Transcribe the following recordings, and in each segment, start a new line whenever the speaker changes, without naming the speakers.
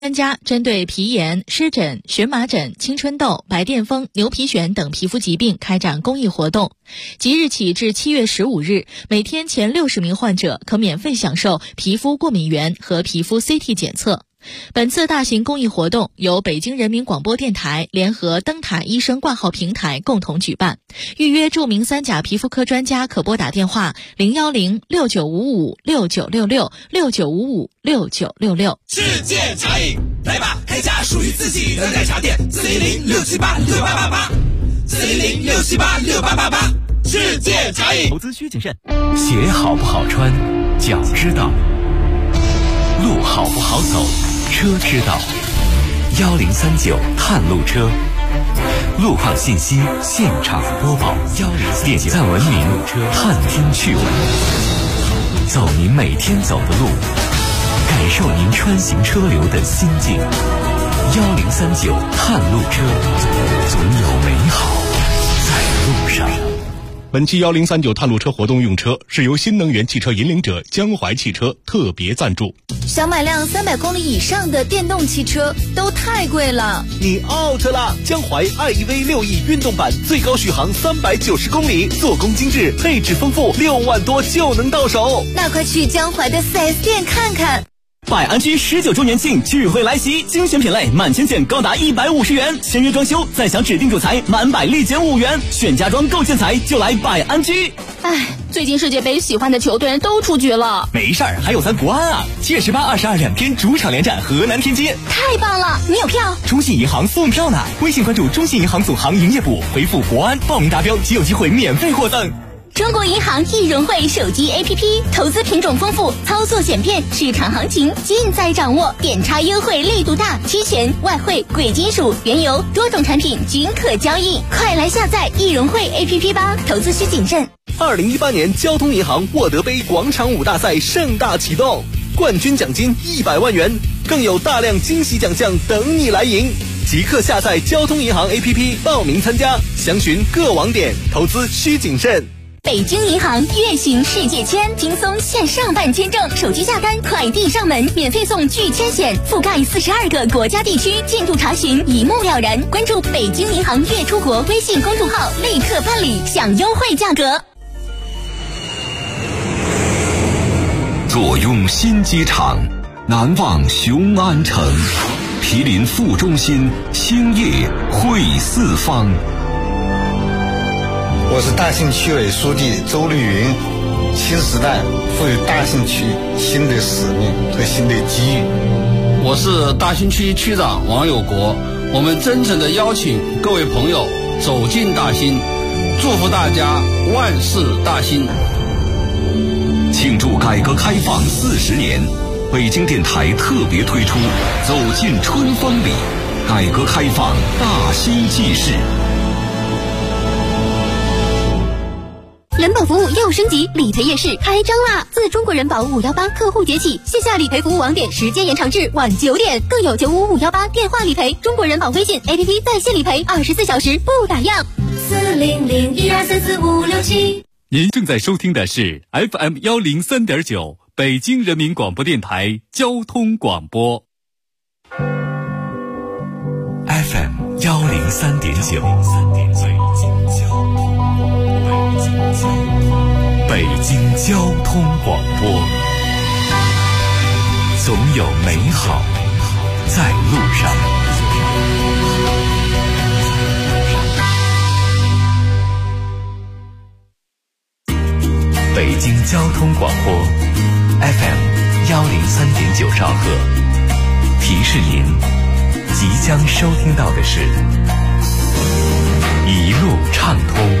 专家针对皮炎、湿疹、荨麻疹、青春痘、白癜风、牛皮癣等皮肤疾病开展公益活动。即日起至7月15日，每天前60名患者可免费享受皮肤过敏原和皮肤 CT 检测。本次大型公益活动由北京人民广播电台联合灯塔医生挂号平台共同举办。预约著名3甲皮肤科专家可拨打电话0106955696669556966。
世界茶饮，来吧，开家属于自己的奶茶店，410-678-6888，410-678-6888，世界茶饮。
投资需谨慎，鞋好不好穿，脚知道；路好不好走，车知道。1039探路车，路况信息现场播报。点赞文明探听趣闻，走您每天走的路，感受您穿行车流的心境。1039探路车，总有美好在路上。
本期1039探路车活动用车是由新能源汽车引领者江淮汽车特别赞助。
想买辆300公里以上的电动汽车都太贵了，
你 out 了！江淮 iEV 6E 运动版最高续航390公里，做工精致，配置丰富，6万多就能到手。
那快去江淮的 4S 店看看。
百安居19周年庆聚会来袭，精选品类满千件高达150元，签约装修再享指定主材满百立减5元，选家装购建材就来百安居。
最近世界杯喜欢的球队都出局了，
没事儿，还有咱国安啊！7月18、222天主场连战河南天津，
太棒了！你有票？
中信银行送票呢，微信关注中信银行总行营业部，回复国安报名达标即有机会免费获赠。
中国银行易融汇手机 APP， 投资品种丰富，操作简便，市场行情尽在掌握，点差优惠力度大，期权、外汇、贵金属、原油多种产品均可交易，快来下载易融汇 APP 吧，投资需谨慎。
2018年交通银行沃德杯广场舞大赛盛大启动，冠军奖金100万元，更有大量惊喜奖项等你来赢。即刻下载交通银行 APP 报名参加，详询各网点，投资需谨慎。
北京银行月行世界签，轻松线上办签证，手机下单，快递上门，免费送拒签险，覆盖42个国家地区，进度查询一目了然。关注北京银行月出国微信公众号，立刻办理，享优惠价格。
坐拥新机场，难忘雄安城，毗邻副中心，兴业汇四方。
我是大兴区委书记周绿云，新时代赋予大兴区新的使命和新的机遇。
我是大兴区区长王有国，我们真诚地邀请各位朋友走进大兴，祝福大家万事大兴。
庆祝改革开放40年，北京电台特别推出走进春风里，改革开放大兴纪事。
人保服务又升级，理赔夜市开张啦！自中国人保518客户节起，线下理赔服务网点时间延长至晚9点，更有95518电话理赔，中国人保微信 APP 在线理赔，24小时不打烊。40012344567。
您正在收听的是 FM 103.9北京人民广播电台交通广播。
FM 103.9。北京交通广播，总有美好在路上。北京交通广播 FM 103.9兆赫，提示您即将收听到的是一路畅通。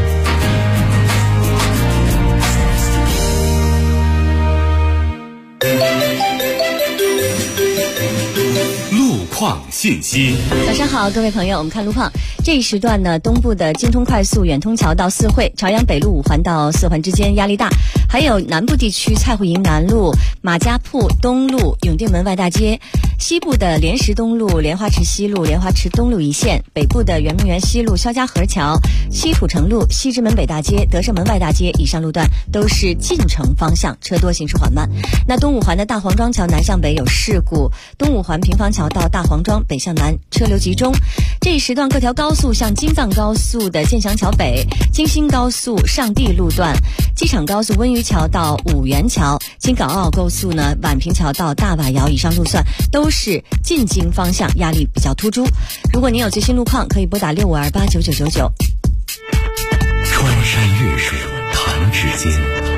路况信息。
早上好，各位朋友，我们看路况。这一时段呢，东部的京通快速远通桥到四惠、朝阳北路5环到4环之间压力大，还有南部地区蔡户营南路、马家铺东路、永定门外大街、 西部的莲石东路、莲花池西路、莲花池东路一线，北部的圆明园西路、肖家河桥、西土城路、西直门北大街、德胜门外大街以上路段都是进城方向，车多行驶缓慢。那东五环的大黄庄桥南向北有事故，东五环平房桥到大黄庄北向南车流集中。这一时段各条高速向京藏高速的建祥桥北、京新高速上地路段、机场高速温榆桥到五原桥、京港澳高速呢宛平桥到大瓦窑以上路段都是进京方向压力比较突出。如果您有最新路况，可以拨打65289999。
穿山越水弹指间，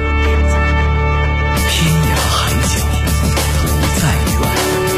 天涯海角不再远。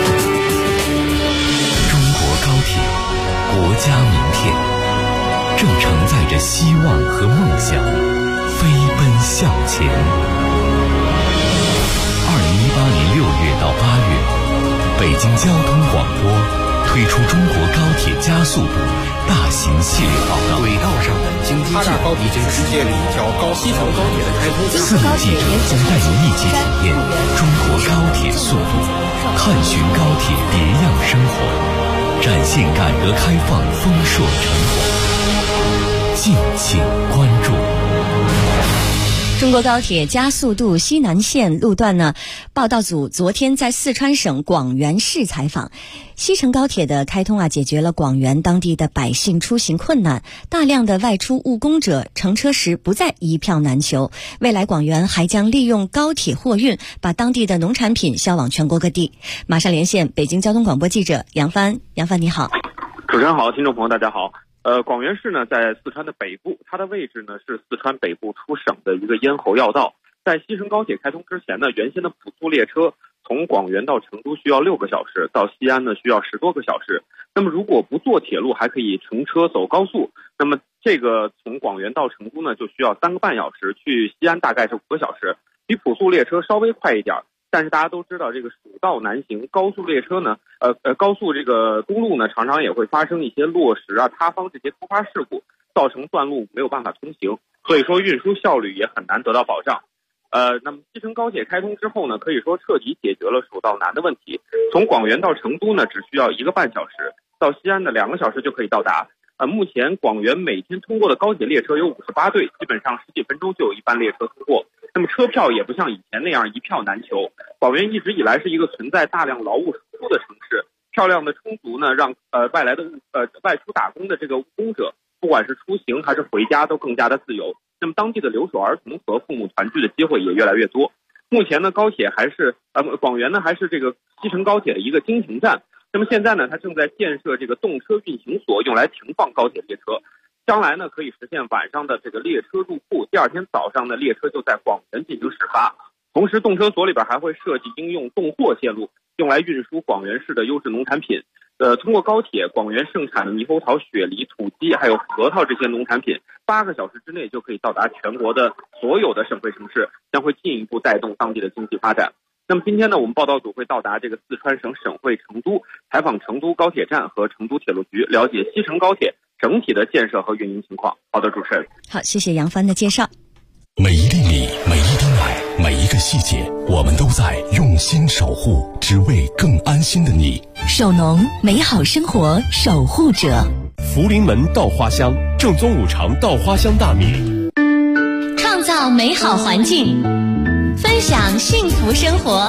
中国高铁，国家名片，正承载着希望和梦想，飞奔向前。2018年6月到8月，北京交通广播推出中国高铁加速度大型系列报道，轨道上的经济界已经世界里一条西城高铁的开通，4路记者将带您一起体验中国高铁速度，探寻高铁别样生活，展现改革开放丰硕成果，敬请关注。
中国高铁加速度西南线路段呢，报道组昨天在四川省广元市采访。西成高铁的开通解决了广元当地的百姓出行困难，大量的外出务工者乘车时不再一票难求。未来广元还将利用高铁货运，把当地的农产品销往全国各地。马上连线北京交通广播记者杨帆。杨帆你好。
主持人好，听众朋友大家好。广元市呢在四川的北部，它的位置呢是四川北部出省的一个咽喉要道。在西成高铁开通之前呢，原先的普速列车从广元到成都需要6个小时，到西安呢需要10多个小时。那么如果不坐铁路，还可以乘车走高速，那么这个从广元到成都呢就需要3个半小时，去西安大概是5个小时，比普速列车稍微快一点。但是大家都知道，这个蜀道难行，高速列车呢，高速这个公路呢，常常也会发生一些落石塌方这些突发事故，造成段路没有办法通行，所以说运输效率也很难得到保障。那么西成高铁开通之后呢，可以说彻底解决了蜀道难的问题。从广元到成都呢，只需要1个半小时，到西安的2个小时就可以到达。目前广元每天通过的高铁列车有58对，基本上10几分钟就有一班列车通过。那么车票也不像以前那样一票难求。广元一直以来是一个存在大量劳务输出的城市，票量的充足呢，让外来的外出打工的这个务工者，不管是出行还是回家都更加的自由。那么当地的留守儿童和父母团聚的机会也越来越多。目前呢，高铁还是广元呢还是这个西成高铁的一个经停站。那么现在呢，它正在建设这个动车运行所，用来停放高铁列车。将来呢，可以实现晚上的这个列车入库，第二天早上的列车就在广元进行始发。同时，动车所里边还会设计应用动货线路，用来运输广元市的优质农产品。通过高铁，广元盛产的猕猴桃、雪梨、土鸡还有核桃这些农产品，8个小时之内就可以到达全国的所有的省会城市，将会进一步带动当地的经济发展。那么今天呢，我们报道组会到达这个四川省省会成都，采访成都高铁站和成都铁路局，了解西成高铁整体的建设和运营情况。好的，主持人。
好，谢谢杨帆的介绍。
每一粒米，每一丁奶，每一个细节，我们都在用心守护，只为更安心的你。
守农，美好生活守护者。
福临门稻花香，正宗5常稻花香大米，
创造美好环境，分享幸福生活。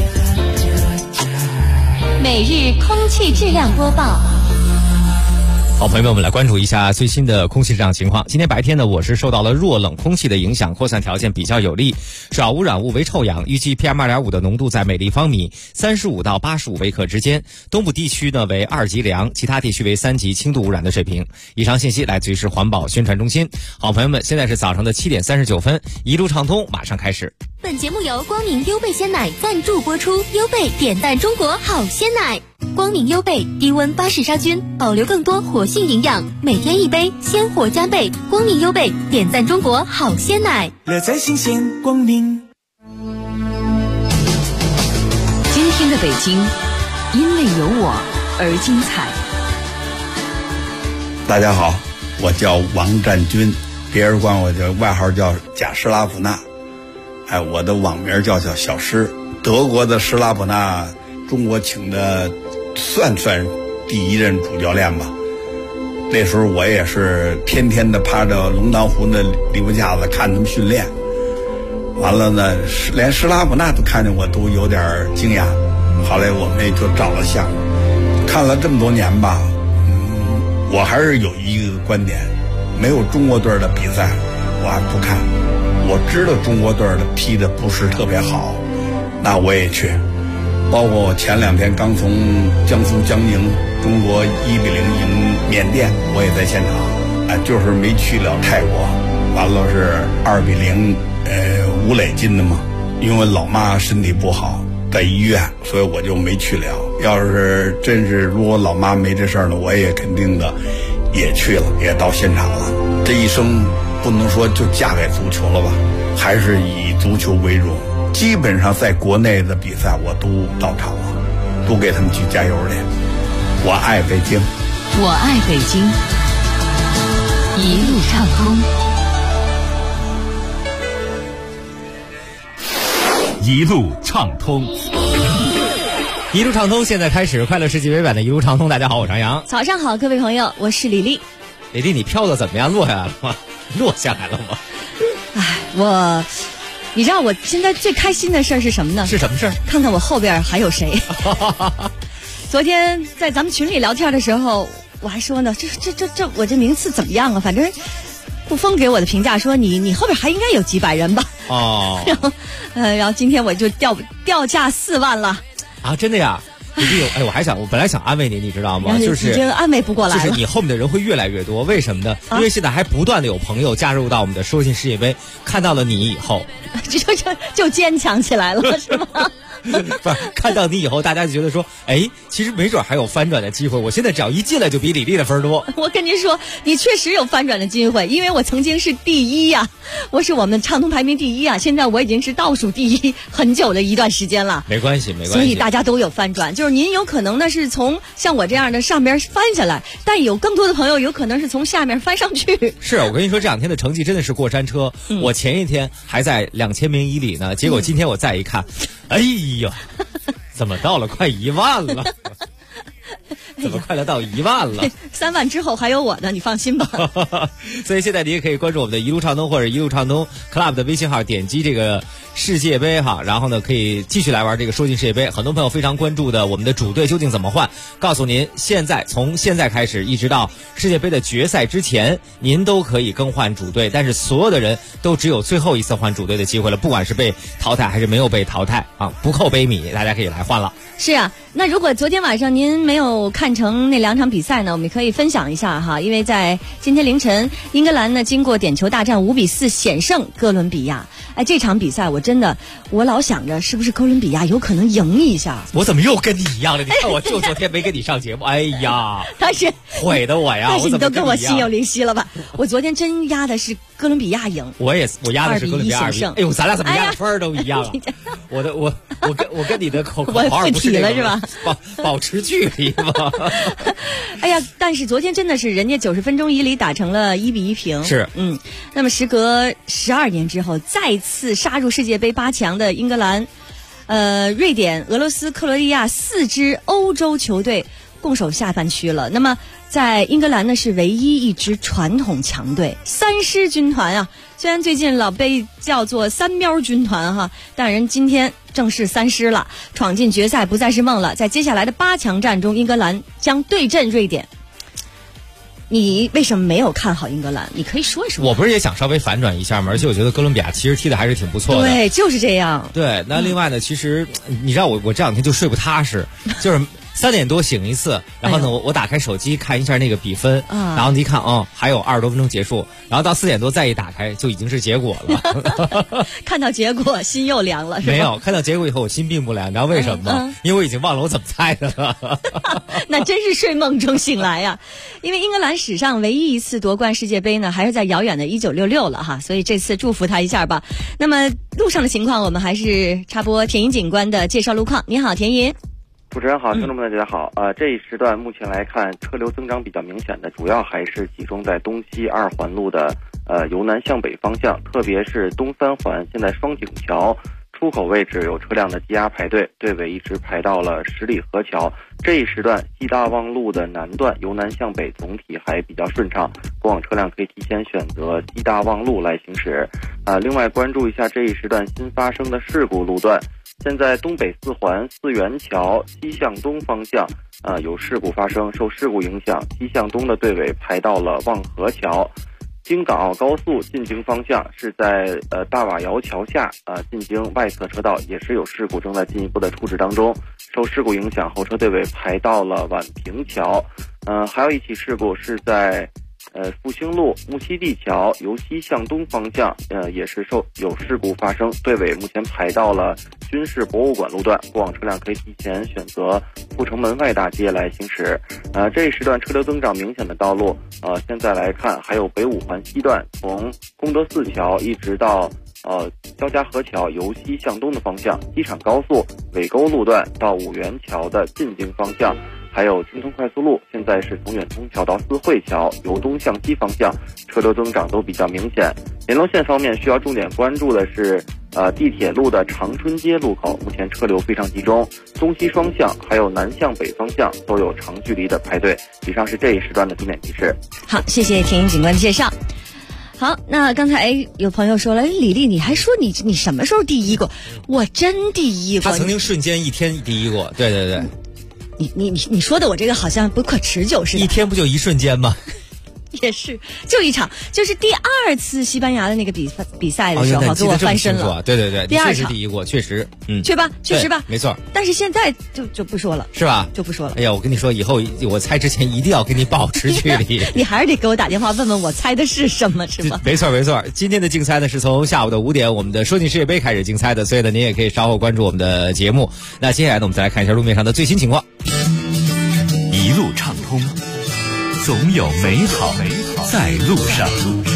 每日空气质量播报。
好，朋友们，我们来关注一下最新的空气质量情况。今天白天呢，我市受到了弱冷空气的影响，扩散条件比较有利，少污染物为臭氧。预计 PM2.5 的浓度在每立方米35到85微克之间。东部地区呢为2级良，其他地区为3级轻度污染的水平。以上信息来自于市环保宣传中心。好，朋友们，现在是早上的7点39分，一路畅通马上开始。
本节目由光明优贝鲜奶赞助播出，优贝点赞中国好鲜奶。光明优贝低温巴氏杀菌，保留更多活性营养，每天一杯，鲜活加倍。光明优贝点赞中国好鲜奶，
乐在新鲜光明。
今天的北京，因为有我而精彩。
大家好，我叫王占军，别人管我叫外号叫贾施拉普纳，我的网名叫小施。德国的施拉普纳
中国请的算第一任主教练吧。那时候我也是天天的趴着龙潭湖的篱笆架子看他们训练，完了呢，连施拉普纳都看见我都有点惊讶。后来我们也就照了相，看了这么多年吧，我还是有一个观点，没有中国队的比赛我还不看。我知道中国队的踢的不是特别好，那我也去。包括我前2天刚从江苏江宁中国1-0赢缅甸，我也在现场，就是没去了泰国，完了是2-0，吴磊进的嘛。因为老妈身体不好，在医院，所以我就没去了。要是真是如果老妈没这事儿呢，我也肯定的也去了，也到现场了。这一生不能说就嫁给足球了吧，还是以足球为荣。基本上在国内的比赛我都到场了，都给他们去加油去。我爱北京，
我爱北京，一路畅
通，一路畅通，
一路畅通。现在开始快乐世界杯版的一路畅通。大家好，我是张扬。
早上好，各位朋友，我是李丽。
李丽，你飘的怎么样？落下来了吗？落下来了吗？
你知道我现在最开心的事儿是什么呢？
是什么事儿？
看看我后边还有谁。昨天在咱们群里聊天的时候，我还说呢，这我这名次怎么样啊？反正顾峰给我的评价说你后边还应该有几百人吧。
哦。
然后今天我就掉价4万了。
啊，真的呀？我本来想安慰你，你知道吗？就是
已经安慰不过来了。
就是你后面的人会越来越多，为什么呢？因为现在还不断的有朋友加入到我们的说进世界杯，看到了你以后，
就坚强起来了，是吗？
不是，看到你以后，大家就觉得说，其实没准还有翻转的机会。我现在只要一进来就比李丽的分多。
我跟您说，你确实有翻转的机会，因为我曾经是第一呀，我是我们畅通排名第一啊，现在我已经是倒数第一很久的一段时间了。
没关系。
所以大家都有翻转，就是您有可能呢是从像我这样的上边翻下来，但有更多的朋友有可能是从下面翻上去。
是我跟你说，这2天的成绩真的是过山车。我前一天还在2000名以里呢，结果今天我再一看，哎呀，怎么到了快1万了？怎么快乐到1万了
？3万之后还有我的，你放心吧。
所以现在你也可以关注我们的一路畅通或者一路畅通 Club 的微信号，点击这个世界杯哈，然后呢可以继续来玩这个说进世界杯。很多朋友非常关注的我们的主队究竟怎么换，告诉您，从现在开始一直到世界杯的决赛之前，您都可以更换主队，但是所有的人都只有最后一次换主队的机会了，不管是被淘汰还是没有被淘汰啊，不扣杯米，大家可以来换了。
是啊，那如果昨天晚上您没有看成那2场比赛呢，我们可以分享一下哈，因为在今天凌晨，英格兰呢经过点球大战5-4险胜哥伦比亚。这场比赛我老想着是不是哥伦比亚有可能赢一下。
我怎么又跟你一样了？你看我就昨天没跟你上节目，哎呀，
但是
毁的我呀！
但是你都跟我心有灵犀了吧？我昨天真压的是哥伦比亚赢，
我压的是哥伦比亚2-1。哎呦，咱俩怎么压的分都一样啊？我跟你的口号不是这个
了是吧？
保持距离嘛。
哎呀，但是昨天真的是人家90分钟以里打成了1-1平。
是，
那么时隔12年之后，再次杀入世界杯8强的英格兰、瑞典、俄罗斯、克罗地亚4支欧洲球队共守下半区了。那么在英格兰呢是唯一一支传统强队3狮军团啊，虽然最近老被叫做3喵军团哈，但人今天正式3狮了，闯进决赛不再是梦了。在接下来的8强战中，英格兰将对阵瑞典。你为什么没有看好英格兰？你可以说一说。
我不是也想稍微反转一下吗？而且我觉得哥伦比亚其实踢的还是挺不错的。
对，就是这样。
对，那另外呢，其实你知道我这2天就睡不踏实，就是3点多醒一次，然后呢，我打开手机看一下那个比分，然后一看，还有20多分钟结束，然后到4点多再一打开，就已经是结果了。
看到结果心又凉了，是吧？
没有，看到结果以后我心并不凉，你知道为什么吗？因为我已经忘了我怎么猜的了。
那真是睡梦中醒来呀！因为英格兰史上唯一一次夺冠世界杯呢，还是在遥远的1966了哈，所以这次祝福他一下吧。那么路上的情况，我们还是插播田银警官的介绍路况。你好，田银。
主持人好，听众们大家好。这一时段目前来看，车流增长比较明显的，主要还是集中在东西2环路的由南向北方向，特别是东3环，现在双井桥出口位置有车辆的积压排队，队尾一直排到了十里河桥。这一时段西大望路的南段由南向北总体还比较顺畅，过往车辆可以提前选择西大望路来行驶。另外关注一下这一时段新发生的事故路段。现在东北四环四元桥西向东方向有事故发生，受事故影响，西向东的队尾排到了望河桥。京港澳高速进京方向是在大瓦窑桥下进京外侧车道也是有事故，正在进一步的处置当中。受事故影响，后车队尾排到了宛平桥。还有一起事故是在复兴路木樨地桥由西向东方向也是有事故发生，队尾目前排到了军事博物馆路段，过往车辆可以提前选择阜成门外大街来行驶。这一时段车流增长明显的道路现在来看还有北五环西段从功德寺桥一直到肖家河桥由西向东的方向，机场高速尾沟路段到五元桥的进京方向，还有京通快速路现在是从远通桥到四惠桥由东向西方向，车流增长都比较明显。联络线方面需要重点关注的是地铁路的长春街路口，目前车流非常集中，东西双向还有南向北方向都有长距离的排队。以上是这一时段的重点提示。
好，谢谢田英警官的介绍。好，那刚才有朋友说了，李丽你还说你什么时候第一过？我真第一过。
他曾经瞬间一天第一过，对对对。
你说的我这个好像不可持久似的。
一天不就一瞬间吗？
也是，就一场，就是第二次西班牙的那个比赛的时候，给我翻身了。
对对对，
第二场
确实第一过，确实，
确实吧，
没错。
但是现在就不说了，
是吧？
就不说了。
哎呀，我跟你说，以后我猜之前一定要跟你保持距离。
你还是得给我打电话问问我猜的是什么，是吗？
没错没错。今天的竞猜呢是从下午的5点，我们的说进世界杯开始竞猜的，所以呢您也可以稍后关注我们的节目。那接下来呢，我们再来看一下路面上的最新情况。
一路畅通，总有美好在路上。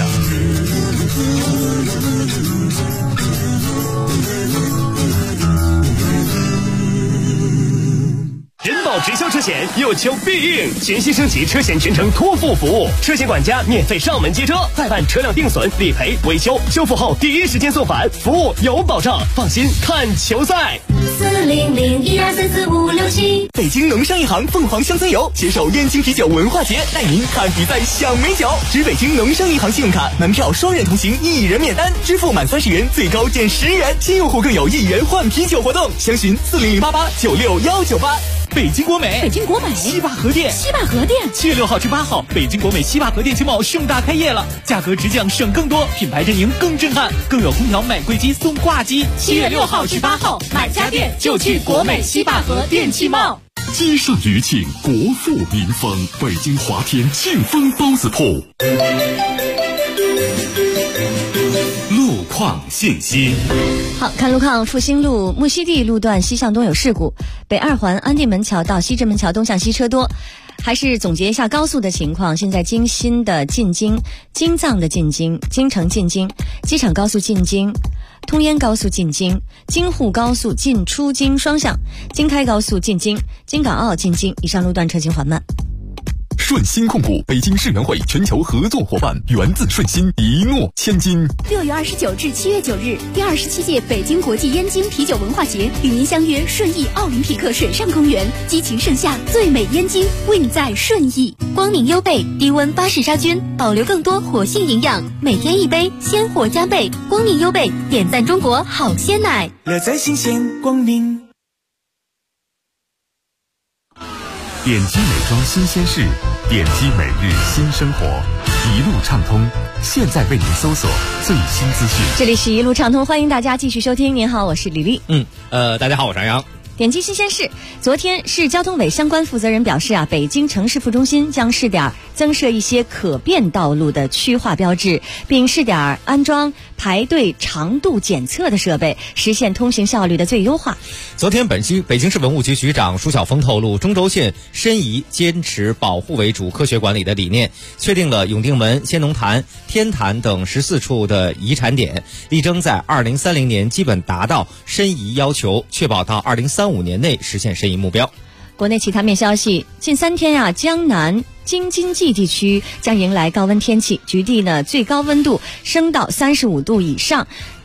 人保直销车险有求必应，全新升级车险全程托付服务，车险管家免费上门接车，代办车辆定损、理赔、维修、修复后第一时间送返，服务有保障，放心看球赛。
40012344567。
北京农商银行凤凰乡村游携手燕京啤酒文化节，带您看比赛享美酒。持北京农商银行信用卡门票双人同行，1人免单，支付满30元最高减10元，新用户更有1元换啤酒活动。详询40088969198。北京国美西坝河店7月6号至8号，北京国美西坝河店秋茂盛大开业了，价格直降省更多，品牌阵营更震撼，更有空调买贵机送挂机。
7月6号至8号，买家电就去国美西坝河电气茂。
街上余庆，国富民丰，北京华天庆丰包子铺。
路况信息。
好，看路况，复兴路木樨地路段西向东有事故，北2环安定门桥到西直门桥东向西车多。还是总结一下高速的情况，现在京新的进京、京藏的进京、京城进京、机场高速进京、通燕高速进京、京沪高速进出京双向、京开高速进京、京港澳进京，以上路段车行缓慢。
顺鑫控股，北京世园会全球合作伙伴，源自顺鑫，一诺千金。
6月29至7月9日，第27届北京国际燕京啤酒文化节与您相约顺义奥林匹克水上公园，激情盛夏，最美燕京，为你在顺义。光明优贝低温巴氏杀菌，保留更多活性营养，每天一杯，鲜活加倍。光明优贝点赞中国好鲜奶，
乐在新鲜光明。
点击美妆新鲜事，点击每日新生活，一路畅通，现在为您搜索最新资讯。
这里是一路畅通，欢迎大家继续收听。您好，我是李丽。
大家好，我是杨洋。
点击新鲜事，昨天市交通委相关负责人表示北京城市副中心将试点增设一些可变道路的区划标志，并试点安装排队长度检测的设备，实现通行效率的最优化。
昨天北京市文物局局长舒晓峰透露，中轴线申遗坚持保护为主科学管理的理念，确定了永定门、先农坛、天坛等14处的遗产点，力争在2030年基本达到申遗要求，确保到2035年内实现申遗目标。
国内其他面消息，近3天江南京津冀地区将迎来高温天气，局地呢最高温度升到35度以上。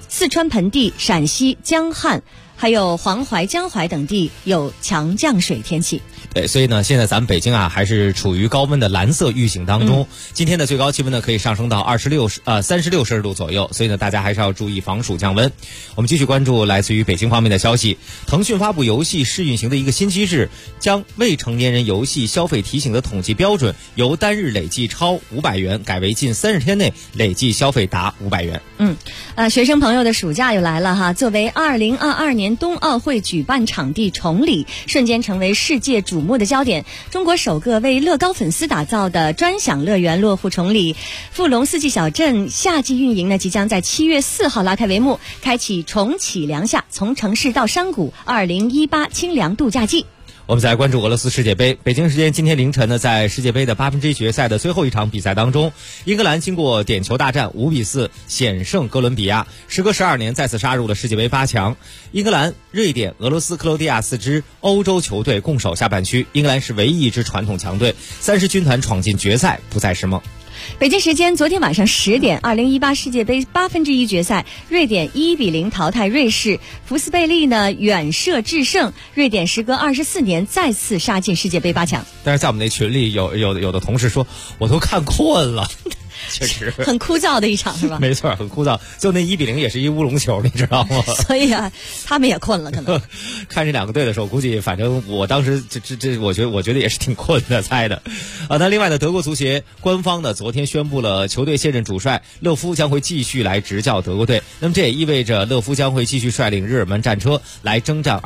四川盆地、陕西、江汉还有黄淮、江淮等地有强降水天气。
对，所以呢，现在咱们北京啊，还是处于高温的蓝色预警当中。今天的最高气温呢，可以上升到36摄氏度左右，所以呢，大家还是要注意防暑降温。我们继续关注来自于北京方面的消息。腾讯发布游戏试运行的一个新机制，将未成年人游戏消费提醒的统计标准由单日累计超500元改为近30天内累计消费达500元。
学生朋友的暑假又来了哈！作为2022年冬奥会举办场地崇礼，瞬间成为世界瞩目的焦点。中国首个为乐高粉丝打造的专享乐园落户崇礼，富龙四季小镇夏季运营呢，即将在7月4号拉开帷幕，开启重启凉夏，从城市到山谷2018清凉度假季。
我们再来关注俄罗斯世界杯。北京时间今天凌晨呢，在世界杯的1/8决赛的最后一场比赛当中，英格兰经过点球大战5-4险胜哥伦比亚，时隔12年再次杀入了世界杯8强。英格兰、瑞典、俄罗斯、克罗地亚4支欧洲球队共守下半区，英格兰是唯一一支传统强队，30军团闯进决赛不再是梦。
北京时间昨天晚上10点，2018世界杯1/8决赛，瑞典1-0淘汰瑞士，福斯贝利呢远射制胜，瑞典时隔24年再次杀进世界杯8强。
但是在我们那群里有的同事说，我都看困了。确实
很枯燥的一场是吧？
没错，很枯燥。就那1-0也是一乌龙球，你知道吗？
所以啊，他们也困了，可能
看这两个队的时候，估计反正我当时我觉得也是挺困的，猜的。那另外呢，德国足协官方呢昨天宣布了，球队现任主帅勒夫将会继续来执教德国队。那么这也意味着勒夫将会继续率领日耳曼战车来征战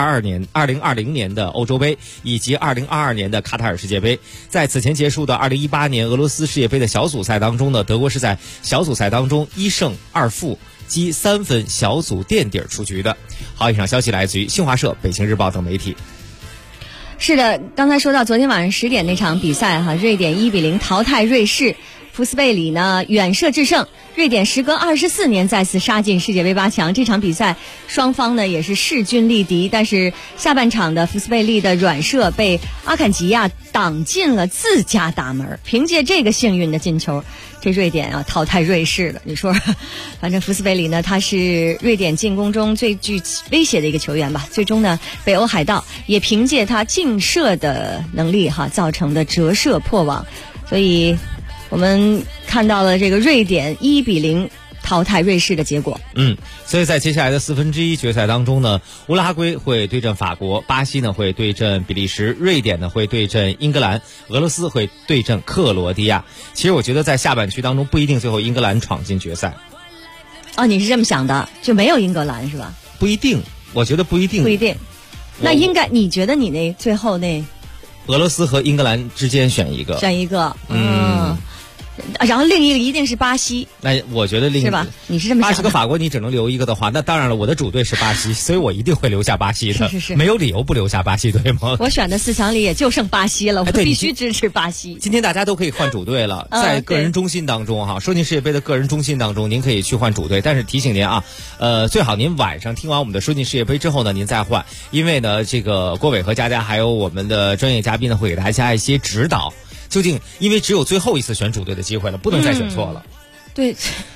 2020年的欧洲杯以及2022年的卡塔尔世界杯。在此前结束的2018年俄罗斯世界杯的小组赛当中呢，德国是在小组赛当中1胜2负积3分小组垫底出局的。好，以上消息来自于新华社、北京日报等媒体。
是的，刚才说到昨天晚上10点那场比赛哈，瑞典1-0淘汰瑞士，福斯贝里呢远射制胜，瑞典时隔24年再次杀进世界杯8强。这场比赛双方呢也是势均力敌，但是下半场的福斯贝利的软射被阿坎吉亚挡进了自家大门，凭借这个幸运的进球，这瑞典啊淘汰瑞士了。你说反正福斯贝里呢他是瑞典进攻中最具威胁的一个球员吧。最终呢北欧海盗也凭借他劲射的能力哈造成的折射破网，所以我们看到了这个瑞典1-0淘汰瑞士的结果。
所以在接下来的1/4决赛当中呢，乌拉圭会对阵法国，巴西呢会对阵比利时，瑞典呢会对阵英格兰，俄罗斯会对阵克罗地亚。其实我觉得在下半区当中不一定最后英格兰闯进决赛。
你是这么想的，就没有英格兰是吧？
不一定，我觉得不一定。
不一定。那应该你觉得你那最后那
俄罗斯和英格兰之间选一个。
选一个。然后另一个一定是巴西。
那我觉得另一个
是吧？你是这么想的。
巴西和法国你只能留一个的话，那当然了，我的主队是巴西，所以我一定会留下巴西的。
是
没有理由不留下巴西队吗？
我选的4强里也就剩巴西了，我必须支持巴西。
今天大家都可以换主队了，在个人中心当中哈，说进世界杯的个人中心当中，您可以去换主队，但是提醒您啊，最好您晚上听完我们的说进世界杯之后呢，您再换，因为呢，这个郭伟和佳佳还有我们的专业嘉宾呢，会给大家一些指导。究竟因为只有最后一次选主队的机会了，不能再选错了。
对，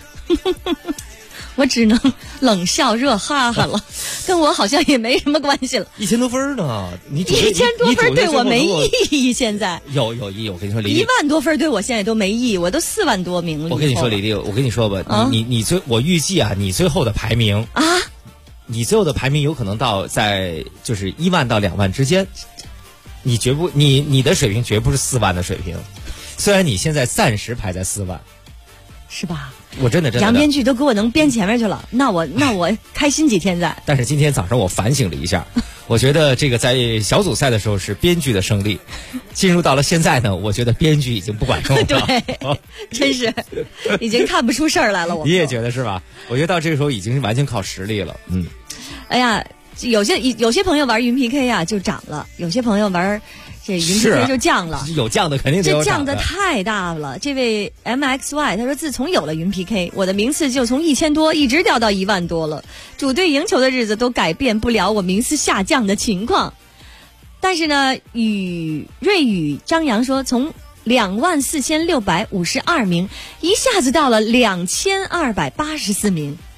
我只能冷笑热哈哈了，跟我好像也没什么关系了。
1000多分呢，你
1000多分对我没意义。现在
有意义，我跟你说，李丽
1万多分对我现在都没意义，我都4万多名了。
我跟你说，李丽，我跟你说吧，你我预计啊，你最后的排名啊，你最后的排名有可能到在就是1万到2万之间。你的水平绝不是4万的水平，虽然你现在暂时排在4万，
是吧？
我真的
杨编剧都给我能编前面去了，那我开心几天在。
但是今天早上我反省了一下，我觉得这个在小组赛的时候是编剧的胜利，进入到了现在呢，我觉得编剧已经不管用了。
对，真是已经看不出事儿来了。
你也觉得是吧？我觉得到这个时候已经完全靠实力了。
哎呀。有些朋友玩云 PK 啊就涨了，有些朋友玩这云 PK 就降了。
有降的肯定得有
这降的太大了。这位 MXY 他说，自从有了云 PK， 我的名次就从1000多一直掉到1万多了。主队赢球的日子都改变不了我名次下降的情况。但是呢，瑞宇张扬说，从24652名一下子到了2284名。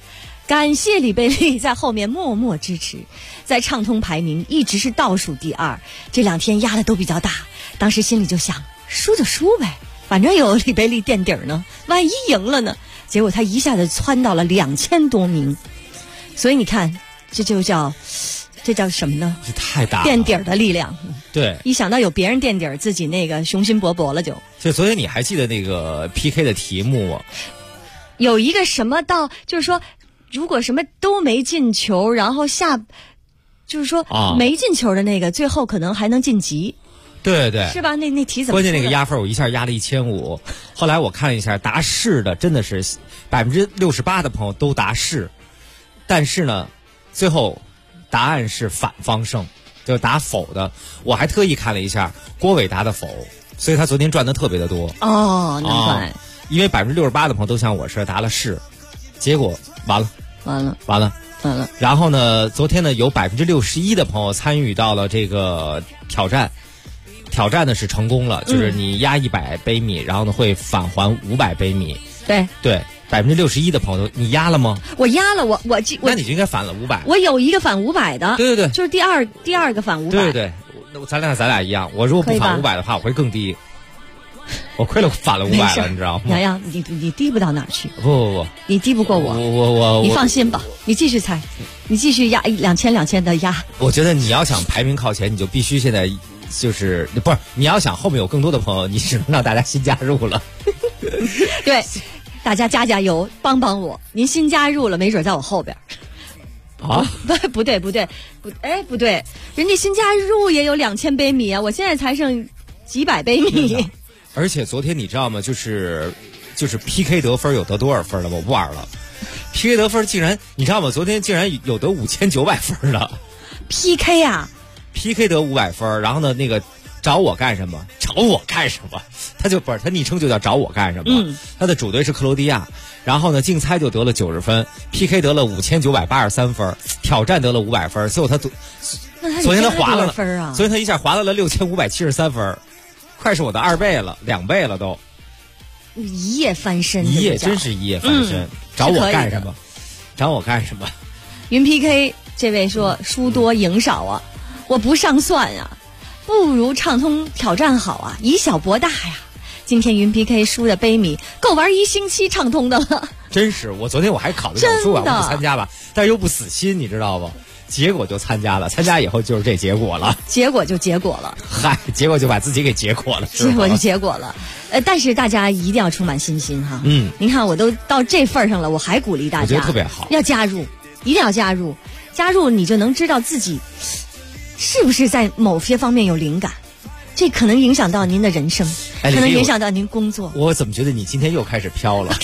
感谢李贝利在后面默默支持，在畅通排名一直是倒数第2。这2天压的都比较大，当时心里就想，输就输呗，反正有李贝利垫底呢，万一赢了呢？结果他一下子窜到了2000多名，所以你看，这叫什么呢？
这太大了，
垫底的力量。
对，
一想到有别人垫底，自己那个雄心勃勃了就。
所以昨天你还记得那个 PK 的题目吗？
有一个什么到，就是说，如果什么都没进球，然后就是说没进球的那个，最后可能还能晋级。
对对，
是吧？那题怎么？
关键那个压分我一下压了1500，后来我看了一下，答是的真的是68%的朋友都答是，但是呢，最后答案是反方胜，就答否的。我还特意看了一下郭伟答的否，所以他昨天赚的特别的多。
哦，难怪。
因为68%的朋友都像我是答了是，结果完了。然后呢，昨天呢有61%的朋友参与到了这个挑战呢是成功了，就是你压100杯米，然后呢会返还500杯米。对，61%的朋友你压了吗？
我压了，我
那你就应该返了500。
我有一个返500的。
对，
就是第二个返500。
对，那咱俩一样。我如果不返500的话，我会更低。我亏了返了500了，你知道吗？
洋洋，你低不到哪儿去。
不，
你低不过我。
我
你放心吧，你继续猜，你继续压2000的压。
我觉得你要想排名靠前，你就必须现在就是不是你要想后面有更多的朋友，你只能让大家新加入了。
对，大家加油，帮帮我。您新加入了，没准在我后边。
啊？
不对，人家新加入也有2000杯米啊，我现在才剩几百杯米。
而且昨天你知道吗？就是 PK 得分有得多少分了？我不玩了。PK 得分竟然你知道吗？昨天竟然有得5900分的
PK 啊
！PK 得500分，然后呢，那个找我干什么？他就不是他昵称就叫找我干什么？他的主队是克罗地亚，然后呢竞猜就得了90分 ，PK 得了5983分，挑战得了500分，最后他昨天他滑了
分啊！
昨天他一下滑到了6573分。快是我的2倍了，2倍了都，
一夜翻身，
真是一夜翻身。找我干什么？
云 PK 这位说输多赢少啊，我不上算啊，不如畅通挑战好啊，以小博大呀。今天云 PK 输的杯米够玩1星期畅通的了。
真是，我昨天我还考虑说我不参加吧，但是又不死心，你知道不？结果就参加了，参加以后就是这结果了。
结果就了。
嗨，结果就把自己给结果了。
结果了。但是大家一定要充满信心哈。您看我都到这份上了，我还鼓励大家，
我觉得特别好，
要加入，一定要加入。加入你就能知道自己是不是在某些方面有灵感。这可能影响到您的人生，可能影响到您工作。
我怎么觉得你今天又开始飘了？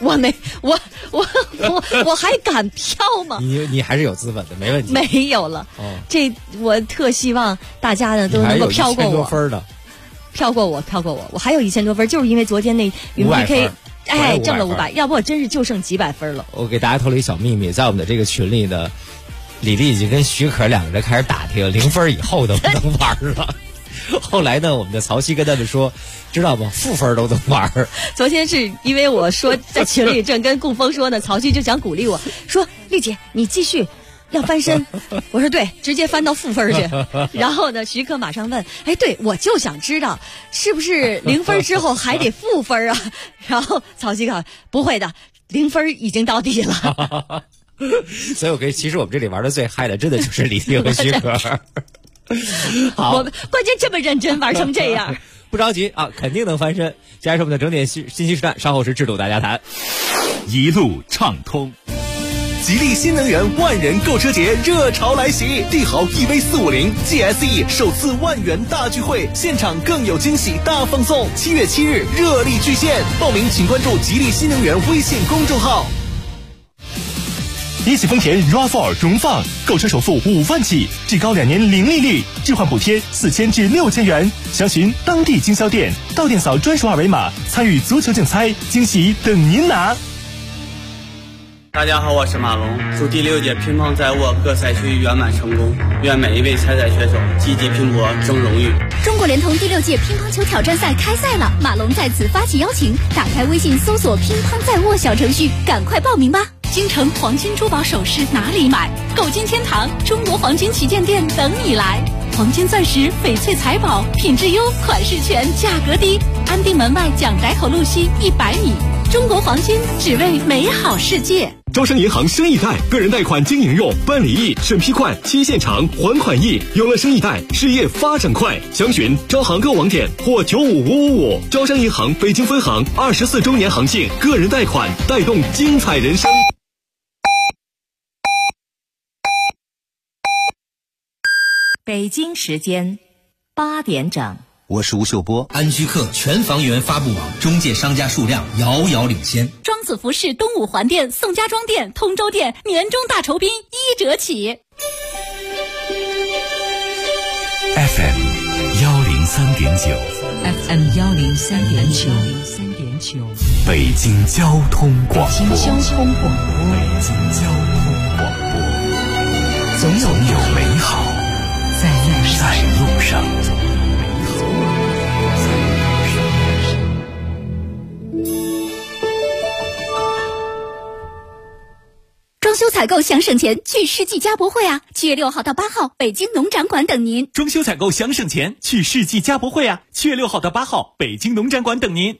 我还敢飘吗？
你还是有资本的，没问题。
没有了，这我特希望大家呢都能够飘过我。1000多
分的，
飘过我，我还有1000多分，就是因为昨天那云 PK，挣了500，要不我真是就剩几百分了。
我给大家透了一小秘密，在我们的这个群里呢，李丽已经跟许可2个人开始打听0分以后能不能玩了。后来呢，我们的曹曦跟他们说，知道吗？负分都能玩。
昨天是因为我说在群里正跟供峰说呢，曹曦就想鼓励我说：“丽姐，你继续要翻身。”我说对，直接翻到负分去。然后呢，徐克马上问：“对，我就想知道是不是0分之后还得负分啊？”然后曹曦告不会的，0分已经到底了。
所以其实我们这里玩的最嗨的，真的就是李丽和徐克。好，
我关键这么认真玩成这样，
不着急啊，肯定能翻身。接下来是我们的整点信息时段，稍后是制度大家谈，
一路畅通。
吉利新能源万人购车节热潮来袭，帝豪 EV450 GSE 首次10000元大聚会，现场更有惊喜大放送。7月7日热力巨献，报名请关注吉利新能源微信公众号。
一汽丰田 RAV4 荣放，购车首付5万起，至高2年零利率，置换补贴4000至6000元。详询当地经销店，到店扫专属2维码，参与足球竞猜，惊喜等您拿。
大家好，我是马龙，祝第6届乒乓在握各赛区圆满成功，愿每一位参赛选手积极拼搏争荣誉。
中国联通第6届乒乓球挑战赛开赛了，马龙在此发起邀请，打开微信搜索乒乓在握小程序，赶快报名吧。 京城黄金珠宝首饰哪里买？购金天堂中国黄金旗舰店等你来。黄金钻石、翡翠财宝，品质优，款式全，价格低。安定门外蒋宅口路西100米。中国黄金，只为美好世界。
招商银行生意贷，个人贷款经营用，办理易，审批快，期限长，还款易。有了生意贷，事业发展快。详询招行购网点或95555。招商银行北京分行24周年行庆，个人贷款带动精彩人生。
北京时间8点整。
我是吴秀波。安居客全房源发布网中介商家数量遥遥领先。
庄子服饰东五环店、宋家庄店、通州店年终大酬宾1折起。
FM 103.9
FM 103.9
北京交通广播。
北京交通广播，总有
美好在路上。
装修采购想省钱，去世纪家博会啊！7月6号到8号，北京农展馆等您。
装修采购想省钱，去世纪家博会啊！7月6号到8号，北京农展馆等您。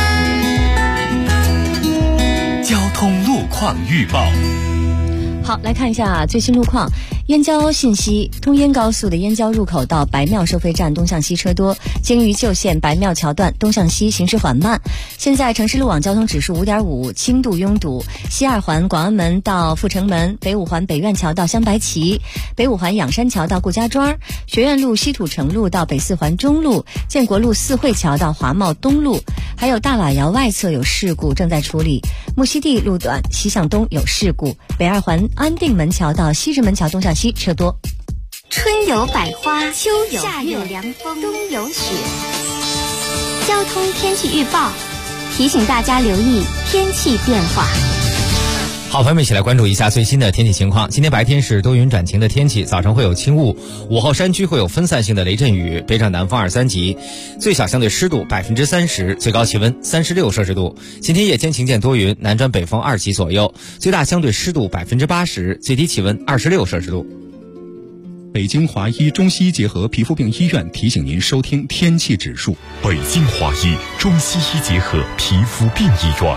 交通路况预报。
好，来看一下最新路况。燕郊信息：通燕高速的燕郊入口到白庙收费站东向西车多，京渝旧线白庙桥段东向西行驶缓慢。现在城市路网交通指数5.5，轻度拥堵。西二环广安门到阜成门，北五环北苑桥到镶白旗，北五环仰山桥到顾家庄，学院路西土城路到北四环中路，建国路四惠桥到华茂东路，还有大喇窑外侧有事故正在处理。木樨地路段西向东有事故，北二环安定门桥到西直门桥东向西车多。
春有百花，秋有夏有凉风，冬有雪。交通天气预报提醒大家留意天气变化。
好，朋友们一起来关注一下最新的天气情况。今天白天是多云转晴的天气，早上会有轻雾，午后山区会有分散性的雷阵雨，北转南风2、3级，最小相对湿度30%，最高气温36摄氏度。今天夜间晴间多云，南转北风2级左右，最大相对湿度80%，最低气温26摄氏度。
北京华医中西医结合皮肤病医院提醒您收听天气指数。
北京华医中西医结合皮肤病医院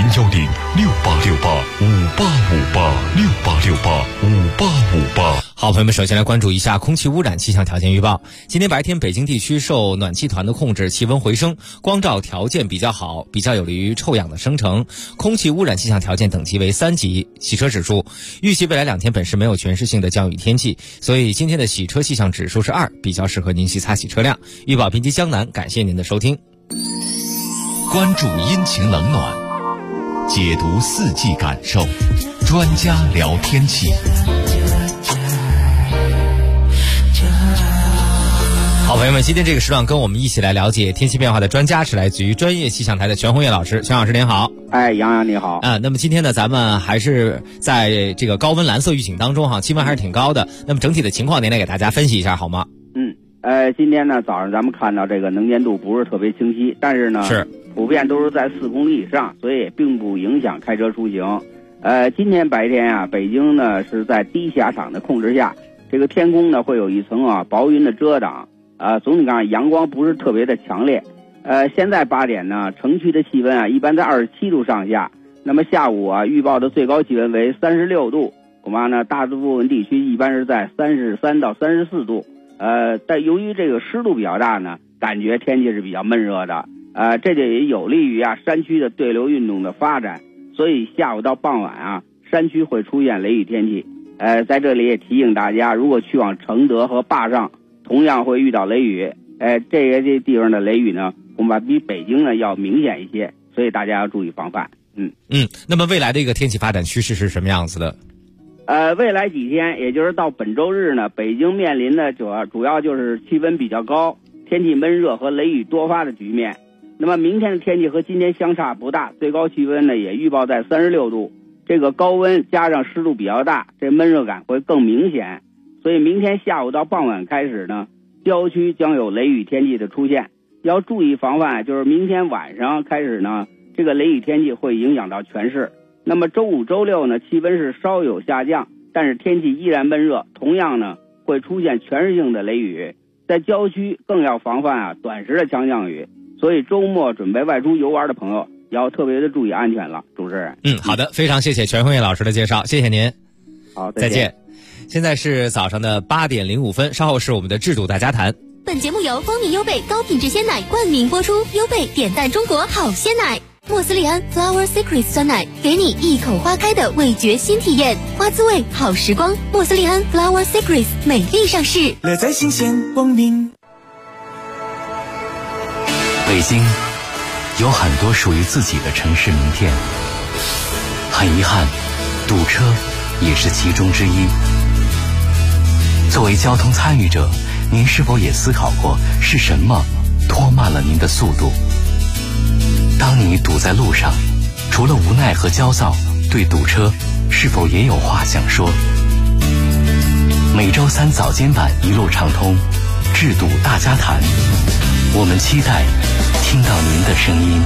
，010-6868-5858，6868-5858。
好，朋友们，首先来关注一下空气污染气象条件预报。今天白天北京地区受暖气团的控制，气温回升，光照条件比较好，比较有利于臭氧的生成，空气污染气象条件等级为3级。洗车指数预计未来2天本市没有全市性的降雨天气，所以今天的洗车气象指数是2，比较适合您去擦洗车辆。预报编辑江南，感谢您的收听。
关注阴晴冷暖，解读四季感受，专家聊天气。
好，朋友们，今天这个时段跟我们一起来了解天气变化的专家是来自于专业气象台的全红叶老师。全老师您好。
哎，杨洋你好。
那么今天呢，咱们还是在这个高温蓝色预警当中哈，气温还是挺高的。那么整体的情况您来给大家分析一下好吗？
今天呢早上咱们看到这个能见度不是特别清晰，但是呢普遍都是在4公里以上，所以也并不影响开车出行。今天白天啊，北京呢是在低狭场的控制下，这个天空呢会有一层薄云的遮挡，总体上阳光不是特别的强烈。现在8点呢，城区的气温一般在27度上下，那么下午预报的最高气温为36度，恐怕呢大部分地区一般是在33到34度。但由于这个湿度比较大呢，感觉天气是比较闷热的，这就也有利于山区的对流运动的发展，所以下午到傍晚山区会出现雷雨天气。在这里也提醒大家，如果去往承德和坝上，同样会遇到雷雨。这地方的雷雨呢，恐怕比北京呢要明显一些，所以大家要注意防范。
那么未来的一个天气发展趋势是什么样子的？
未来几天，也就是到本周日呢，北京面临的主要就是气温比较高，天气闷热和雷雨多发的局面。那么明天的天气和今天相差不大，最高气温呢也预报在36度。这个高温加上湿度比较大，这闷热感会更明显。所以明天下午到傍晚开始呢，郊区将有雷雨天气的出现，要注意防范。就是明天晚上开始呢，这个雷雨天气会影响到全市。 那么周五、周六呢，气温是稍有下降，但是天气依然闷热，同样呢会出现全市性的雷雨，在郊区更要防范短时的强降雨。所以周末准备外出游玩的朋友要特别的注意安全了。主持人，
好的，非常谢谢全红叶老师的介绍，谢谢您。
好，
再见。现在是早上的8点05分，稍后是我们的制度大家谈。
本节目由蜂蜜优贝高品质鲜奶冠名播出，优贝点赞中国好鲜奶。莫斯利安 Flower Secret 酸奶，给你一口花开的味觉新体验，花滋味好时光。莫斯利安 Flower Secret 美丽上市，
乐在新鲜光明。
北京有很多属于自己的城市名片，很遗憾，堵车也是其中之一。作为交通参与者，您是否也思考过是什么拖慢了您的速度？当你堵在路上，除了无奈和焦躁，对堵车是否也有话想说？每周3早间版一路畅通，制堵大家谈，我们期待听到您的声音。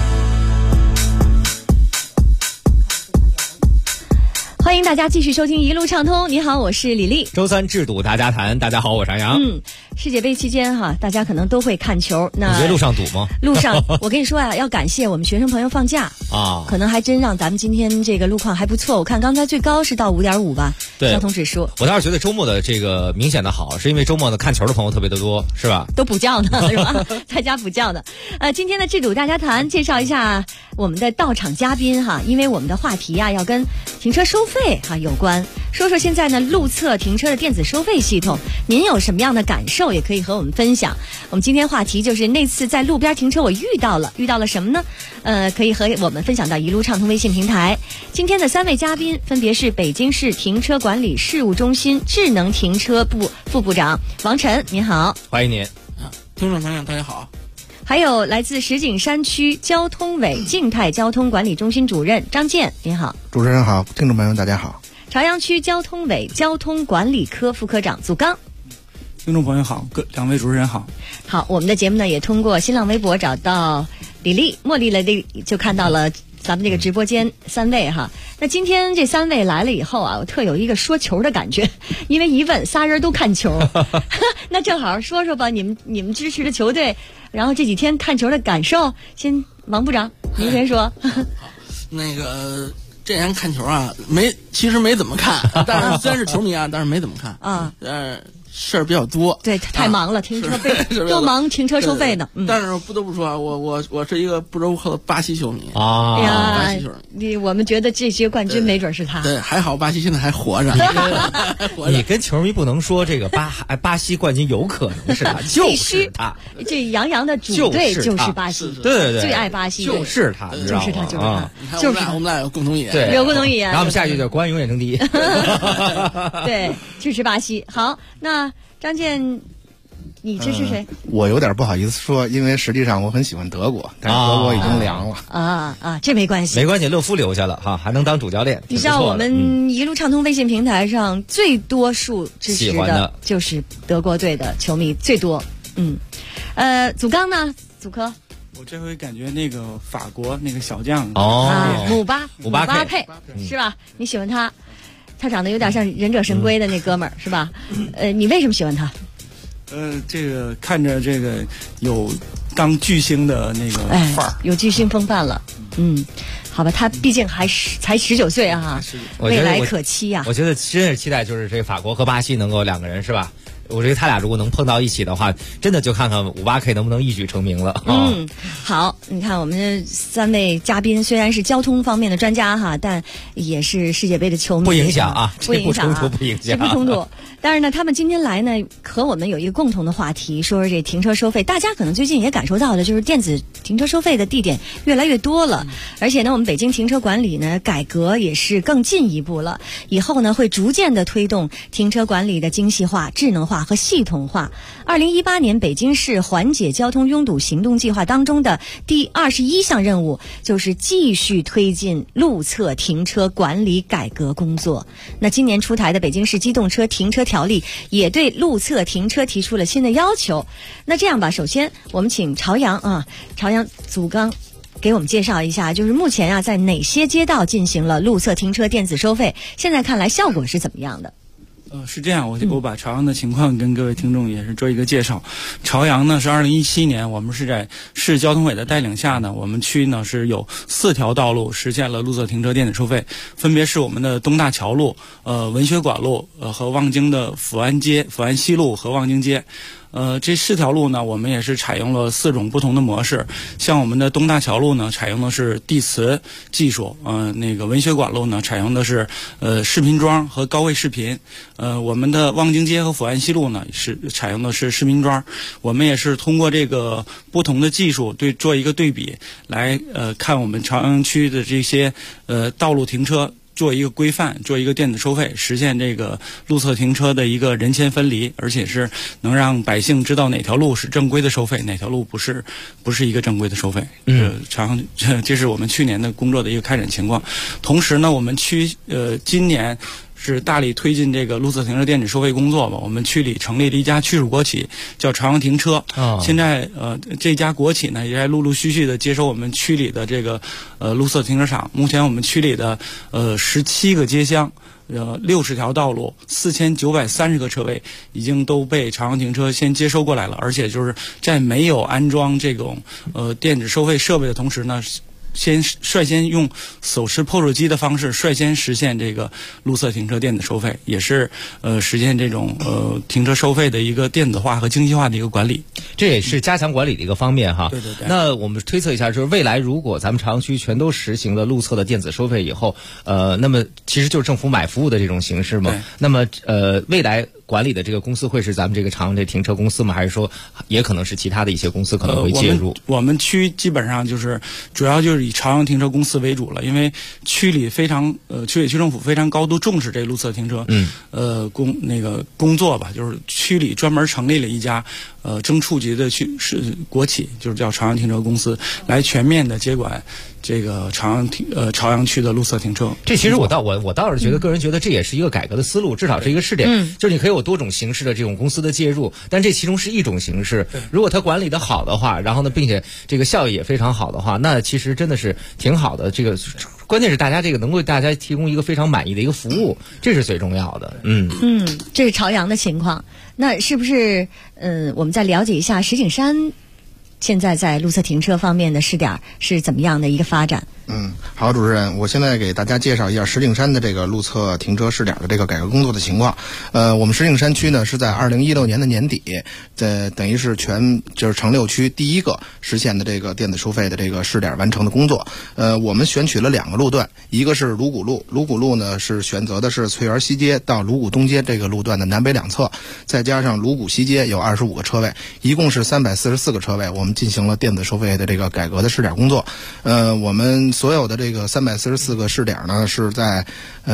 欢迎大家继续收听一路畅通。你好，我是李丽。
周三制堵大家谈，大家好，我是杨洋。
世界杯期间大家可能都会看球。那
你觉得路上堵吗？
路上，我跟你说要感谢我们学生朋友放假
啊，
可能还真让咱们今天这个路况还不错。我看刚才最高是到5.5吧，
对，
交通指数。
我倒是觉得周末的这个明显的好，是因为周末的看球的朋友特别的多，是吧？
都补觉呢，是吧？在家补觉呢。今天的制堵大家谈，介绍一下我们的到场嘉宾因为我们的话题要跟停车收费有关。说说现在呢路侧停车的电子收费系统，您有什么样的感受，也可以和我们分享。我们今天话题就是那次在路边停车我遇到了什么呢？可以和我们分享到一路畅通微信平台。今天的3位嘉宾分别是北京市停车管理事务中心智能停车部副部长王晨，您好。
欢迎您。
听众朋友大家好。
还有来自石景山区交通委静态交通管理中心主任张健，您好。
主持人好，听众朋友大家好。
朝阳区交通委交通管理科副科长祖刚，
听众朋友好，两位主持人好。
好，我们的节目呢也通过新浪微博找到李丽、茉莉了，就看到了咱们这个直播间3位那今天这3位来了以后我特有一个说球的感觉，因为一问仨人都看球，那正好说说吧，你们支持的球队，然后这几天看球的感受。先王部长，您先说。
那个这人看球其实没怎么看，但是虽然是球迷但是没怎么看事儿比较多，
对，太忙了，停车费多忙，停车收费呢。
但是不得不说我是一个不折不扣的巴西球迷
巴西球迷。我们觉得这些冠军没准是他。
对，还好巴西现在还活着。
你跟球迷不能说这个巴西冠军有可能是他，就是他。
这杨洋的主队就是巴西，
对，
最爱巴西，
就是他，
就是他，
就是他。我们俩有共同语言，
对，
有共同语言。
然后我们下一句就是国安永远争第一。
对，支持巴西。好，那张健，你支持谁？
我有点不好意思说，因为实际上我很喜欢德国，但是德国已经凉了。
这没关系，
没关系，勒夫留下了还能当主教练。
你知道我们一路畅通微信平台上最多数支持的就是德国队的球迷最多。祖刚呢？祖科。
我这回感觉那个法国那个小将
姆巴佩是吧？你喜欢他？他长得有点像忍者神龟的那哥们儿，是吧？你为什么喜欢他？
这个看着这个有当巨星的那个范儿，
有巨星风范了。好吧，他毕竟才19岁未来可期
我觉得真是期待，就是这个法国和巴西能够2个人，是吧？我觉得他俩如果能碰到一起的话，真的就看看58K 能不能一举成名了。
好，你看我们3位嘉宾虽然是交通方面的专家但也是世界杯的球迷，
不影响
不影响
不影响，
不冲突。但是呢，他们今天来呢，和我们有一个共同的话题，说这停车收费。大家可能最近也感受到的，就是电子停车收费的地点越来越多了，而且呢，我们北京停车管理呢改革也是更进一步了。以后呢，会逐渐的推动停车管理的精细化、智能化和系统化。2018年北京市缓解交通拥堵行动计划当中的第21项任务，就是继续推进路侧停车管理改革工作。那今年出台的北京市机动车停车条例也对路侧停车提出了新的要求。那这样吧，首先我们请朝阳祖刚给我们介绍一下，就是目前啊，在哪些街道进行了路侧停车电子收费？现在看来效果是怎么样的？
是这样，我把朝阳的情况跟各位听众也是做一个介绍。朝阳呢是2017年，我们是在市交通委的带领下呢，我们区呢是有4条道路实现了路侧停车电子收费，分别是我们的东大桥路、文学馆路、和望京的阜安西路和望京街。这4条路呢，我们也是采用了4种不同的模式。像我们的东大桥路呢，采用的是地磁技术；那个文学馆路呢，采用的是视频装和高位视频；我们的望京街和阜安西路呢，是采用的是视频装。我们也是通过这个不同的技术做一个对比，来看我们朝阳区的这些道路停车。做一个规范，做一个电子收费，实现这个路侧停车的一个人钱分离，而且是能让百姓知道哪条路是正规的收费，哪条路不是一个正规的收费。这是我们去年的工作的一个开展情况。同时呢，我们区今年是大力推进这个路侧停车电子收费工作吧。我们区里成立了一家区属国企，叫朝阳停车。现在这家国企呢，也在陆陆续续的接收我们区里的这个路侧停车场。目前我们区里的17个街厢。60条道路，4930个车位已经都被朝阳停车先接收过来了，而且就是在没有安装这种电子收费设备的同时呢，率先用手持 POS 机的方式率先实现这个路侧停车电子收费，也是实现这种停车收费的一个电子化和精细化的一个管理。
这也是加强管理的一个方面哈。
对对对。
那我们推测一下，就是未来如果咱们朝阳区全都实行了路侧的电子收费以后，那么其实就是政府买服务的这种形式嘛。那么未来管理的这个公司会是咱们这个朝阳这停车公司吗？还是说也可能是其他的一些公司可能会介入？
我们区基本上就是主要就是以朝阳停车公司为主了，因为区里区委区政府非常高度重视这路侧停车工作吧，就是区里专门成立了一家正处级的是国企，就是叫朝阳停车公司，来全面的接管这个朝阳区的路侧停车。
这其实我倒是觉得，个人觉得这也是一个改革的思路，至少是一个试点。就是你可以有多种形式的这种公司的介入，但这其中是一种形式。如果它管理的好的话，然后呢，并且这个效益也非常好的话，那其实真的是挺好的。这个关键是大家这个能够为大家提供一个非常满意的一个服务，这是最重要的。
这是朝阳的情况。那是不是我们再了解一下石景山现在在路侧停车方面的试点是怎么样的一个发展？
好，主持人，我现在给大家介绍一下石景山的这个路侧停车试点的这个改革工作的情况。我们石景山区呢是在2016年的年底，等于是就是城6区第一个实现的这个电子收费的这个试点完成的工作。我们选取了2个路段，一个是鲁谷路，鲁谷路呢是选择的是翠园西街到鲁谷东街这个路段的南北两侧，再加上鲁谷西街有25个车位，一共是344个车位，我们进行了电子收费的这个改革的试点工作。我们所有的这个344个试点呢，是在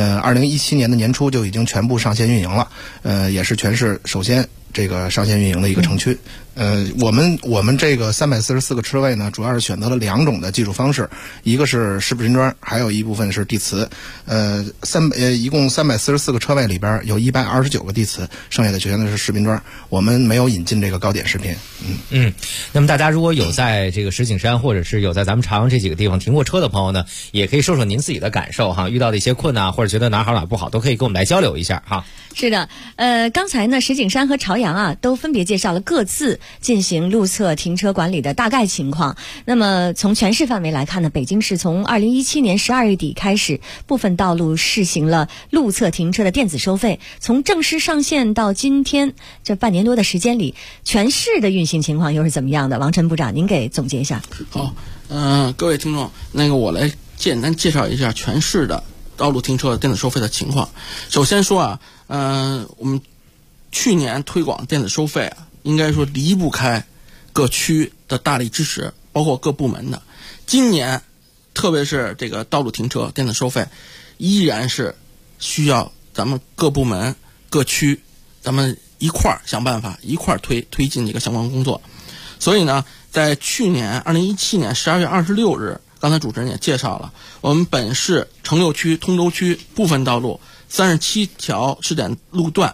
2017年的年初就已经全部上线运营了，也是全市首先这个上线运营的一个城区。我们这个344个车位呢，主要是选择了2种的技术方式，一个是视频装，还有一部分是地磁。一共344个车位里边有129个地磁，剩下的全都是视频装。我们没有引进这个高点视频。
那么大家如果有在这个石景山或者是有在咱们朝阳这几个地方停过车的朋友呢，也可以说说您自己的感受哈，遇到的一些困难或者觉得哪好哪不好，都可以跟我们来交流一下哈。
是的，刚才呢石景山和朝阳啊都分别介绍了各自进行路侧停车管理的大概情况。那么从全市范围来看呢，北京市从2017年12月底开始，部分道路试行了路侧停车的电子收费。从正式上线到今天这半年多的时间里，全市的运行情况又是怎么样的？王晨部长，您给总结一下。
好，各位听众，我来简单介绍一下全市的道路停车电子收费的情况。首先说啊，我们去年推广电子收费啊，应该说离不开各区的大力支持，包括各部门的。今年特别是这个道路停车电子收费，依然是需要咱们各部门各区咱们一块儿想办法，一块儿推进这个相关工作。所以呢，在去年2017年12月26日，刚才主持人也介绍了，我们本市城6区、通州区部分道路37条试点路段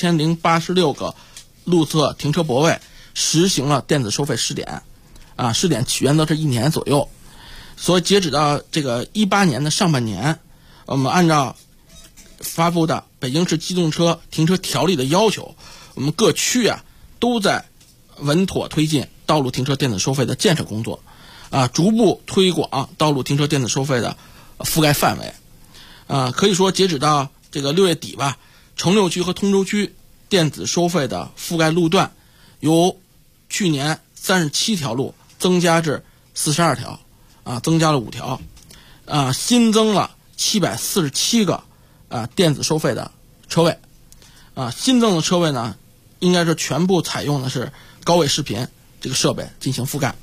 4086个路侧停车泊位实行了电子收费试点，试点原则是1年左右。 所以截止到这个18年的上半年，我们按照发布的北京市机动车停车条例的要求，我们各区啊都在稳妥推进道路停车电子收费的建设工作，逐步推广道路停车电子收费的覆盖范围。可以说截止到这个6月底吧，城六区和通州区电子收费的覆盖路段由去年37条路增加至42条，增加了5条，新增了747个电子收费的车位，新增的车位呢，应该是全部采用的是高位视频这个设备进行覆盖。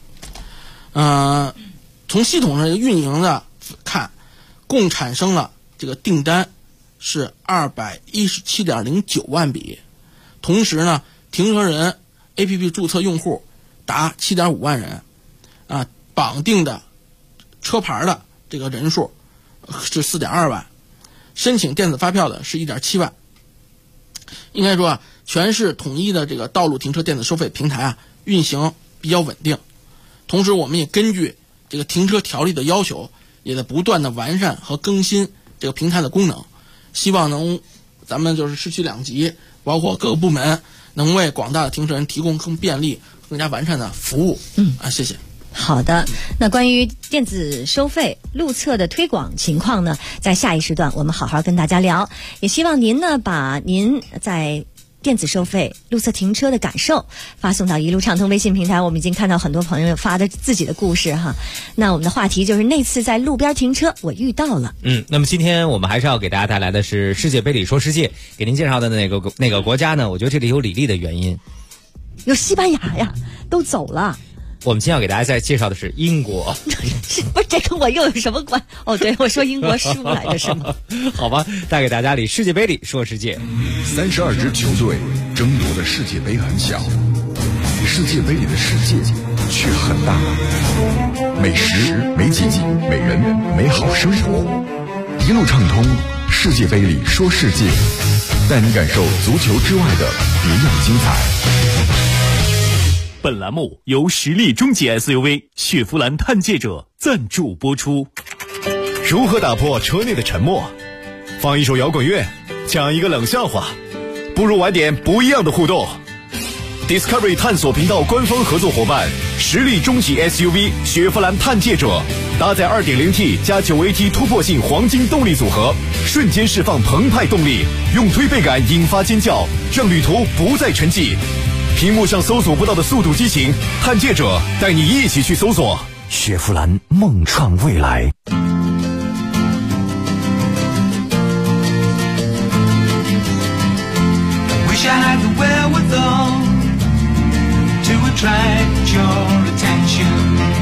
从系统上运营的看，共产生了这个订单是217.09万笔，同时呢，停车人 APP 注册用户达7.5万人，绑定的车牌的这个人数是4.2万，申请电子发票的是1.7万。应该说全市统一的这个道路停车电子收费平台运行比较稳定。同时，我们也根据这个停车条例的要求，也在不断的完善和更新这个平台的功能，希望咱们就是市区两级，包括各个部门，能为广大的停车人提供更便利、更加完善的服务。谢谢。
好的，那关于电子收费路测的推广情况呢，在下一时段我们好好跟大家聊。也希望您呢，把您在电子收费路测停车的感受发送到一路畅通微信平台。我们已经看到很多朋友发的自己的故事哈。那我们的话题就是那次在路边停车我遇到了。
那么今天我们还是要给大家带来的是世界杯里说世界，给您介绍的那个国家呢，我觉得这里有李丽的原因，
有西班牙呀，都走了。
我们今天要给大家再介绍的是英国。
不是，这跟我又有什么关？对，我说英国输来的是吗？
好吧，带给大家世界杯里说世界。
32支球队争夺的世界杯很小，世界杯里的世界却很大。美食、美景、美人、美好生活，一路畅通世界杯里说世界，带你感受足球之外的别样精彩。
本栏目由实力中级 SUV 雪佛兰探界者赞助播出。
如何打破车内的沉默？放一首摇滚乐，讲一个冷笑话，不如玩点不一样的互动。Discovery 探索频道官方合作伙伴，实力中级 SUV 雪佛兰探界者，搭载 2.0T 加 9AT 突破性黄金动力组合，瞬间释放澎湃动力，用推背感引发尖叫，让旅途不再沉寂。屏幕上搜索不到的速度激情，探界者带你一起去搜索。
雪佛兰梦创未来。
Wish I had the wherewithal to attract your attention.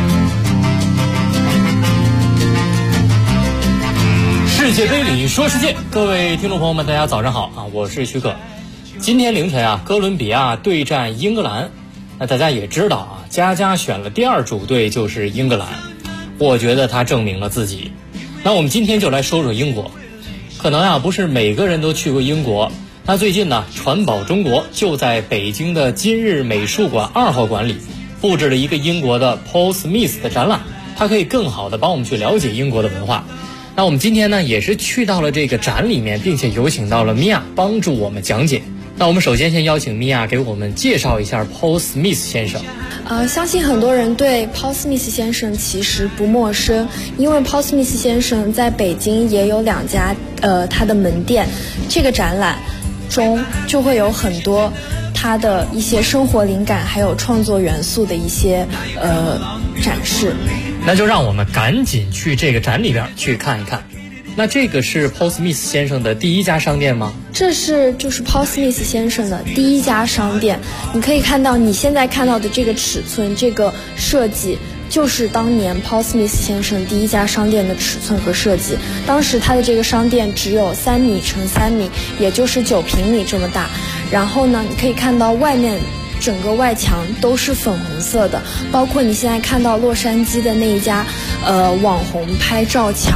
世界杯里说世界，各位听众朋友们，大家早上好我是徐可。今天凌晨哥伦比亚对战英格兰。那大家也知道佳佳选了第二主队就是英格兰，我觉得他证明了自己。那我们今天就来说说英国。可能不是每个人都去过英国。那最近传宝中国就在北京的今日美术馆2号馆里布置了一个英国的 Paul Smith 的展览，它可以更好的帮我们去了解英国的文化。那我们今天呢也是去到了这个展里面，并且有请到了米娅帮助我们讲解。那我们首先邀请米娅给我们介绍一下 Paul Smith 先生。
相信很多人对 Paul Smith 先生其实不陌生，因为 Paul Smith 先生在北京也有2家他的门店。这个展览中就会有很多他的一些生活灵感还有创作元素的一些展示。
那就让我们赶紧去这个展里边去看一看。那这个是 Paul Smith 先生的第1家商店吗？
这就是 Paul Smith 先生的第1家商店。你可以看到你现在看到的这个尺寸，这个设计就是当年 Paul Smith 先生第1家商店的尺寸和设计。当时他的这个商店只有3米乘3米，也就是9平米这么大。然后呢，你可以看到外面整个外墙都是粉红色的，包括你现在看到洛杉矶的那一家网红拍照墙，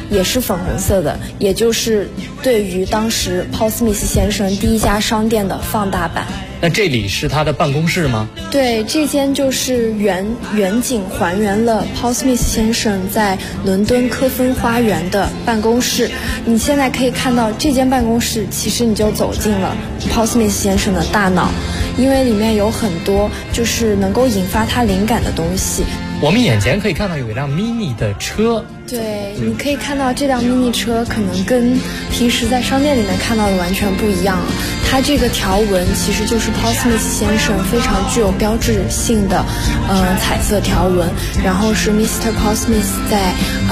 也是粉红色的，也就是对于当时 Paul Smith 先生第一家商店的放大版。
那这里是他的办公室吗？
对，这间就是远景还原了 Paul Smith 先生在伦敦科芬花园的办公室。你现在可以看到这间办公室，其实你就走进了 Paul Smith 先生的大脑，因为里面有很多就是能够引发他灵感的东西。
我们眼前可以看到有一辆 mini 的车，
对，你可以看到这辆 mini 车可能跟平时在商店里面看到的完全不一样。它这个条纹其实就是 Paul Smith 先生非常具有标志性的彩色条纹，然后是 Mr. Paul Smith 在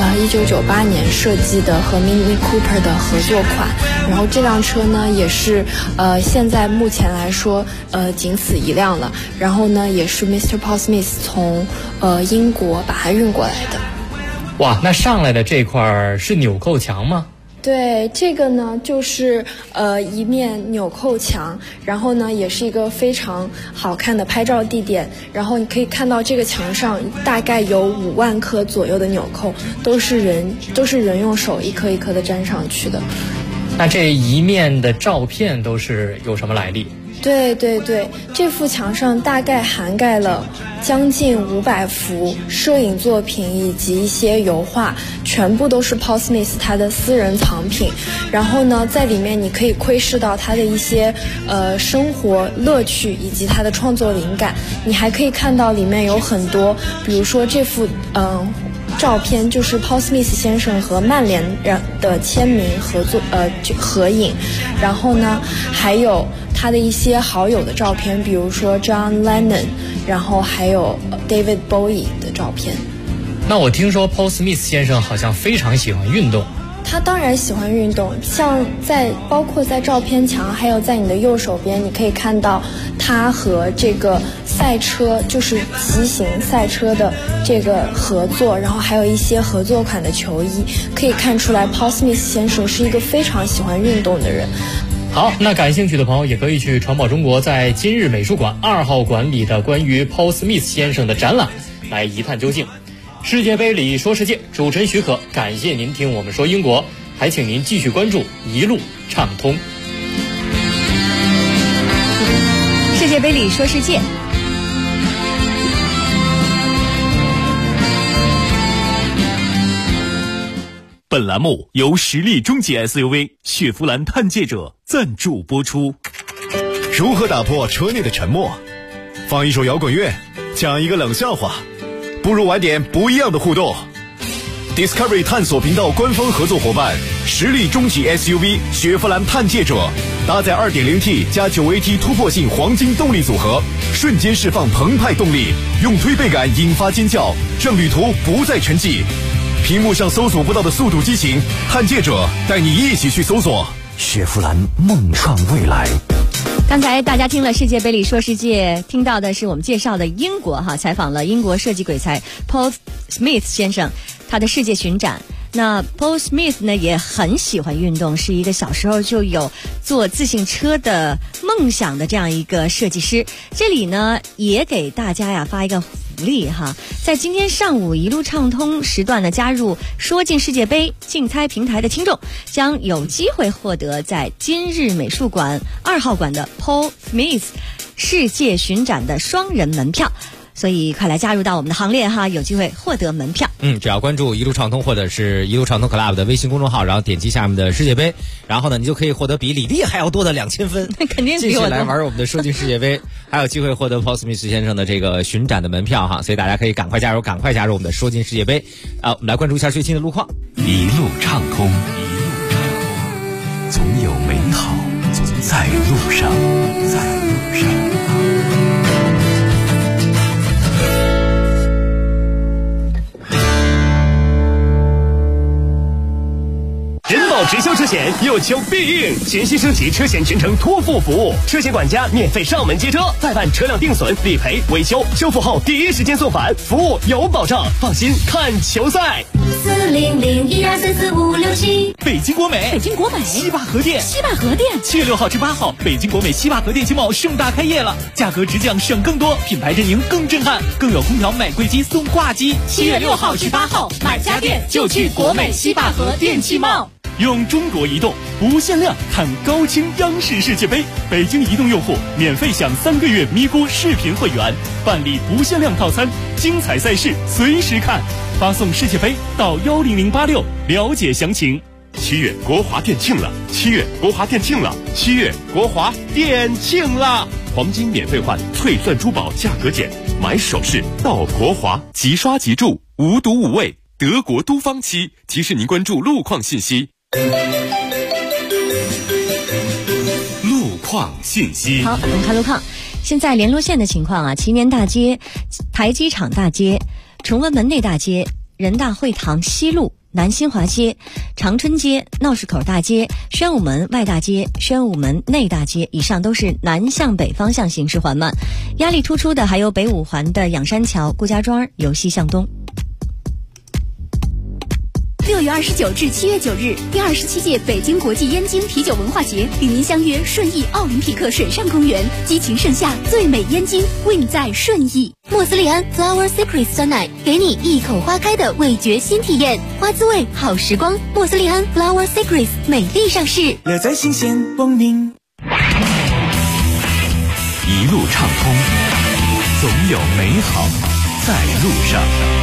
1998年设计的和 Mini Cooper 的合作款。然后这辆车呢也是现在目前来说仅此一辆了，然后呢也是 Mr. Paul Smith 从英国把它运过来的。
哇，那上来的这块是纽扣墙吗？
对，这个呢就是一面纽扣墙，然后呢也是一个非常好看的拍照地点。然后你可以看到这个墙上大概有5万颗左右的纽扣，都是人用手一颗一颗的粘上去的。
那这一面的照片都是有什么来历？
对对对，这幅墙上大概涵盖了将近500幅摄影作品以及一些油画，全部都是 Paul Smith 他的私人藏品。然后呢，在里面你可以窥视到他的一些生活乐趣以及他的创作灵感。你还可以看到里面有很多，比如说这幅照片就是 Paul Smith 先生和曼联的签名合影，然后呢还有他的一些好友的照片，比如说 John Lennon， 然后还有 David Bowie 的照片。
那我听说 Paul Smith 先生好像非常喜欢运动。
他当然喜欢运动，像包括在照片墙，还有在你的右手边，你可以看到他和这个赛车，就是骑行赛车的这个合作，然后还有一些合作款的球衣，可以看出来 Paul Smith 先生是一个非常喜欢运动的人。
好，那感兴趣的朋友也可以去传宝中国在今日美术馆2号馆里的关于 Paul Smith 先生的展览来一探究竟。世界杯里说世界，主持人许可，感谢您听我们说英国，还请您继续关注一路畅通。
世界杯里说世界。
本栏目由实力中级 SUV 雪佛兰探界者赞助播出。
如何打破车内的沉默？放一首摇滚乐，讲一个冷笑话，不如玩点不一样的互动。Discovery 探索频道官方合作伙伴，实力中级 SUV 雪佛兰探界者，搭载 2.0T 加 9AT 突破性黄金动力组合，瞬间释放澎湃动力，用推背感引发尖叫，让旅途不再沉寂。屏幕上搜索不到的速度激情，探界者带你一起去搜索。
雪佛兰梦创未来。
刚才大家听了世界杯里说世界，听到的是我们介绍的英国采访了英国设计鬼才 Paul Smith 先生他的世界巡展。那 Paul Smith 呢也很喜欢运动，是一个小时候就有做自行车的梦想的这样一个设计师。这里呢也给大家发一个福利在今天上午一路畅通时段呢，加入说进世界杯竞猜平台的听众将有机会获得在今日美术馆2号馆的 Paul Smith 世界巡展的双人门票。所以快来加入到我们的行列有机会获得门票。
只要关注一路畅通或者是一路畅通 Club 的微信公众号，然后点击下面的世界杯，然后呢你就可以获得比李丽还要多的2000分，
那肯定
继续来玩我们的说进世界杯，还有机会获得 Paul Smith 先生的这个巡展的门票所以大家可以赶快加入我们的说进世界杯我们来关注一下最新的路况。
一路畅通，总有美好在路上。
人保直销车险有求必应，全新升级车险全程托付服务，车险管家免费上门接车，再办车辆定损、理赔、维修、修复后第一时间送返，服务有保障，放心看球赛。
40012445567。
北京国美，
北京国美
西坝河店，
西坝河店
7月6号至8号，北京国美西坝河店新贸盛大开业了，价格直降省更多，品牌阵营更震撼，更有空调买贵机送挂机。
7月6号至8号，买家电就去国美西坝河电气贸。
用中国移动不限量看高清央视世界杯，北京移动用户免费享3个月咪咕视频会员，办理不限量套餐，精彩赛事随时看，发送世界杯到10086了解详情。
7月国华店庆了，7月国华店庆了，7月国华店庆了！黄金免费换，翠钻珠宝价格减，买首饰到国华，即刷即住，无毒无味，德国都方漆。提示您关注路况信息。路况信息。
好，我们看路况。现在联络线的情况啊，祁年大街、台机场大街、崇文门内大街、人大会堂西路、南新华街、长春街、闹市口大街、宣武门外大街、宣武门内大街，以上都是南向北方向行驶缓慢。压力突出的还有北五环的仰山桥、顾家庄由西向东。
6月29至7月9日，第27届北京国际燕京啤酒文化节与您相约顺义奥林匹克水上公园，激情盛夏，最美燕京，为你在顺义。莫斯利安 Flower Secret 酸奶，给你一口花开的味觉新体验，花滋味好时光。莫斯利安 Flower Secret 美丽上市，
乐在新鲜，光明。
一路畅通，总有美好在路上。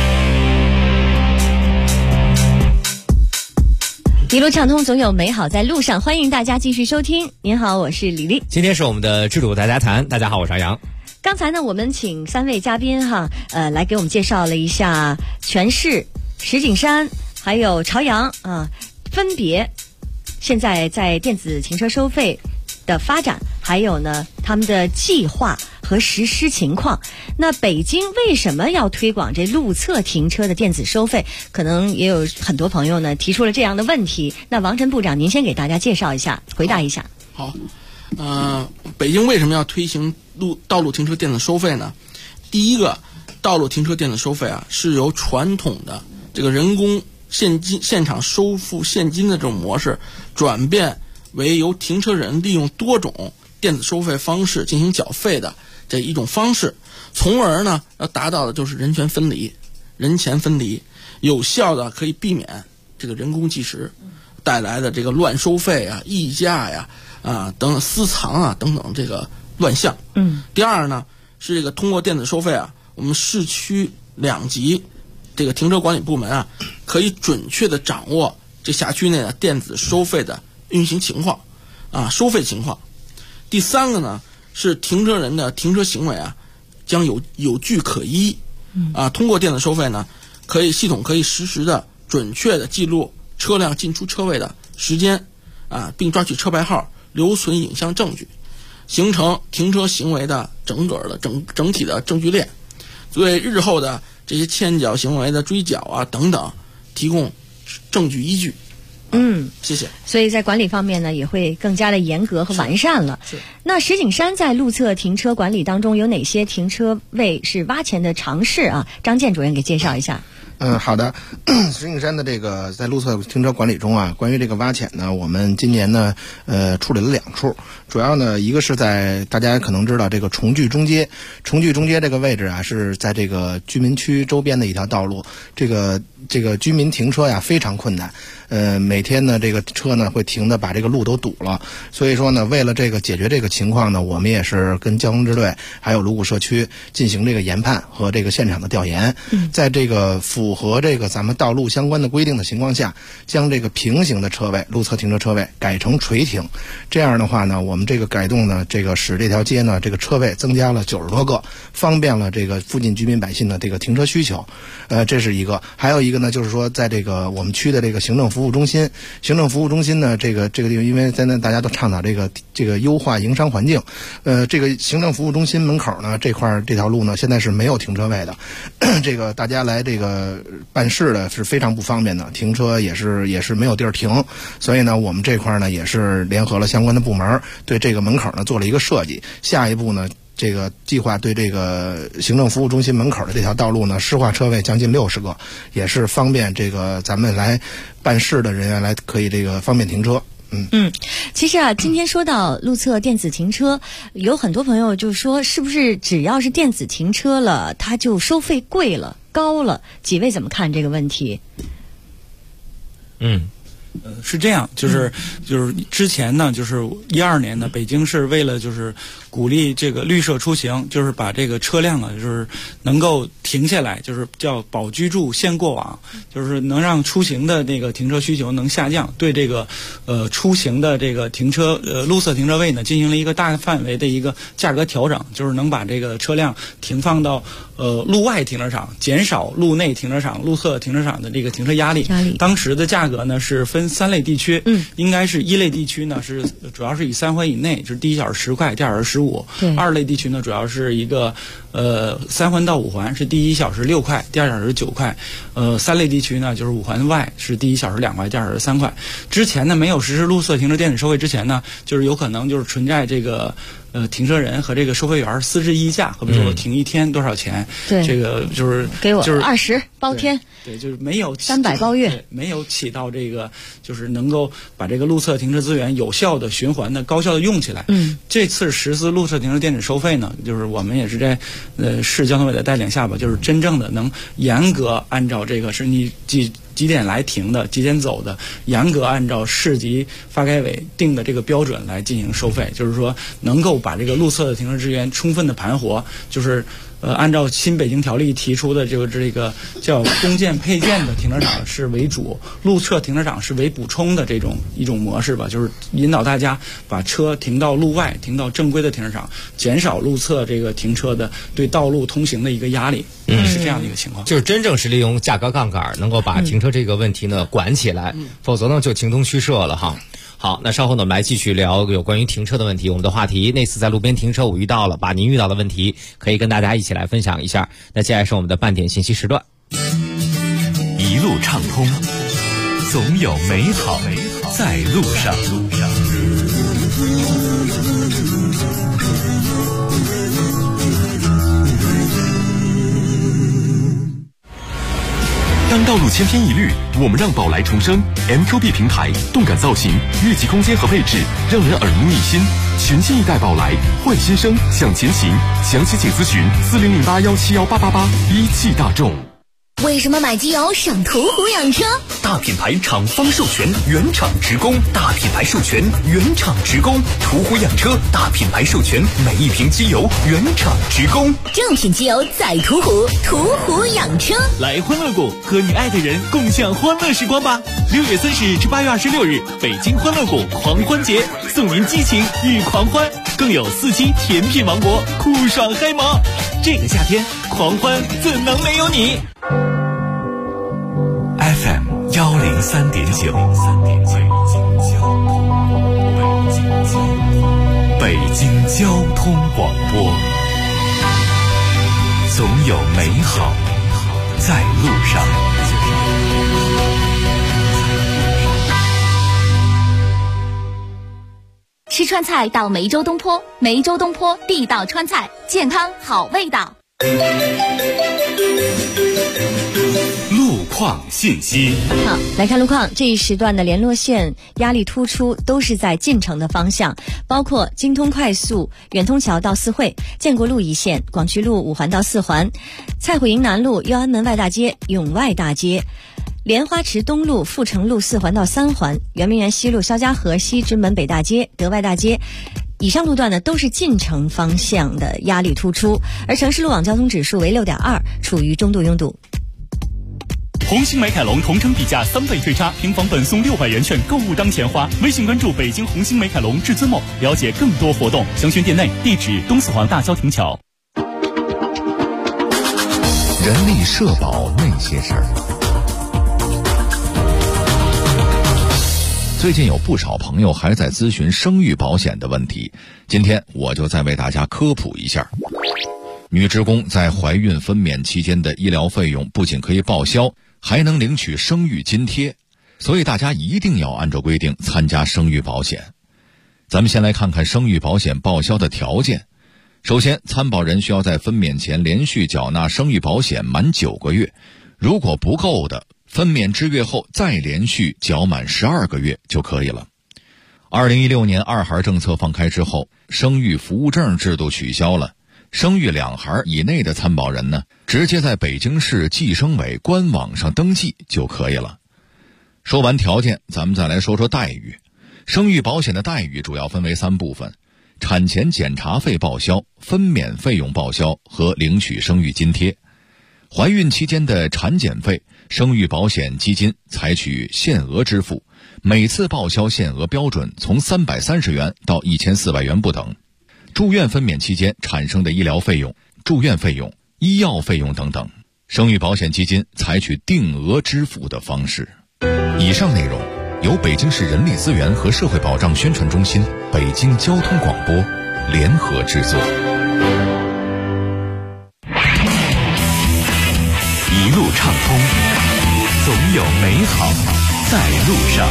一路畅通，总有美好在路上。欢迎大家继续收听。您好，我是李丽。
今天是我们的知主大家谈。大家好，我是阿阳。
刚才呢，我们请3位嘉宾来给我们介绍了一下全市、石景山还有朝阳啊，分别现在在电子停车收费的发展，还有呢他们的计划和实施情况。那北京为什么要推广这路侧停车的电子收费？可能也有很多朋友呢提出了这样的问题。那王晨部长，您先给大家介绍一下，回答一下。
好，北京为什么要推行道路停车电子收费呢？第一个，道路停车电子收费啊，是由传统的这个人工现场收付现金的这种模式，转变为由停车人利用多种电子收费方式进行缴费的这一种方式，从而呢要达到的就是人权分离、人钱分离，有效的可以避免这个人工计时带来的这个乱收费啊、溢价呀等私藏啊等等这个乱象。第二呢是这个通过电子收费啊，我们市区2级这个停车管理部门啊，可以准确的掌握这辖区内的电子收费的运行情况啊、收费情况。第三个呢是停车人的停车行为啊将有据可依通过电子收费呢，系统可以实时的准确的记录车辆进出车位的时间并抓取车牌号，留存影像证据，形成停车行为的整体的证据链，对日后的这些欠缴行为的追缴啊等等提供证据依据。谢谢。
所以在管理方面呢，也会更加的严格和完善了。那石景山在路侧停车管理当中有哪些停车位是挖钱的常识啊？张建主任给介绍一下。
好的。石景山的这个在路侧停车管理中啊，关于这个挖潜呢，我们今年呢处理了2处，主要呢一个是在大家可能知道这个崇聚中街这个位置啊，是在这个居民区周边的一条道路，这个居民停车呀非常困难。每天呢这个车呢会停的把这个路都堵了，所以说呢为了这个解决这个情况呢，我们也是跟交通支队还有鲁谷社区进行这个研判和这个现场的调研，在这个符合这个咱们道路相关的规定的情况下，将这个平行的车位路侧停车车位改成垂停。这样的话呢，我们这个改动呢，这个使这条街呢这个车位增加了90多个，方便了这个附近居民百姓的这个停车需求。这是一个。还有一个呢，就是说在这个我们区的这个行政服务中心呢，这个地方，因为现在大家都倡导这个优化营商环境，这个行政服务中心门口呢这条路呢现在是没有停车位的，这个大家来这个办事的是非常不方便的，停车也是没有地儿停，所以呢我们这块呢也是联合了相关的部门，对这个门口呢做了一个设计，下一步呢这个计划对这个行政服务中心门口的这条道路呢，施划车位将近60个，也是方便这个咱们来办事的人员来可以这个方便停车。
其实啊，今天说到路测电子停车，有很多朋友就说，是不是只要是电子停车了，它就收费贵了、高了？几位怎么看这个问题？
是这样，就是之前呢，就是12年呢，北京市为了就是鼓励这个绿色出行，就是把这个车辆啊，就是能够停下来，就是叫保居住限过往，就是能让出行的这个停车需求能下降，对这个出行的这个停车路侧停车位呢进行了一个大范围的一个价格调整，就是能把这个车辆停放到路外停车场，减少路内停车场、路侧停车场的这个停车压力。当时的价格呢是分3类地区，应该是1类地区呢是主要是以3环以内，就是第一小时10块，第二小时15。2类地区呢主要是一个3环到5环是第一小时6块，第二小时9块。3类地区呢就是5环外是第一小时2块，第二小时3块。之前呢没有实施路侧停车电子收费之前呢，就是有可能就是存在这个停车人和这个收费员私自议价，或者说我停1天多少钱？
对，
这个就是
给我
就是
20包天。
对，就是没有
300包月，
没有起到这个就是能够把这个路侧停车资源有效的循环的高效的用起来。这次实施路侧停车电子收费呢，就是我们也是在市交通委的带领下吧，就是真正的能严格按照这个是你几点来停的，几点走的，严格按照市级发改委定的这个标准来进行收费，就是说能够把这个路侧的停车资源充分的盘活，就是按照新北京条例提出的这个叫公建配建的停车场是为主，路侧停车场是为补充的一种模式吧，就是引导大家把车停到路外，停到正规的停车场，减少路侧这个停车的对道路通行的一个压力。是这样的一个情况，
就是真正是利用价格杠杆能够把停车这个问题呢管起来，否则呢就情同虚设了哈。好，那稍后呢我们来继续聊有关于停车的问题。我们的话题那次在路边停车我遇到了，把您遇到的问题可以跟大家一起来分享一下。那接下来是我们的半点信息时段。
一路畅通，总有美好在路上。
当道路千篇一律，我们让宝来重生。MQB 平台动感造型、越级空间和配置，让人耳目一新。全新一代宝来，换新生，向前行。详情请咨询4008171888。一汽大众。
为什么买机油省途虎养车？
大品牌厂方授权，原厂直供；大品牌授权，原厂直供。途虎养车大品牌授权，每一瓶机油原厂直供。
正品机油在途虎，途虎养车。
来欢乐谷，和你爱的人共享欢乐时光吧！6月30日至8月26日，北京欢乐谷狂欢节，送您激情与狂欢，更有4期甜品王国，酷爽嗨萌。这个夏天，狂欢怎能没有你
？FM 103.9，北京交通广播，总有美好在路上。
吃川菜到梅州东坡，梅州东坡地道川菜，健康好味道。
路况信息。
好，来看路况。这一时段的联络线压力突出，都是在进城的方向，包括京通快速远通桥到四惠、建国路一线、广渠路5环到4环、蔡虎营南路右安门外大街、永外大街、莲花池东路阜成路4环到3环、圆明园西路肖家河西直门北大街、德外大街。以上路段呢都是进城方向的压力突出，而城市路网交通指数为6.2，处于中度拥堵。
红星美凯龙同城底价3倍退差，平房本送600元券，购物当钱花。微信关注北京红星美凯龙至尊梦，了解更多活动，详询店内。地址东四环大郊亭桥。
人力社保那些事儿。最近有不少朋友还在咨询生育保险的问题，今天我就再为大家科普一下。女职工在怀孕分娩期间的医疗费用不仅可以报销，还能领取生育津贴，所以大家一定要按照规定参加生育保险。咱们先来看看生育保险报销的条件。
首先，参保人需要在分娩前连续缴纳生育保险满9个月，如果不够的，分娩之月后再连续缴满12个月就可以了。2016年二孩政策放开之后，生育服务证制度取消了，生育2孩以内的参保人呢，直接在北京市计生委官网上登记就可以了。说完条件，咱们再来说说待遇。生育保险的待遇主要分为3部分：产前检查费报销、分娩费用报销和领取生育津贴。怀孕期间的产检费，生育保险基金采取限额支付，每次报销限额标准从330元到1400元不等。住院分娩期间产生的医疗费用、住院费用、医药费用等等，生育保险基金采取定额支付的方式。以上内容由北京市人力资源和社会保障宣传中心、北京交通广播联合制作。
一路畅通，总有美好在路上。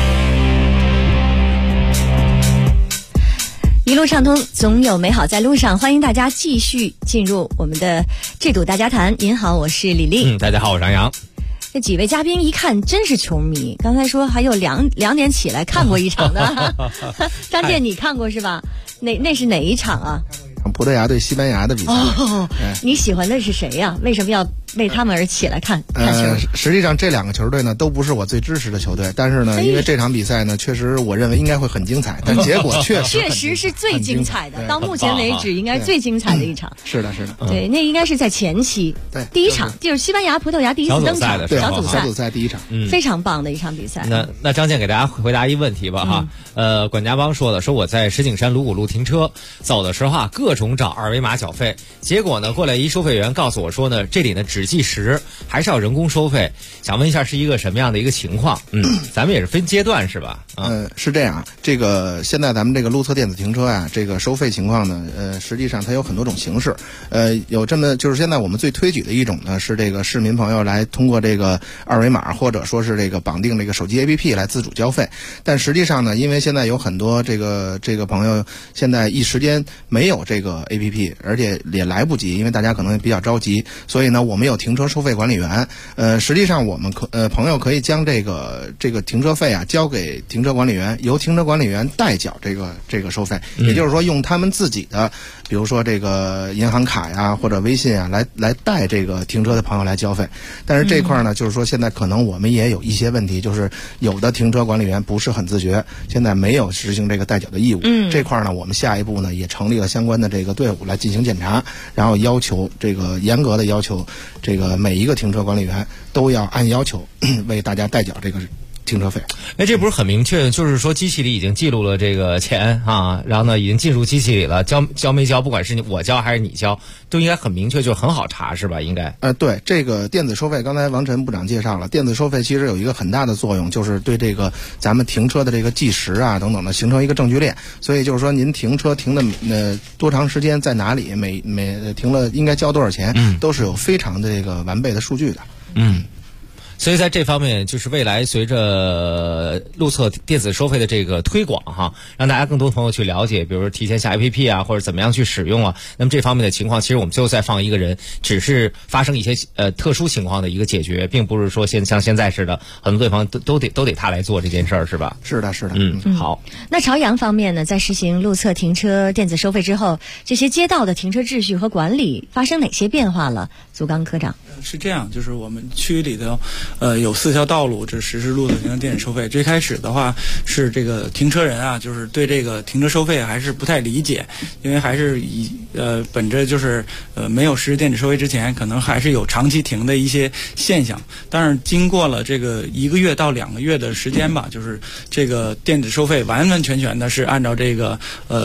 一路畅通，总有美好在路上。欢迎大家继续进入我们的这堵大家谈。您好，我是李丽。
大家好，我是杨洋。
这几位嘉宾一看真是球迷，刚才说还有2点起来看过一场的。张健，你看过是吧？那是哪一场啊？
葡萄牙对西班牙的比赛。
你喜欢的是谁呀？为什么要为他们而起来看球？
实际上这2个球队呢都不是我最支持的球队，但是呢，因为这场比赛呢，确实我认为应该会很精彩，但结果确实
是最精彩的，到目前为止应该是最精彩的一场。
是的。
对，那应该是在前期，
对，
第一场就是西班牙葡萄牙第一次登场，小组赛
第一场，
非常棒的一场比赛。
那张健给大家回答一问题吧哈，管家帮说我在石景山鲁谷路停车，走的时候啊，各种找2维码缴费，结果呢，过来一收费员告诉我说呢，这里呢只计时，还是要人工收费。想问一下是一个什么样的一个情况？咱们也是分阶段是吧？
是这样，这个现在咱们这个路测电子停车啊，这个收费情况呢，实际上它有很多种形式。有这么就是现在我们最推举的一种呢，是这个市民朋友来通过这个2维码或者说是这个绑定这个手机 APP 来自主交费。但实际上呢，因为现在有很多这个朋友现在一时间没有这个 APP， 而且也来不及，因为大家可能比较着急，所以呢，我们有停车收费管理员。实际上我们朋友可以将这个停车费啊交给停车管理员，由停车管理员代缴这个收费，也就是说用他们自己的，比如说这个银行卡呀或者微信啊来带这个停车的朋友来交费。但是这块呢，就是说现在可能我们也有一些问题，就是有的停车管理员不是很自觉，现在没有实行这个代缴的义务。这块呢，我们下一步呢也成立了相关的这个队伍来进行检查，然后要求这个严格的要求，这个每一个停车管理员都要按要求为大家代缴这个停车费。
这不是很明确，就是说机器里已经记录了这个钱啊，然后呢已经进入机器里了，交没交，不管是我交还是你交，都应该很明确，就很好查是吧？应该。
对，这个电子收费，刚才王晨部长介绍了，电子收费其实有一个很大的作用，就是对这个咱们停车的这个计时啊等等的形成一个证据链。所以就是说您停车停的多长时间，在哪里，每停了应该交多少钱，都是有非常的这个完备的数据的。
所以在这方面，就是未来随着路测电子收费的这个推广哈，让大家更多朋友去了解，比如说提前下 APP 啊，或者怎么样去使用啊。那么这方面的情况，其实我们最后再放一个人，只是发生一些特殊情况的一个解决，并不是说像现在似的，很多对方都得他来做这件事儿，是吧？
是的。
好。
那朝阳方面呢，在实行路测停车电子收费之后，这些街道的停车秩序和管理发生哪些变化了？祖刚科长。
是这样，就是我们区里头有4条道路这实施路测停车电子收费。最开始的话是这个停车人啊，就是对这个停车收费还是不太理解，因为还是本着就是没有实施电子收费之前，可能还是有长期停的一些现象。但是经过了这个1个月到2个月的时间吧，就是这个电子收费完完全全的是按照这个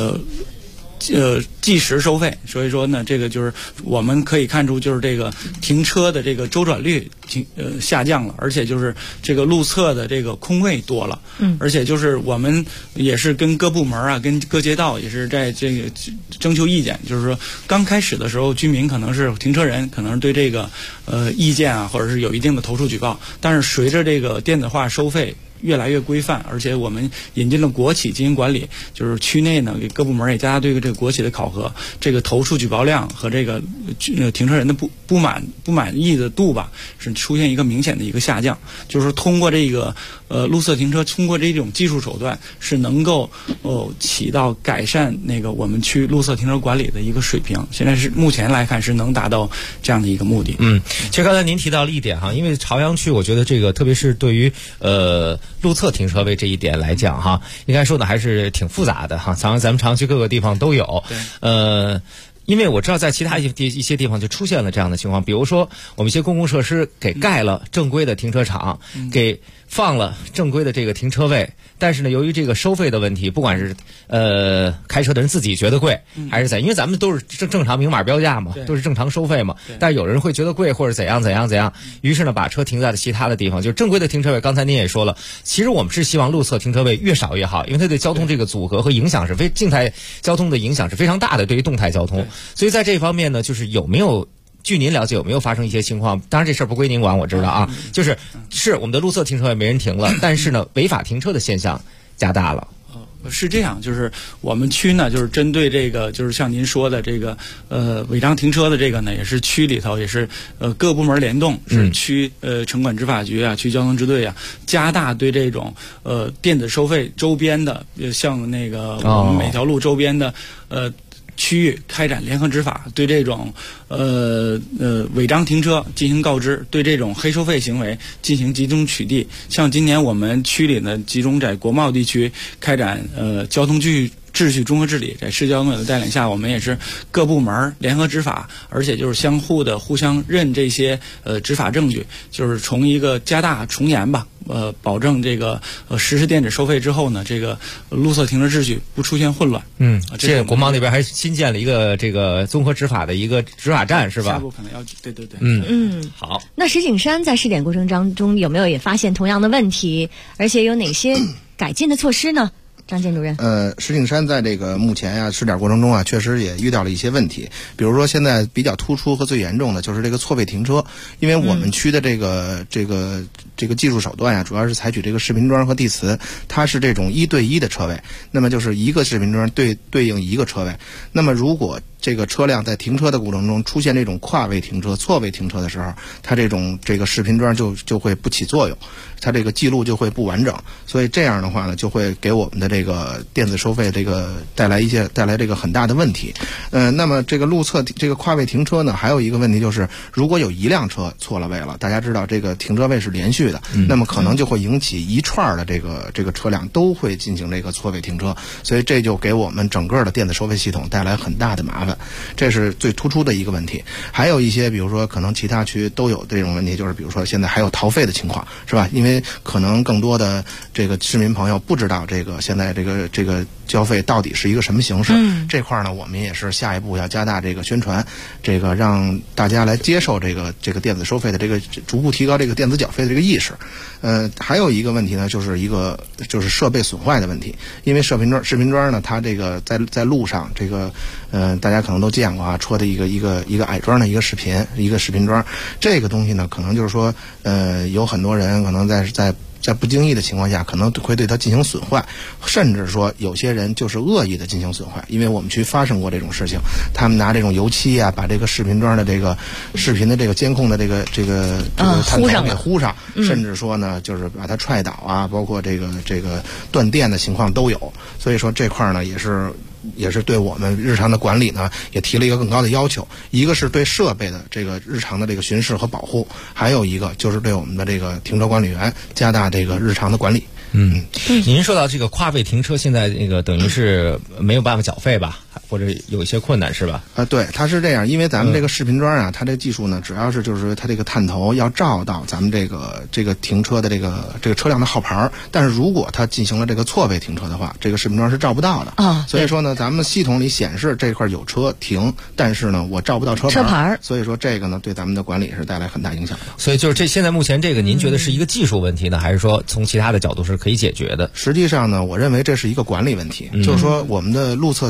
计时收费，所以说呢，这个就是我们可以看出，就是这个停车的这个周转率下降了，而且就是这个路测的这个空位多了，而且就是我们也是跟各部门啊，跟各街道也是在这个征求意见，就是说刚开始的时候，居民可能是停车人，可能是对这个意见啊，或者是有一定的投诉举报，但是随着这个电子化收费越来越规范，而且我们引进了国企进行管理，就是区内呢给各部门也加大对这个国企的考核，这个投诉举报量和这个停车人的不满意的度吧，是出现一个明显的一个下降。就是说通过这个路侧停车，通过这种技术手段是能够起到改善那个我们区路侧停车管理的一个水平。现在是目前来看是能达到这样的一个目的。
其实刚才您提到了一点哈，因为朝阳区我觉得这个特别是对于路侧停车位这一点来讲哈，应该说的还是挺复杂的哈，咱们朝阳区各个地方都有。因为我知道在其他一些地方就出现了这样的情况，比如说我们一些公共设施给盖了正规的停车场，给放了正规的这个停车位，但是呢，由于这个收费的问题，不管是开车的人自己觉得贵，还是因为咱们都是正常明码标价嘛，都是正常收费嘛，但是有人会觉得贵或者怎样，于是呢把车停在了其他的地方，就是正规的停车位。刚才您也说了，其实我们是希望路侧停车位越少越好，因为它对交通这个组合和影响是静态交通的影响是非常大的，对于动态交通。所以在这方面呢，就是有没有据您了解有没有发生一些情况？当然这事儿不归您管，我知道啊，就是我们的路侧停车位没人停了，但是呢违法停车的现象加大了。
是这样，就是我们区呢，就是针对这个，就是像您说的这个违章停车的这个呢，也是区里头也是各部门联动，是区城管执法局啊、区交通支队啊，加大对这种电子收费周边的，像那个我们每条路周边的区域开展联合执法，对这种违章停车进行告知，对这种黑收费行为进行集中取缔。像今年我们区里呢，集中在国贸地区开展交通秩序综合治理，在市交通委的带领下，我们也是各部门联合执法，而且就是互相认这些执法证据，就是从一个加大从严吧，保证这个实施电子收费之后呢，这个路侧停车秩序不出现混乱。
这国贸那边还新建了一个这个综合执法的一个执法站是吧？
下步可能要对。
好。
那石景山在试点过程当中有没有也发现同样的问题，而且有哪些改进的措施呢？张建主任，
石景山在这个目前呀试点过程中啊，确实也遇到了一些问题。比如说，现在比较突出和最严重的就是这个错位停车，因为我们区的这个技术手段呀，主要是采取这个视频桩和地磁，它是这种1对1的车位，那么就是一个视频桩对应一个车位。那么如果这个车辆在停车的过程中出现这种跨位停车、错位停车的时候，它这个视频桩就会不起作用，它这个记录就会不完整，所以这样的话呢，就会给我们的这个电子收费这个带来这个很大的问题。那么这个路侧这个跨位停车呢，还有一个问题就是，如果有一辆车错了位了，大家知道这个停车位是连续的，那么可能就会引起一串的这个车辆都会进行这个错位停车，所以这就给我们整个的电子收费系统带来很大的麻烦。这是最突出的一个问题。还有一些比如说可能其他区都有这种问题，就是比如说现在还有逃费的情况，是吧？因为可能更多的这个市民朋友不知道这个现在这个交费到底是一个什么形式。这块呢，我们也是下一步要加大这个宣传，这个让大家来接受这个电子收费的这个逐步提高这个电子缴费的这个意识。还有一个问题呢，就是设备损坏的问题。因为视频桩呢，它这个在路上这个大家可能都见过啊，戳的一个矮桩的一个视频桩，这个东西呢，可能就是说有很多人可能在不经意的情况下，可能会对它进行损坏，甚至说有些人就是恶意的进行损坏。因为我们区发生过这种事情，他们拿这种油漆啊，把这个视频桩的这个视频的这个监控的这个探头给糊上，甚至说呢，就是把它踹倒啊，包括这个断电的情况都有。所以说这块呢，也是对我们日常的管理呢，也提了一个更高的要求。一个是对设备的这个日常的这个巡视和保护，还有一个就是对我们的这个停车管理员加大这个日常的管理。
您说到这个跨位停车，现在那个等于是没有办法缴费吧，或者有一些困难是吧？
对，它是这样，因为咱们这个视频桩啊，它这技术呢，只要是就是它这个探头要照到咱们这个停车的这个车辆的号牌，但是如果它进行了这个错位停车的话，这个视频桩是照不到的啊。所以说呢，咱们系统里显示这块有车停，但是呢，我照不到车牌，所以说这个呢，对咱们的管理是带来很大影响的。
所以就是现在目前这个，您觉得是一个技术问题呢，还是说从其他的角度是可以解决的？
实际上呢，我认为这是一个管理问题，就是说我们的路侧停车管理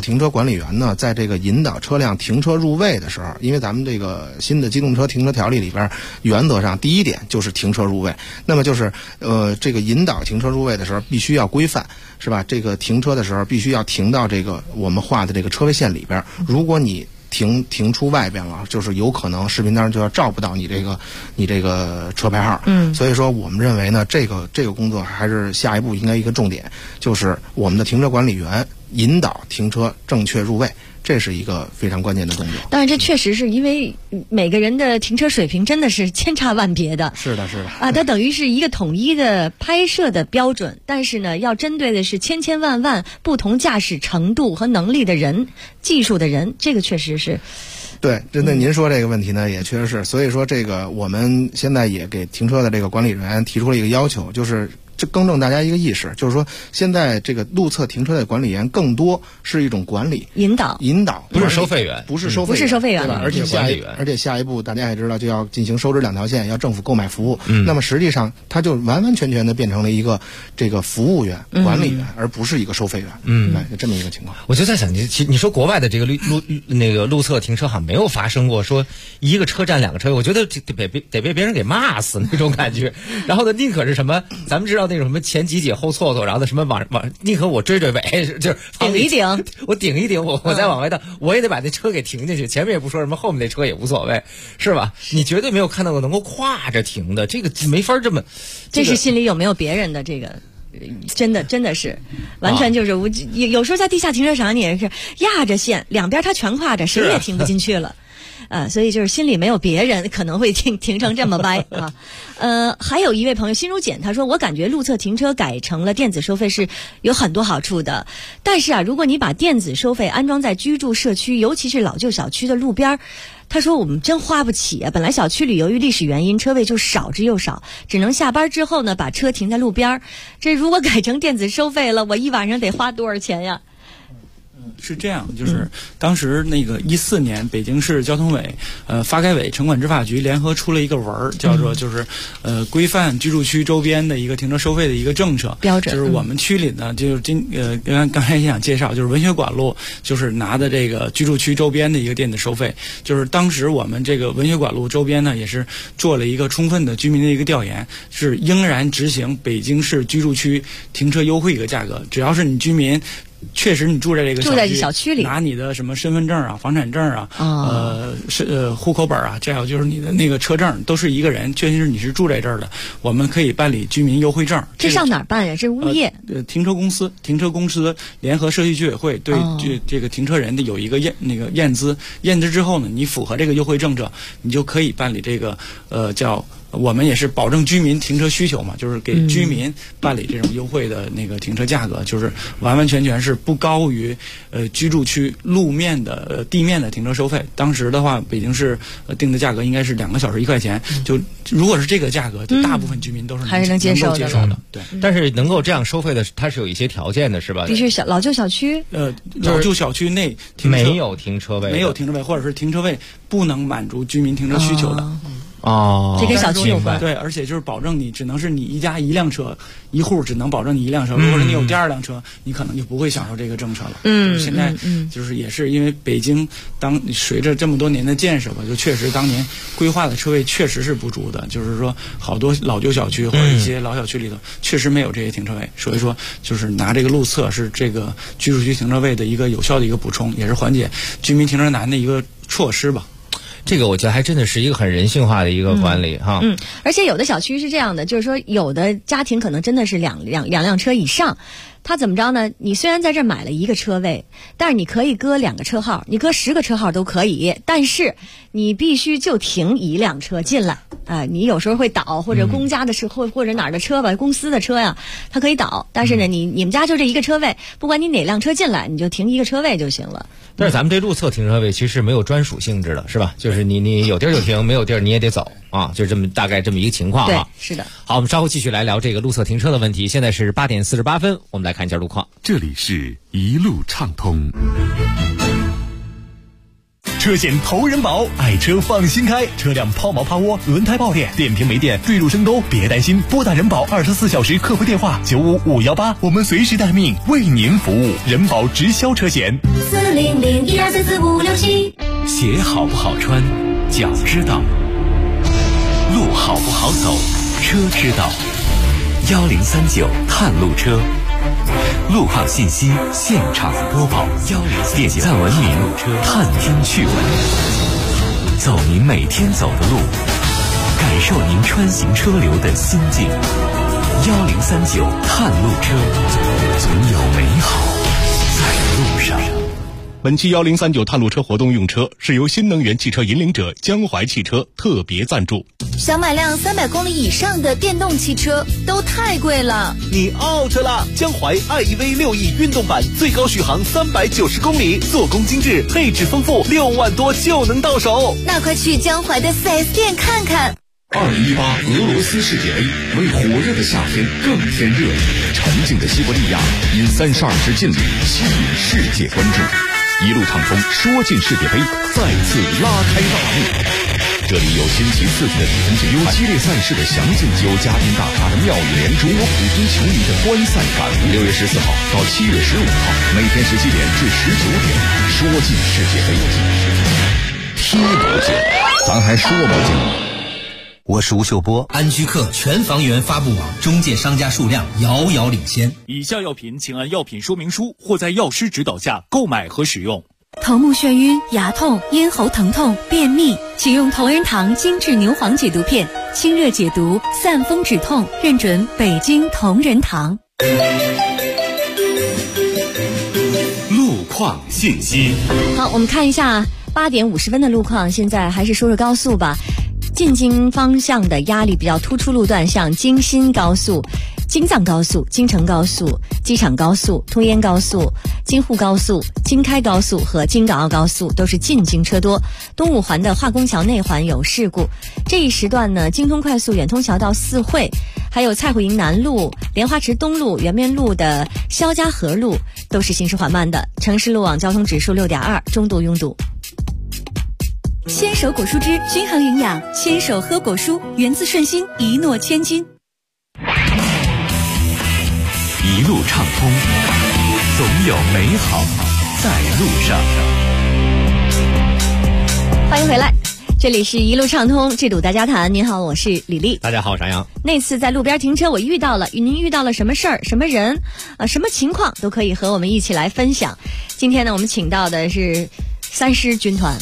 理员呢，在这个引导车辆停车入位的时候，因为咱们这个新的机动车停车条例里边，原则上第一点就是停车入位。那么就是这个引导停车入位的时候必须要规范，是吧？这个停车的时候必须要停到这个我们画的这个车位线里边。如果你停出外边了，就是有可能视频当中就要照不到你这个车牌号。所以说我们认为呢，这个工作还是下一步应该一个重点，就是我们的停车管理员引导停车正确入位。这是一个非常关键的动作。
当然，这确实是因为每个人的停车水平真的是千差万别的。
是的，是的。
啊，它等于是一个统一的拍摄的标准，但是呢，要针对的是千万不同驾驶程度和能力的人、技术的人，这个确实是。
对，真的，您说这个问题呢，也确实是。所以说，这个我们现在也给停车的这个管理员提出了一个要求，就是更正大家一个意识，就是说现在这个路侧停车的管理员更多是一种管理
引导，
不是收费员，
不是收费员，
对吧？
而且下一步大家也知道，就要进行收支两条线，要政府购买服务。那么实际上，它就完全的变成了一个这个服务员、管理员，而不是一个收费员。就这么一个情况。
我就在想，你说国外的这个路侧停车好像没有发生过说一个车站两个车位，我觉得得被别人给骂死那种感觉。然后呢，宁可是什么，咱们知道那种什么前挤挤后错错，然后呢什么往宁可我追尾，就是
顶一顶，
我顶一顶，我再往外倒，我也得把那车给停进去，前面也不说什么，后面那车也无所谓，是吧？你绝对没有看到过能够跨着停的，这个没法这么。
这是心里有没有别人的这个。真的是，完全就是有时候在地下停车场你也是压着线，两边它全跨着，谁也停不进去了。所以就是心里没有别人，可能会停成这么歪啊。还有一位朋友心如简，他说我感觉路侧停车改成了电子收费是有很多好处的，但是啊，如果你把电子收费安装在居住社区，尤其是老旧小区的路边，他说我们真花不起啊！本来小区里由于历史原因车位就少之又少，只能下班之后呢把车停在路边。这如果改成电子收费了，我一晚上得花多少钱呀？
是这样，就是当时那个14年，北京市交通委、发改委、城管执法局联合出了一个文儿，叫做就是规范居住区周边的一个停车收费的一个政策
标准。
就是我们区里呢，就是刚才也想介绍，就是文学馆路就是拿的这个居住区周边的一个电子收费。就是当时我们这个文学馆路周边呢，也是做了一个充分的居民的一个调研，是应然执行北京市居住区停车优惠一个价格，只要是你居民。确实，你住在这个
小区里，
拿你的什么身份证啊、房产证啊、户口本啊，再有就是你的那个车证，都是一个人，确实你是住在这儿的，我们可以办理居民优惠证。
这上哪儿办呀？这物业？
停车公司联合社区居委会对这个停车人的有一个验资之后呢，你符合这个优惠政策，你就可以办理这个叫。我们也是保证居民停车需求嘛，就是给居民办理这种优惠的那个停车价格，就是完全是不高于居住区路面的地面的停车收费。当时的话，北京市定的价格应该是2个小时1块钱，就如果是这个价格，就大部分居民都是
还是能接受
的。对，
但是能够这样收费的，它是有一些条件的，是吧？
必须老旧小区，
老旧小区内
没有停车位，
或者是停车位不能满足居民停车需求的。
这跟小区有关。
对，而且就是保证你只能是你一家一辆车，一户只能保证你一辆车。如果是你有第二辆车，你可能就不会享受这个政策了。现在就是也是因为北京随着这么多年的建设吧，就确实当年规划的车位确实是不足的，就是说好多老旧小区或者一些老小区里头确实没有这些停车位，所以说就是拿这个路侧是这个居住区停车位的一个有效的一个补充，也是缓解居民停车难的一个措施吧。
这个我觉得还真的是一个很人性化的一个管理哈。
而且有的小区是这样的，就是说有的家庭可能真的是两辆车以上，他怎么着呢？你虽然在这儿买了一个车位，但是你可以搁2个车号，你搁10个车号都可以，但是你必须就停一辆车进来。你有时候会倒，或者公家的车或者哪儿的车吧，公司的车呀，它可以倒。但是呢，你们家就这一个车位，不管你哪辆车进来，你就停一个车位就行了。
但是咱们这路侧停车位其实没有专属性质的，是吧？就是你有地儿就停，没有地儿你也得走啊，就这么大概这么一个情况啊。
对，是的。
好，我们稍后继续来聊这个路侧停车的问题。现在是8点48分，我们来看一下路况。
这里是一路畅通。
车险投人保，爱车放心开，车辆抛锚趴窝、轮胎爆裂、电瓶没电、坠入深沟，别担心，拨打人保24小时客服电话95518，我们随时待命，为您服务。人保直销车险
40012444567。
鞋好不好穿，脚知道；路好不好走，车知道。1039探路车，路况信息现场播报。点赞文明，探听趣闻，走您每天走的路，感受您穿行车流的心境。1039探路车，总有美好在路上。
本期1039探路车活动用车是由新能源汽车引领者江淮汽车特别赞助。
想买辆300公里以上的电动汽车都太贵了，
你 out 了！江淮 iEV 6E 运动版最高续航390公里，做工精致，配置丰富，6万多就能到手。
那快去江淮的 4S 店看看。
2018俄罗斯世界杯为火热的夏天更添热力，沉静的西伯利亚因32支劲旅吸引世界关注，一路畅通，说进世界杯再次拉开大幕。这里有新奇刺激的比分竞赛，有激烈赛事的详尽，有嘉宾大咖的妙语连珠，有普通球迷的观赛感悟。6月14号到7月15号，每天17点至19点，说进世界杯，踢不进，咱还说不进。
我是吴秀波。安居客全房源发布网中介商家数量遥遥领先。
以下药品请按药品说明书或在药师指导下购买和使用。
头目眩晕、牙痛、咽喉疼痛、便秘，请用同仁堂精致牛黄解毒片，清热解毒，散风止痛，认准北京同仁堂。
路况信息。
好，我们看一下8点50分的路况。现在还是说说高速吧。进京方向的压力比较突出路段，像京新高速、京藏高速、京承高速、机场高速、通燕高速、京沪高速、京开高速和京港澳高速都是进京车多。东五环的化工桥内环有事故，这一时段呢，京通快速远通桥到四惠，还有蔡虎营南路、莲花池东路、圆面路的肖家河路都是行驶缓慢的。城市路网交通指数6.2，中度拥堵。
牵手果蔬汁均衡营养，牵手喝果蔬，源自顺心，一诺千金。
一路畅通，总有美好在路上。
欢迎回来，这里是一路畅通这堵大家谈。您好，我是李丽。
大家好，我是杨。
那次在路边停车，我遇到了，您遇到了什么事儿、什么人、什么情况，都可以和我们一起来分享。今天呢，我们请到的是三狮军团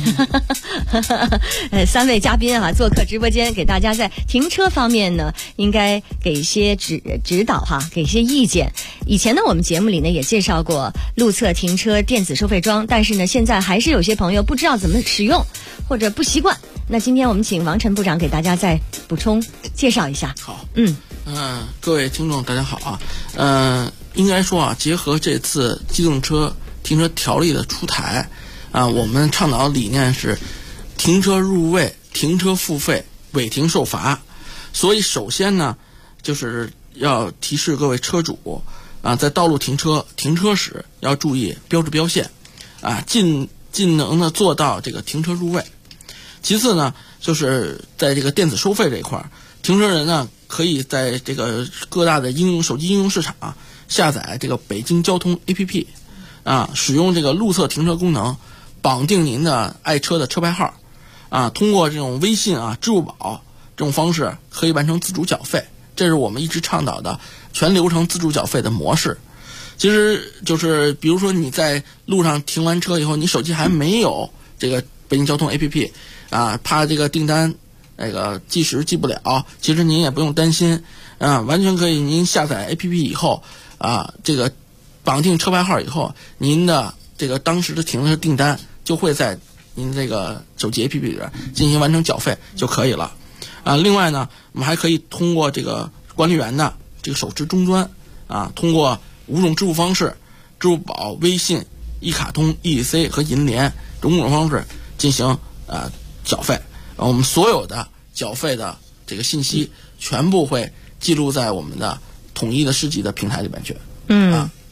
3位嘉宾啊，做客直播间，给大家在停车方面呢，应该给一些指导哈，给一些意见。以前呢，我们节目里呢也介绍过路侧停车电子收费桩，但是呢，现在还是有些朋友不知道怎么使用或者不习惯。那今天我们请王晨部长给大家再补充介绍一下。
好，各位听众大家好啊，应该说啊，结合这次机动车停车条例的出台啊，我们倡导的理念是停车入位、停车付费、违停受罚。所以首先呢，就是要提示各位车主啊，在道路停车时要注意标志标线啊，尽能的做到这个停车入位。其次呢，就是在这个电子收费这一块，停车人呢可以在这个各大的手机应用市场下载这个北京交通 APP 啊，使用这个路侧停车功能，绑定您的爱车的车牌号啊，通过这种微信啊、支付宝这种方式可以完成自主缴费。这是我们一直倡导的全流程自主缴费的模式。其实就是比如说你在路上停完车以后，你手机还没有这个北京交通 APP 啊，怕这个订单那个计时计不了，其实您也不用担心啊，完全可以您下载 APP 以后啊，这个绑定车牌号以后，您的这个当时的停车订单就会在您这个手机 APP 里边进行完成缴费就可以了啊。另外呢，我们还可以通过这个管理员的这个手持终端啊，通过5种支付方式，支付宝、微信、一卡通、EC 和银联这5种方式进行缴费。我们所有的缴费的这个信息全部会记录在我们的统一的市级的平台里边去。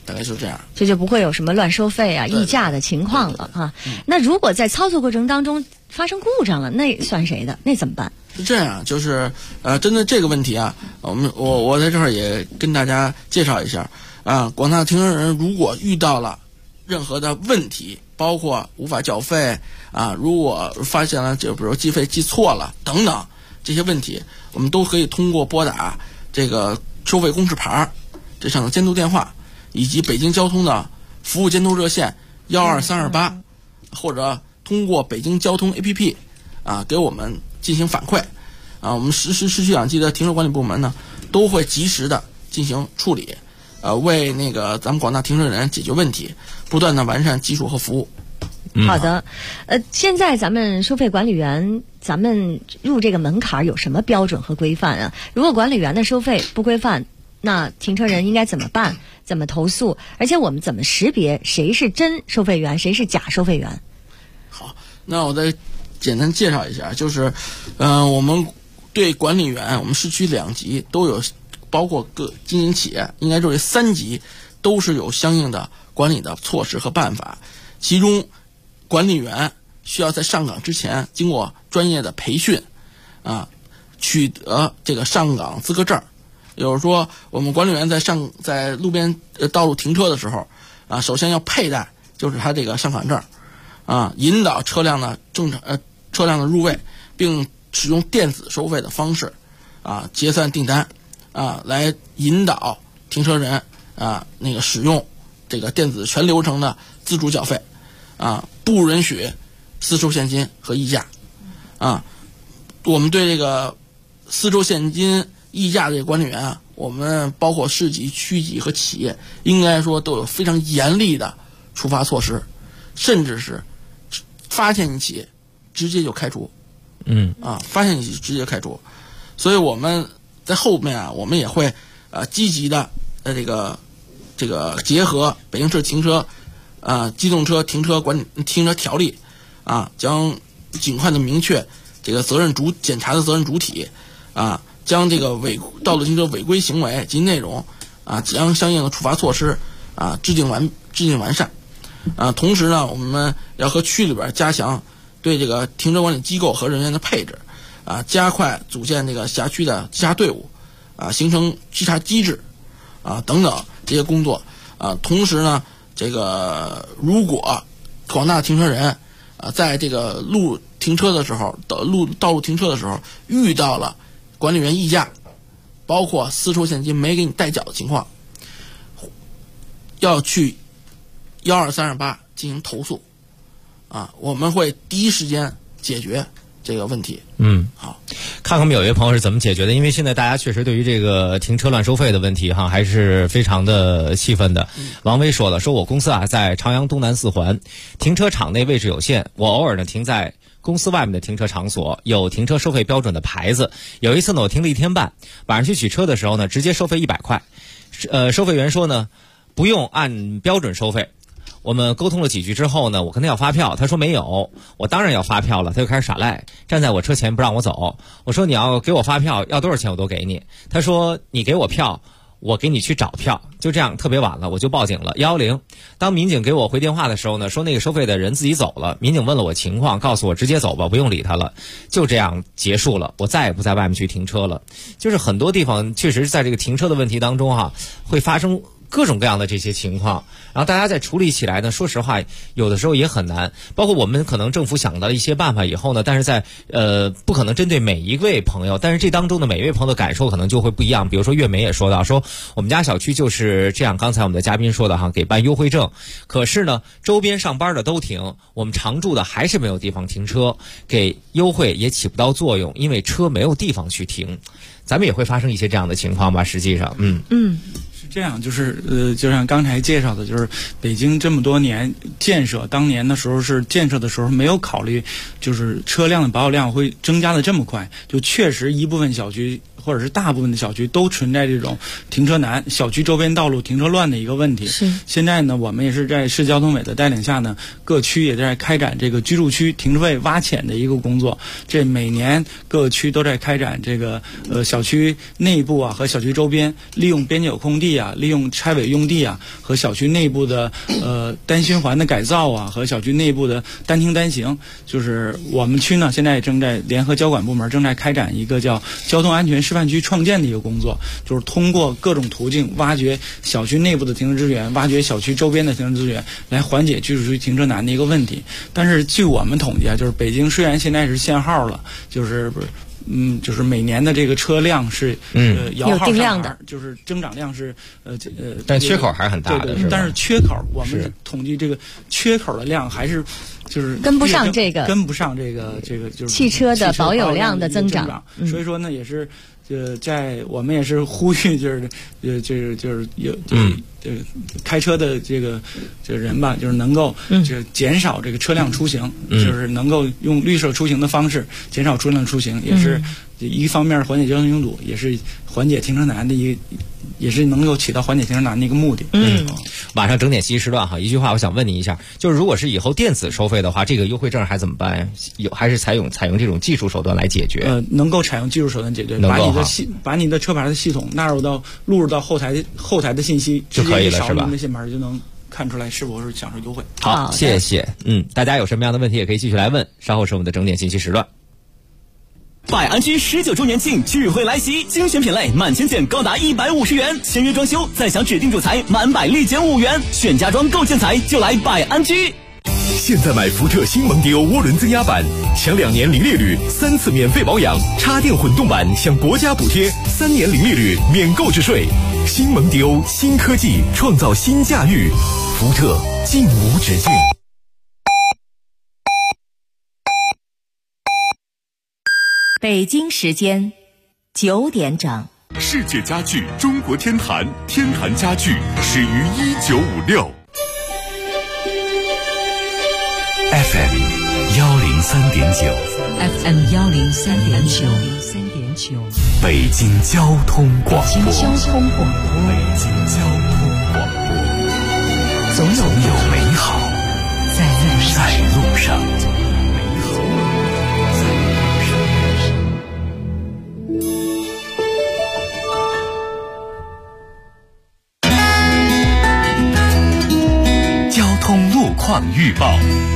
大概就是这样，
这就不会有什么乱收费啊、溢价的情况了啊。那如果在操作过程当中发生故障了，那算谁的？那怎么办？
是这样，就是针对这个问题啊，我在这儿也跟大家介绍一下啊，广大停车人如果遇到了任何的问题，包括无法缴费啊，如果发现了就比如计费记错了等等这些问题，我们都可以通过拨打这个收费公示牌这上的监督电话，以及北京交通的服务监督热线12328，或者通过北京交通 APP 啊给我们进行反馈啊，我们市区两级的停车管理部门呢都会及时的进行处理，为那个咱们广大停车人解决问题，不断的完善技术和服务。
好的，现在咱们收费管理员，咱们入这个门槛有什么标准和规范啊？如果管理员的收费不规范，那停车人应该怎么办？怎么投诉？而且我们怎么识别谁是真收费员，谁是假收费员？
好，那我再简单介绍一下，就是我们对管理员，我们市区2级都有，包括各经营企业，应该说这3级都是有相应的管理的措施和办法。其中管理员需要在上岗之前经过专业的培训啊，取得这个上岗资格证。也就是说，我们管理员在路边道路停车的时候啊，首先要佩戴就是他这个上岗证啊，引导车辆的车辆的入位，并使用电子收费的方式啊结算订单啊，来引导停车人啊那个使用这个电子全流程的自主缴费啊，不允许私收现金和溢价啊。我们对这个私收现金溢价的管理员啊，我们包括市级、区级和企业，应该说都有非常严厉的处罚措施，甚至是发现一起直接就开除。发现一起直接开除。所以我们在后面啊，我们也会积极的这个结合北京市停车机动车停车条例啊，将尽快的明确这个检查的责任主体啊，将这个道路停车违规行为及内容啊，将相应的处罚措施啊制定完善啊。同时呢，我们要和区里边加强对这个停车管理机构和人员的配置啊，加快组建这个辖区的稽查队伍啊，形成稽查机制啊等等这些工作啊。同时呢，这个如果广大停车人啊在这个道路停车的时候遇到了管理员溢价，包括私收现金没给你代缴的情况，要去12328进行投诉啊，我们会第一时间解决这个问题。
好，看看我们有一位朋友是怎么解决的，因为现在大家确实对于这个停车乱收费的问题还是非常的气愤的。王威说了，说我公司在朝阳东南4环，停车场内位置有限，我偶尔呢停在公司外面的停车场所，有停车收费标准的牌子。有一次呢，我停了1天半，晚上去取车的时候呢，直接收费100块。收费员说呢，不用按标准收费。我们沟通了几句之后呢，我跟他要发票，他说没有。我当然要发票了，他就开始耍赖，站在我车前不让我走。我说你要给我发票，要多少钱我都给你。他说你给我票，我给你去找票。就这样特别晚了，我就报警了110。当民警给我回电话的时候呢，说那个收费的人自己走了。民警问了我情况，告诉我直接走吧，不用理他了。就这样结束了，我再也不在外面去停车了。就是很多地方确实在这个停车的问题当中会发生各种各样的这些情况，然后大家在处理起来呢，说实话有的时候也很难。包括我们可能政府想到一些办法以后呢，但是在不可能针对每一位朋友，但是这当中的每一位朋友的感受可能就会不一样。比如说月梅也说到，说我们家小区就是这样，刚才我们的嘉宾说的给办优惠证，可是呢周边上班的都停，我们常住的还是没有地方停车，给优惠也起不到作用，因为车没有地方去停。咱们也会发生一些这样的情况吧，实际上
是这样，就是就像刚才介绍的，就是北京这么多年建设，当年的时候是建设的时候没有考虑，就是车辆的保有量会增加的这么快，就确实一部分小区或者是大部分的小区都存在这种停车难、小区周边道路停车乱的一个问题。现在呢，我们也是在市交通委的带领下呢，各区也在开展这个居住区停车位挖潜的一个工作。这每年各区都在开展这个小区内部和小区周边利用边界有空地啊，利用拆违用地啊，和小区内部的单循环的改造啊，和小区内部的单厅单行，就是我们区呢现在正在联合交管部门正在开展一个叫交通安全示范区创建的一个工作，就是通过各种途径挖掘小区内部的停车资源，挖掘小区周边的停车资源，来缓解居住区停车难的一个问题。但是据我们统计啊，就是北京虽然现在是限号了，就是就是每年的这个车辆是摇号上的，就是增长量是
但缺口还是很大的，
但是缺口我们统计这个缺口的量还是就是
跟不上这个
就是
汽车的保有量的增长，
所以说呢也是在我们也是呼吁就是有开车的这个人吧，就是能够就减少这个车辆出行，就是能够用绿色出行的方式减少车辆出行，也是一方面缓解交通拥堵，也是缓解停车难的也是能够起到缓解停车难的一个目的。
晚上整点信息时段哈，一句话我想问你一下，就是如果是以后电子收费的话，这个优惠证还怎么办？还是采用这种技术手段来解决？
能够采用技术手段解决，把你的车牌的系统录入到后台的信息
就可以了，是吧？
您的信牌就能看出来是否是享受优惠。
好，谢谢。大家有什么样的问题也可以继续来问，稍后是我们的整点信息时段。
百安居19周年庆聚会来袭，精选品类满千件高达150元，签约装修再享指定主材满100立减5元，选家装购建材就来百安居。
现在买福特新蒙迪欧涡轮增压版，享2年零利率，3次免费保养；插电混动版享国家补贴，3年零利率，免购置税。新蒙迪欧，新科技创造新驾驭，福特劲无止境。
北京时间9点整。
世界家具中国天坛，天坛家具始于1956。
FM 103.9
FM 103.9
北京交通广播。
北京交通广播，总有美好在路上。
交通路况预报。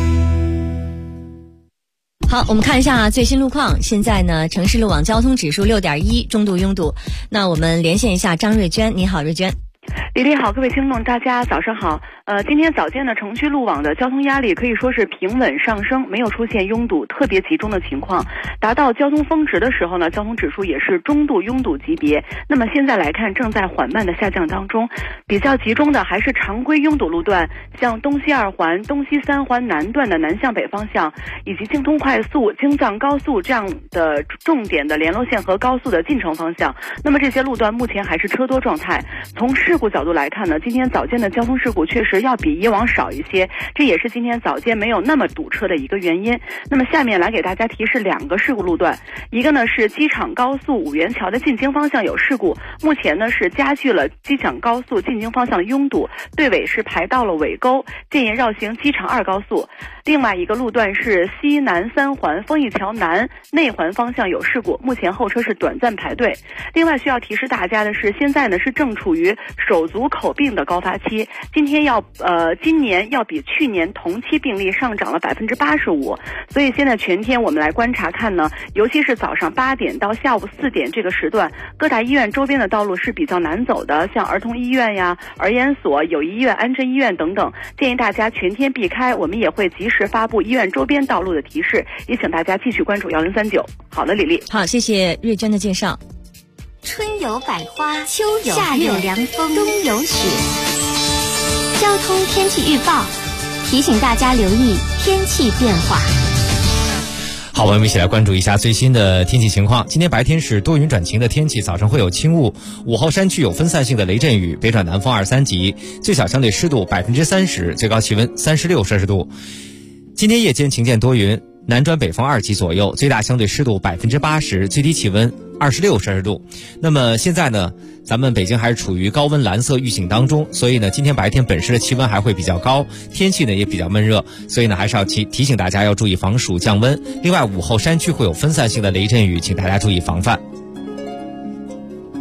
好，我们看一下最新路况。现在呢，城市路网交通指数6.1，中度拥堵。那我们连线一下张瑞娟，你好，瑞娟。
李丽好，各位听众，大家早上好。今天早间的城区路网的交通压力可以说是平稳上升，没有出现拥堵特别集中的情况。达到交通峰值的时候呢，交通指数也是中度拥堵级别。那么现在来看，正在缓慢的下降当中。比较集中的还是常规拥堵路段，像东西2环、东西3环南段的南向北方向，以及京通快速、京藏高速这样的重点的联络线和高速的进城方向。那么这些路段目前还是车多状态。从事故角度来看呢，今天早间的交通事故确实要比以往少一些，这也是今天早间没有那么堵车的一个原因。那么下面来给大家提示2个事故路段，一个呢是机场高速五元桥的进京方向有事故，目前呢是加剧了机场高速进京方向的拥堵，队尾是排到了尾沟，建议绕行机场2高速。另外一个路段是西南3环丰益桥南内环方向有事故，目前后车是短暂排队。另外需要提示大家的是，现在呢是正处于手足口病的高发期，今年要比去年同期病例上涨了85%，所以现在全天我们来观察看呢，尤其是早上8点到下午4点这个时段，各大医院周边的道路是比较难走的，像儿童医院呀、儿研所、友谊医院、安贞医院等等，建议大家全天避开。我们也会及时发布医院周边道路的提示，也请大家继续关注1039。好的，李丽。
好，谢谢瑞娟的介绍。
春有百花，秋有夏有凉风，冬有雪。交通天气预报提醒大家留意天气变化。
好，我们一起来关注一下最新的天气情况。今天白天是多云转晴的天气，早上会有轻雾，午后山区有分散性的雷阵雨，北转南风2、3级，最小相对湿度30%，最高气温36摄氏度。今天夜间晴间多云，南转北风2级左右，最大相对湿度80%，最低气温26摄氏度。那么现在呢，咱们北京还是处于高温蓝色预警当中，所以呢，今天白天本市的气温还会比较高，天气呢也比较闷热，所以呢还是要提醒大家要注意防暑降温。另外，午后山区会有分散性的雷阵雨，请大家注意防范。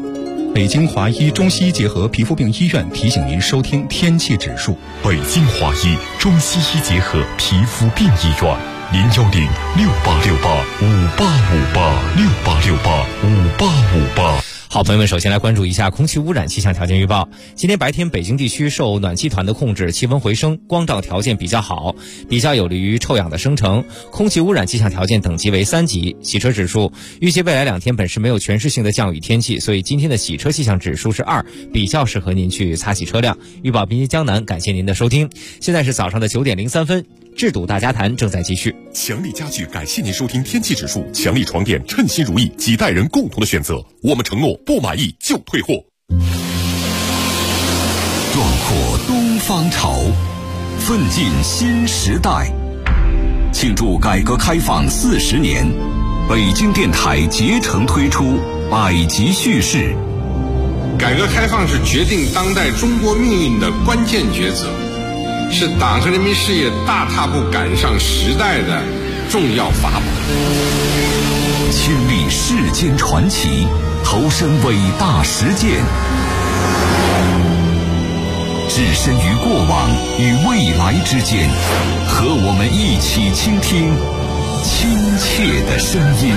北京华医中西医结合皮肤病医院提醒您收听天气指数。
北京华医中西医结合皮肤病医院，0106868585858685858。
好，朋友们，首先来关注一下空气污染气象条件预报。今天白天北京地区受暖气团的控制，气温回升，光照条件比较好，比较有利于臭氧的生成，空气污染气象条件等级为3级。洗车指数预计未来2天本市没有全市性的降雨天气，所以今天的洗车气象指数是2，比较适合您去擦洗车辆。预报滨江江南，感谢您的收听。现在是早上的9点03分，制堵大家谈正在继续。
强力家具感谢您收听天气指数，强力床垫称心如意，几代人共同的选择，我们承诺不满意就退货。
壮阔东方潮，奋进新时代。庆祝改革开放40年，北京电台竭诚推出百集叙事。
改革开放是决定当代中国命运的关键抉择，是党和人民事业大踏步赶上时代的重要法宝。
亲历世间传奇，投身伟大实践，置身于过往与未来之间，和我们一起倾听亲切的声音。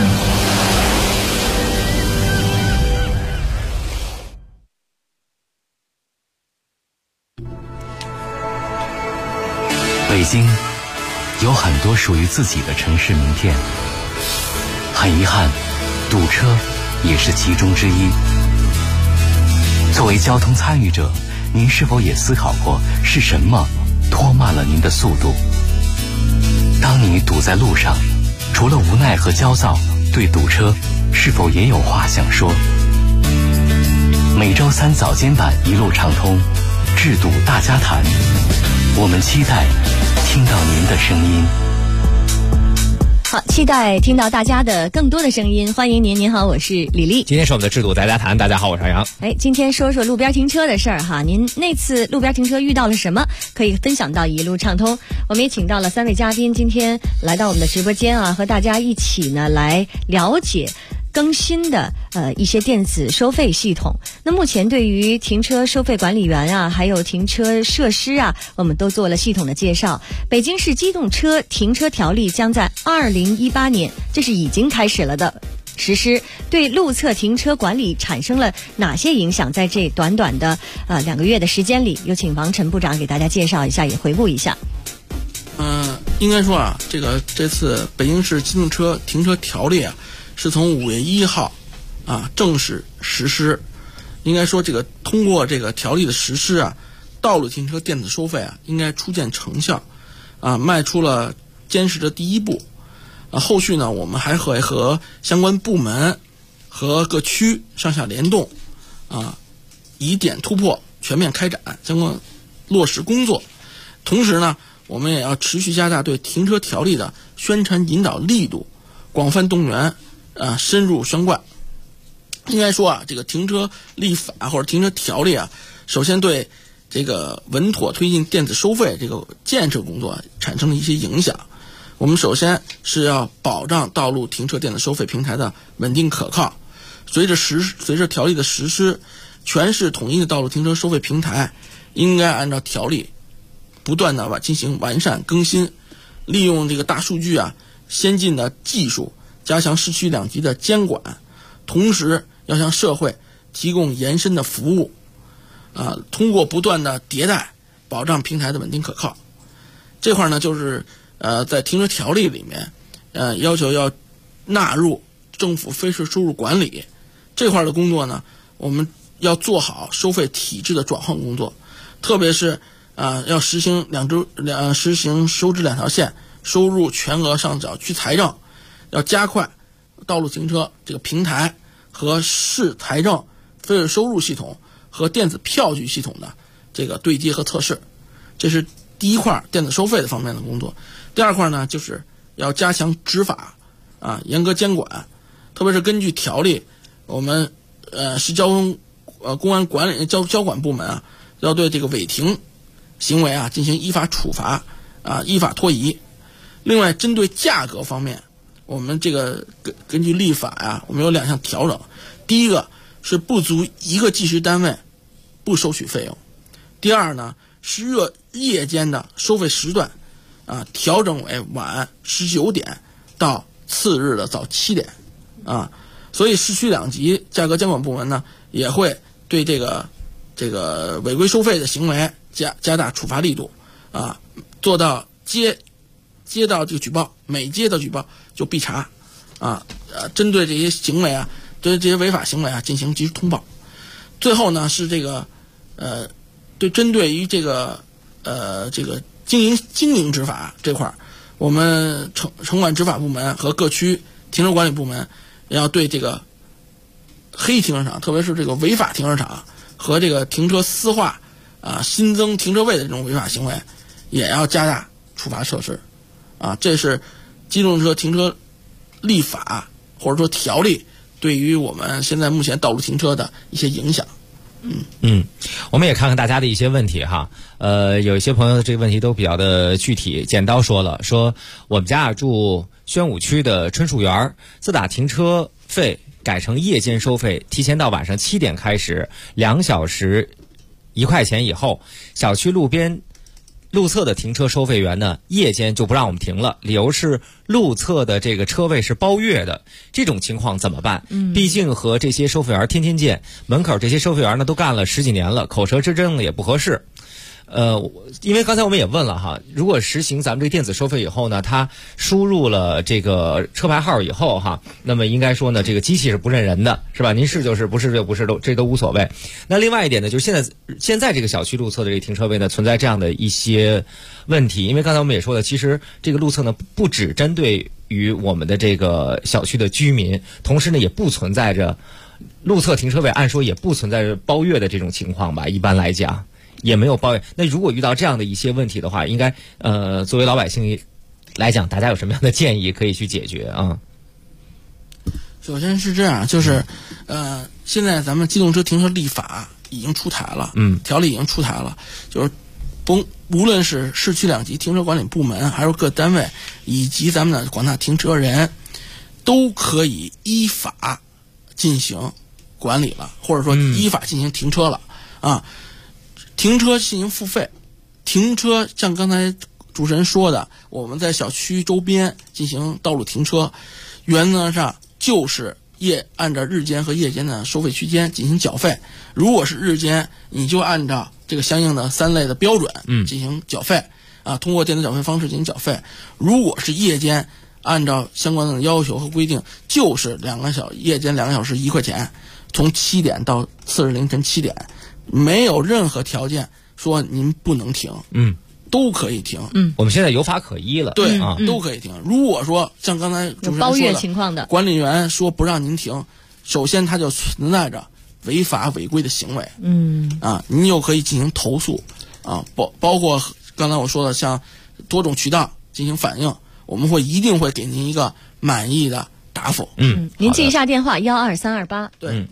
北京有很多属于自己的城市名片，很遗憾，堵车也是其中之一。作为交通参与者，您是否也思考过是什么拖慢了您的速度？当你堵在路上，除了无奈和焦躁，对堵车是否也有话想说？每周3早间版一路畅通，制堵大家谈，我们期待听到您的声音。
好，期待听到大家的更多的声音，欢迎您。您好，我是李丽。
今天是我们的制堵大家谈，大家好，我是朝阳。
今天说说路边停车的事儿哈。您那次路边停车遇到了什么？可以分享到一路畅通。我们也请到了3位嘉宾，今天来到我们的直播间啊，和大家一起呢来了解更新的一些电子收费系统。那目前对于停车收费管理员啊，还有停车设施啊，我们都做了系统的介绍。北京市机动车停车条例将在2018年，这是已经开始了的实施，对路侧停车管理产生了哪些影响？在这短短的2个月的时间里，有请王晨部长给大家介绍一下，也回顾一下。
应该说啊，这次北京市机动车停车条例啊，是从5月1号正式实施。应该说通过这个条例的实施啊，道路停车电子收费啊应该初见成效迈出了坚实的第一步。后续呢，我们还会和相关部门和各区上下联动以点突破，全面开展相关落实工作。同时呢，我们也要持续加大对停车条例的宣传引导力度，广泛动员深入宣贯。应该说这个停车立法或者停车条例首先对这个稳妥推进电子收费这个建设工作产生了一些影响。我们首先是要保障道路停车电子收费平台的稳定可靠。随着条例的实施，全市统一的道路停车收费平台应该按照条例不断的进行完善更新，利用这个大数据先进的技术，加强市区2级的监管，同时要向社会提供延伸的服务通过不断的迭代，保障平台的稳定可靠。这块呢，就是在停车条例里面要求要纳入政府非税收入管理这块的工作呢，我们要做好收费体制的转换工作，特别是要实行收支2条线，收入全额上缴去财政，要加快道路停车这个平台和市财政非税收入系统和电子票据系统的这个对接和测试。这是第一块电子收费的方面的工作。第二块呢，就是要加强执法严格监管，特别是根据条例，我们市交通公安管理交管部门要对这个违停行为进行依法处罚依法拖移。另外，针对价格方面，我们这个根据立法我们有2项调整。第一个， 是不足1个计时单位不收取费用。第二呢，是夜间的收费时段调整为晚19点到次日的早7点所以市区2级价格监管部门呢也会对这个违规收费的行为加大处罚力度做到接到这个举报，每接到举报就必查针对这些行为对这些违法行为进行及时通报。最后呢是针对于这个经营执法这块，我们城管执法部门和各区停车管理部门要对这个黑停车场，特别是这个违法停车场和这个停车私化新增停车位的这种违法行为，也要加大处罚措施这是机动车停车立法或者说条例对于我们现在目前道路停车的一些影响。
我们也看看大家的一些问题哈。有一些朋友的这个问题都比较的具体，简刀说了，说我们家住宣武区的春树园，自打停车费改成夜间收费，提前到晚上7点开始，2小时1块钱以后，小区路边路侧的停车收费员呢，夜间就不让我们停了，理由是路侧的这个车位是包月的。这种情况怎么办？毕竟和这些收费员天天见，门口这些收费员呢都干了10几年了，口舌之争也不合适。因为刚才我们也问了哈，如果实行咱们这个电子收费以后呢，它输入了这个车牌号以后哈，那么应该说呢，这个机器是不认人的，是吧？您是就是，不是就不是，这都无所谓。那另外一点呢，就是现在这个小区路侧的这个停车位呢，存在这样的一些问题。因为刚才我们也说了，其实这个路侧呢，不只针对于我们的这个小区的居民，同时呢，也不存在着路侧停车位，按说也不存在着包月的这种情况吧，一般来讲。也没有抱怨。那如果遇到这样的一些问题的话，应该作为老百姓来讲，大家有什么样的建议可以去解决啊？
首先是这样，就是现在咱们机动车停车立法已经出台了，条例已经出台了，就是无论是市区2级停车管理部门，还是各单位以及咱们的广大停车人，都可以依法进行管理了，或者说依法进行停车了停车进行付费，停车像刚才主持人说的，我们在小区周边进行道路停车，原则上就是按照日间和夜间的收费区间进行缴费。如果是日间，你就按照这个相应的3类的标准进行缴费通过电子缴费方式进行缴费。如果是夜间，按照相关的要求和规定，就是夜间2个小时1块钱，从7点到次日凌晨7点。没有任何条件说您不能停，都可以停。
我们现在有法可依了，
对都可以停。如果说像刚才主持人说的
包月情况的，
管理员说不让您停，首先他就存在着违法违规的行为，您又可以进行投诉包括刚才我说的像多种渠道进行反映，我们一定会给您一个满意的答复。
您记一下电话12328，
对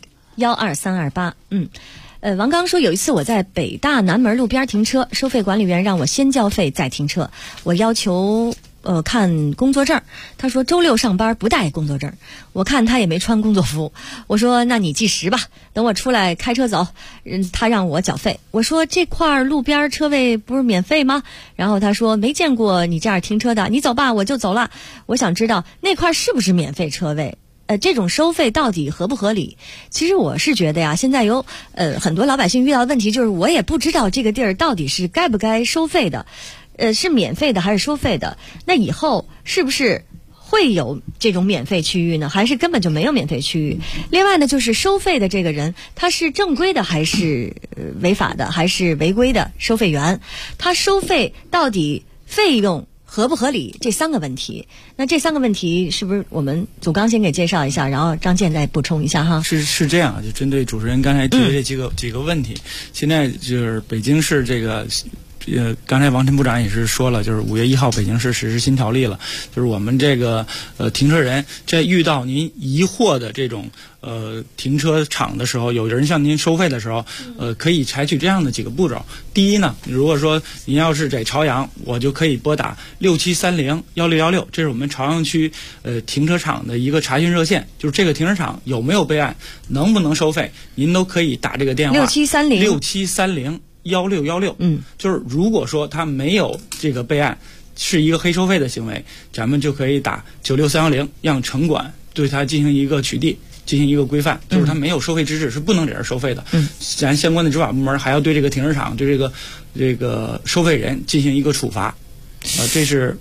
，12328，王刚说，有一次我在北大南门路边停车，收费管理员让我先交费再停车，我要求看工作证，他说周6上班不带工作证，我看他也没穿工作服，我说那你计时吧，等我出来开车走，他让我缴费，我说这块路边车位不是免费吗？然后他说没见过你这样停车的，你走吧，我就走了。我想知道那块是不是免费车位？这种收费到底合不合理？其实我是觉得呀，现在有很多老百姓遇到的问题就是，我也不知道这个地儿到底是该不该收费的，是免费的还是收费的？那以后是不是会有这种免费区域呢？还是根本就没有免费区域？另外呢，就是收费的这个人，他是正规的还是违法的，还是违规的收费员？他收费到底费用合不合理？这3个问题。那这3个问题是不是我们祖刚先给介绍一下，然后张健再补充一下哈？
是这样，就针对主持人刚才提的这几个问题，现在就是北京市这个刚才王晨部长也是说了，就是5月1号北京市实施新条例了，就是我们这个停车人在遇到您疑惑的这种停车场的时候，有人向您收费的时候，可以采取这样的几个步骤。第一呢，如果说您要是在朝阳，我就可以拨打6730-1616，这是我们朝阳区停车场的一个查询热线，就是这个停车场有没有备案，能不能收费，您都可以打这个电话6730-1616。就是如果说他没有这个备案，是一个黑收费的行为，咱们就可以打96310，让城管对他进行一个取缔，进行一个规范，就是他没有收费资质，是不能在这儿收费的。咱相关的执法部门还要对这个停车场、对这个收费人进行一个处罚。这是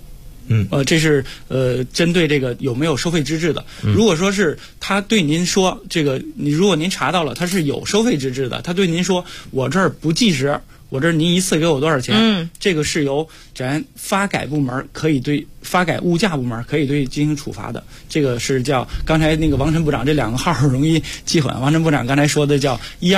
针对这个有没有收费资质的。如果说是他对您说这个，如果您查到了他是有收费资质的，他对您说我这儿不计时，我这儿您一次给我多少钱？这个是由咱发改部门可以对发改物价部门可以对进行处罚的。这个是叫刚才那个王晨部长这2个号容易记混。王晨部长刚才说的叫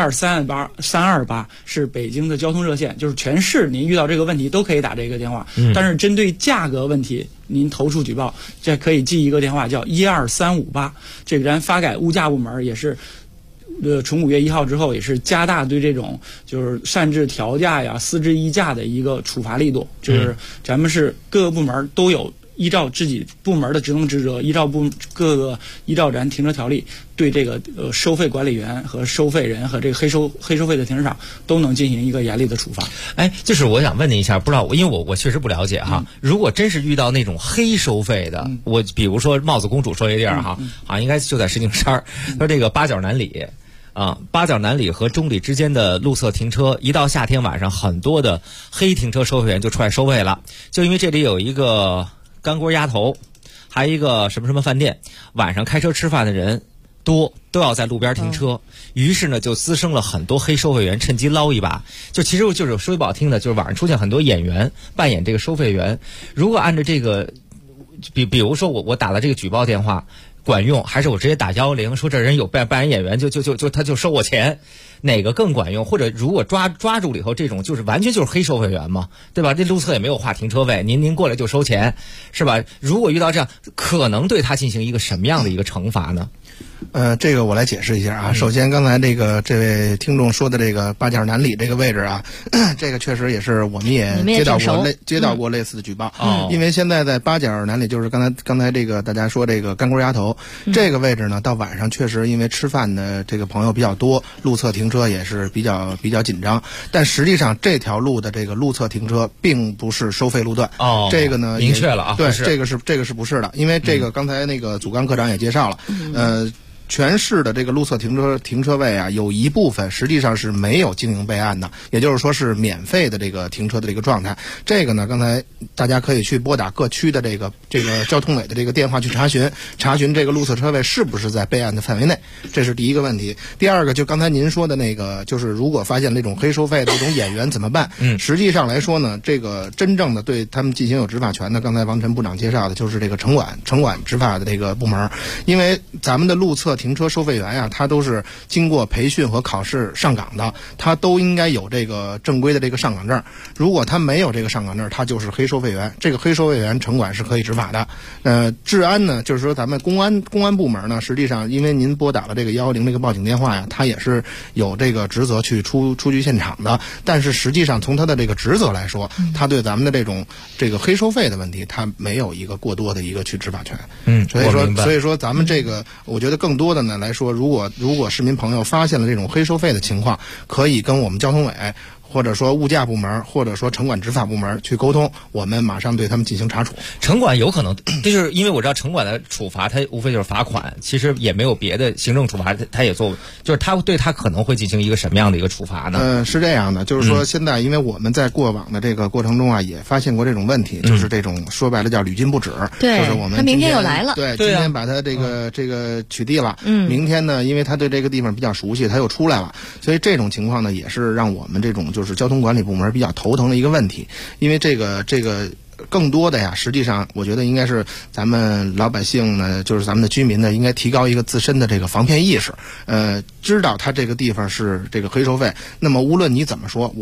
12328，是北京的交通热线，就是全市您遇到这个问题都可以打这个电话。但是针对价格问题，您投诉举报，这可以记一个电话叫12358。这个咱发改物价部门也是。从5月1号之后，也是加大对这种就是擅自调价呀、私自议价的一个处罚力度。就是咱们是各个部门都有依照自己部门的职能职责，依照咱停车条例，对这个收费管理员和收费人和这个黑收费的停车场都能进行一个严厉的处罚。
就是我想问您一下，不知道因为我确实不了解哈。如果真是遇到那种黑收费的，我比如说帽子公主说一地儿哈，好像应该就在石景山，说这个八角南里。八角南里和中里之间的路侧停车，一到夏天晚上，很多的黑停车收费员就出来收费了。就因为这里有一个干锅鸭头，还有一个什么什么饭店，晚上开车吃饭的人多，都要在路边停车。于是呢，就滋生了很多黑收费员趁机捞一把。就其实就是说句不好听的，就是晚上出现很多演员扮演这个收费员。如果按照这个，比如说我打了这个举报电话。管用还是我直接打110说这人有扮演演员就他就收我钱，哪个更管用？或者如果抓住了以后，这种就是完全就是黑收费员嘛，对吧？这路侧也没有划停车位，您过来就收钱，是吧？如果遇到这样，可能对他进行一个什么样的一个惩罚呢？
这个我来解释一下啊。首先，刚才这位听众说的这个八角南里这个位置啊，这个确实也是我们也接到过类似的举报。因为现在在八角南里，就是刚才这个大家说这个干锅鸭头这个位置呢，到晚上确实因为吃饭的这个朋友比较多，路侧停车也是比较紧张。但实际上这条路的这个路侧停车并不是收费路段。这个呢
明确了啊。
对，这个是不是的？因为这个刚才那个祖刚科长也介绍了，全市的这个路侧停车位啊，有一部分实际上是没有经营备案的，也就是说是免费的这个停车的这个状态。这个呢，刚才大家可以去拨打各区的这个交通委的这个电话去查询这个路侧车位是不是在备案的范围内，这是第一个问题。第二个，就刚才您说的那个，就是如果发现那种黑收费的这种演员怎么办？实际上来说呢，这个真正的对他们进行有执法权的，刚才王晨部长介绍的就是这个城管执法的这个部门。因为咱们的路侧停车收费员呀，他都是经过培训和考试上岗的，他都应该有这个正规的这个上岗证。如果他没有这个上岗证，他就是黑收费员。这个黑收费员城管是可以执法的。治安呢，就是说咱们公安部门呢，实际上因为您拨打了这个110这个报警电话呀，他也是有这个职责去出具现场的。但是实际上从他的这个职责来说，他对咱们的这个黑收费的问题，他没有一个过多的一个去执法权。所以说咱们这个，我觉得更多的呢来说，如果市民朋友发现了这种黑收费的情况，可以跟我们交通委或者说物价部门或者说城管执法部门去沟通，我们马上对他们进行查处。
城管有可能，就是因为我知道城管的处罚，它无非就是罚款，其实也没有别的行政处罚，他也做，就是他对他可能会进行一个什么样的一个处罚呢？
是这样的，就是说现在因为我们在过往的这个过程中啊，也发现过这种问题，就是这种说白了叫屡禁不止。
对，
就是我们
他明天又来了，
对，今天把他这个取缔了，明天呢，因为他对这个地方比较熟悉，他又出来了，所以这种情况呢，也是让我们这种就是交通管理部门比较头疼的一个问题。因为这个更多的呀，实际上我觉得应该是咱们老百姓呢，就是咱们的居民呢，应该提高一个自身的这个防骗意识。知道他这个地方是这个黑收费，那么无论你怎么说，我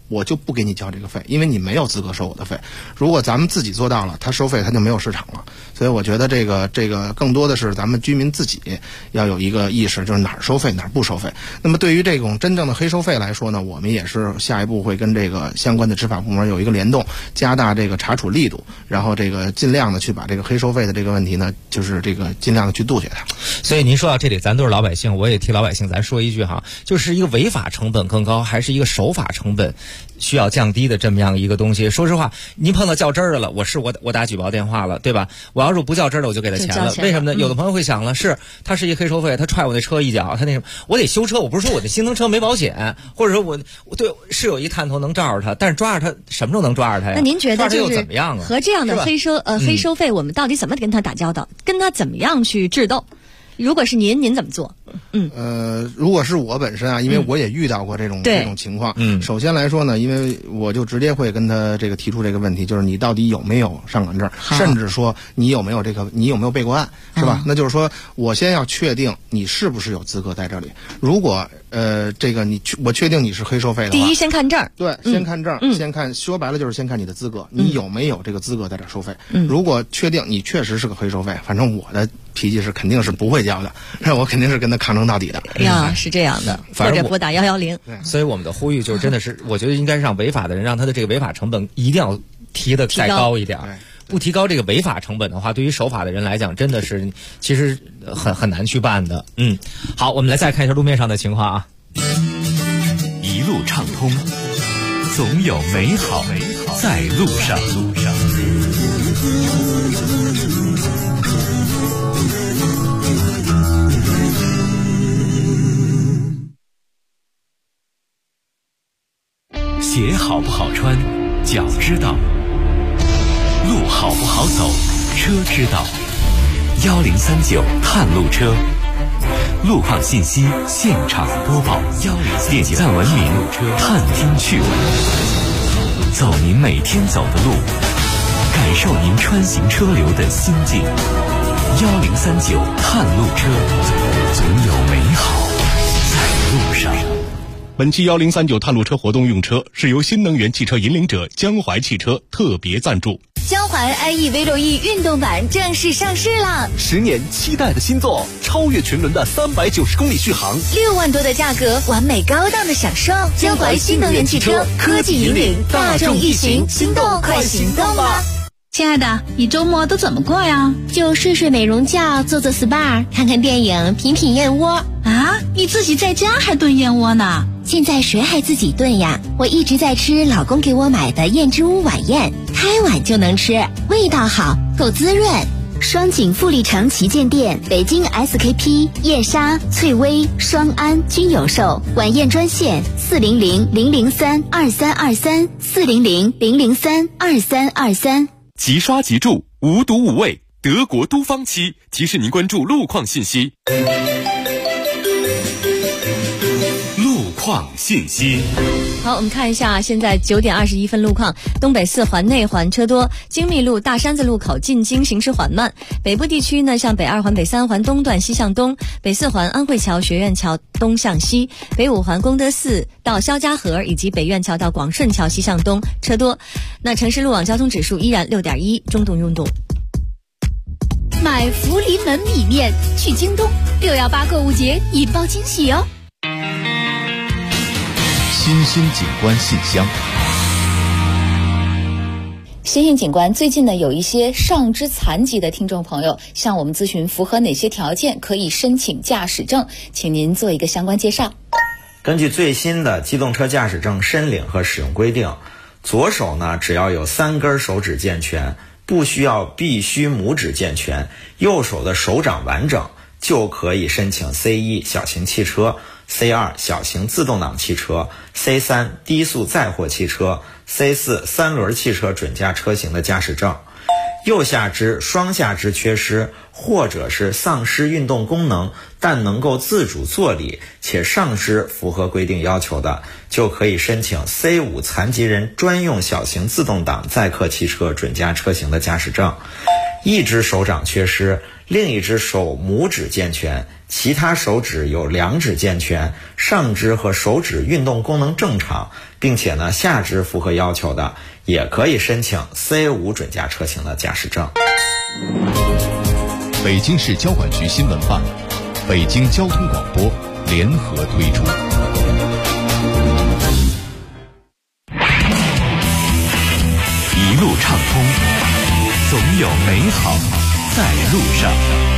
我就不给你交这个费，因为你没有资格收我的费。如果咱们自己做到了，他收费他就没有市场了。所以我觉得这个更多的是咱们居民自己要有一个意识，就是哪儿收费哪儿不收费。那么对于这种真正的黑收费来说呢，我们也是下一步会跟这个相关的执法部门有一个联动，加大这个查处力度，然后这个尽量的去把这个黑收费的这个问题呢，就是这个尽量的去杜绝它。
所以您说到这里，咱都是老百姓，我也替老百姓咱说一句哈，就是一个违法成本更高，还是一个守法成本需要降低的这么样一个东西。说实话，您碰到较真儿的了，我打举报电话了，对吧？我要是不较真儿的，我就给他钱了。为什么呢？有的朋友会想了，他是一黑收费，他踹我那车一脚，他那什么，我得修车，我不是说我的新能车没保险，或者说我对是有一探头能照着他，但是抓着他什么时候能抓着他呀？
那您觉得就是
怎么样啊？
和这样的黑收费，我们到底怎么跟他打交道？跟他怎么样去智斗？如果是您怎么做？
如果是我本身啊，因为我也遇到过这种情况。首先来说呢，因为我就直接会跟他这个提出这个问题，就是你到底有没有上岗证，甚至说你有没有备过案，是吧？那就是说我先要确定你是不是有资格在这里。如果这个我确定你是黑收费的话，
第一先看证，
对，先看证，先看，说白了就是先看你的资格，你有没有这个资格在这收费。如果确定你确实是个黑收费，反正我的脾气是肯定是不会交的，我肯定是跟他抗争到底的。
是这样的，或者拨打110。
所以我们的呼吁就是真的是，我觉得应该是让违法的人，让他的这个违法成本一定要提的再高一点。不提高这个违法成本的话，对于守法的人来讲，真的是其实很难去办的。好，我们来再看一下路面上的情况啊。
一路畅通，总有美好在路上。鞋好不好穿，脚知道；路好不好走，车知道。1039探路车，路况信息现场播报，点赞文明，探听趣闻，走您每天走的路，感受您穿行车流的心境。1039探路车，总有美好在路上。
本期1039探路车活动用车是由新能源汽车引领者江淮汽车特别赞助。
江淮 IE V6E 运动版正式上市了
，10年期待的新作，超越群伦的390公里续航
，6万多的价格，完美高档的享受。江淮新能源汽车，科技引领，大众一行，心动快行动吧！
亲爱的，你周末都怎么过呀？
就睡睡美容觉，做做 SPA， 看看电影，品品燕窝。
啊，你自己在家还炖燕窝呢？
现在谁还自己炖呀？我一直在吃老公给我买的燕之屋晚宴，开碗就能吃，味道好，够滋润。双井富力城旗舰店、北京 SKP、燕莎、翠微、双安均有售。晚宴专线400-003-2323，400-003-2323。
即刷即住，无毒无味，德国都方漆提示您关注路况信息。
路况信息。
好，我们看一下现在9点21分路况。东北4环内环车多，京密路大山子路口进京行驶缓慢。北部地区呢，像北2环北3环东段西向东，北4环安慧桥学院桥东向西，北5环功德寺到肖家河以及北苑桥到广顺桥西向东车多。那城市路网交通指数依然6.1，中度运动。
买福临门米面去京东，618购物节引爆惊喜哦！
新兴景观信箱。
新兴景观最近呢，有一些上肢残疾的听众朋友向我们咨询符合哪些条件可以申请驾驶证，请您做一个相关介绍。
根据最新的机动车驾驶证申领和使用规定，左手呢只要有3根手指健全，必须拇指健全，右手的手掌完整，就可以申请 C1 小型汽车、C2 小型自动挡汽车、C3 低速载货汽车、C4 3轮汽车准驾车型的驾驶证。右下肢、双下肢缺失，或者是丧失运动功能，但能够自主坐立且上肢符合规定要求的，就可以申请 C5 残疾人专用小型自动挡载客汽车准驾车型的驾驶证。 一只手掌缺失，另一只手拇指健全，其他手指有两指健全，上肢和手指运动功能正常，并且呢下肢符合要求的，也可以申请 C5 准驾车型的驾驶证。
北京市交管局新闻办、北京交通广播联合推出。
一路畅通，总有美好在路上。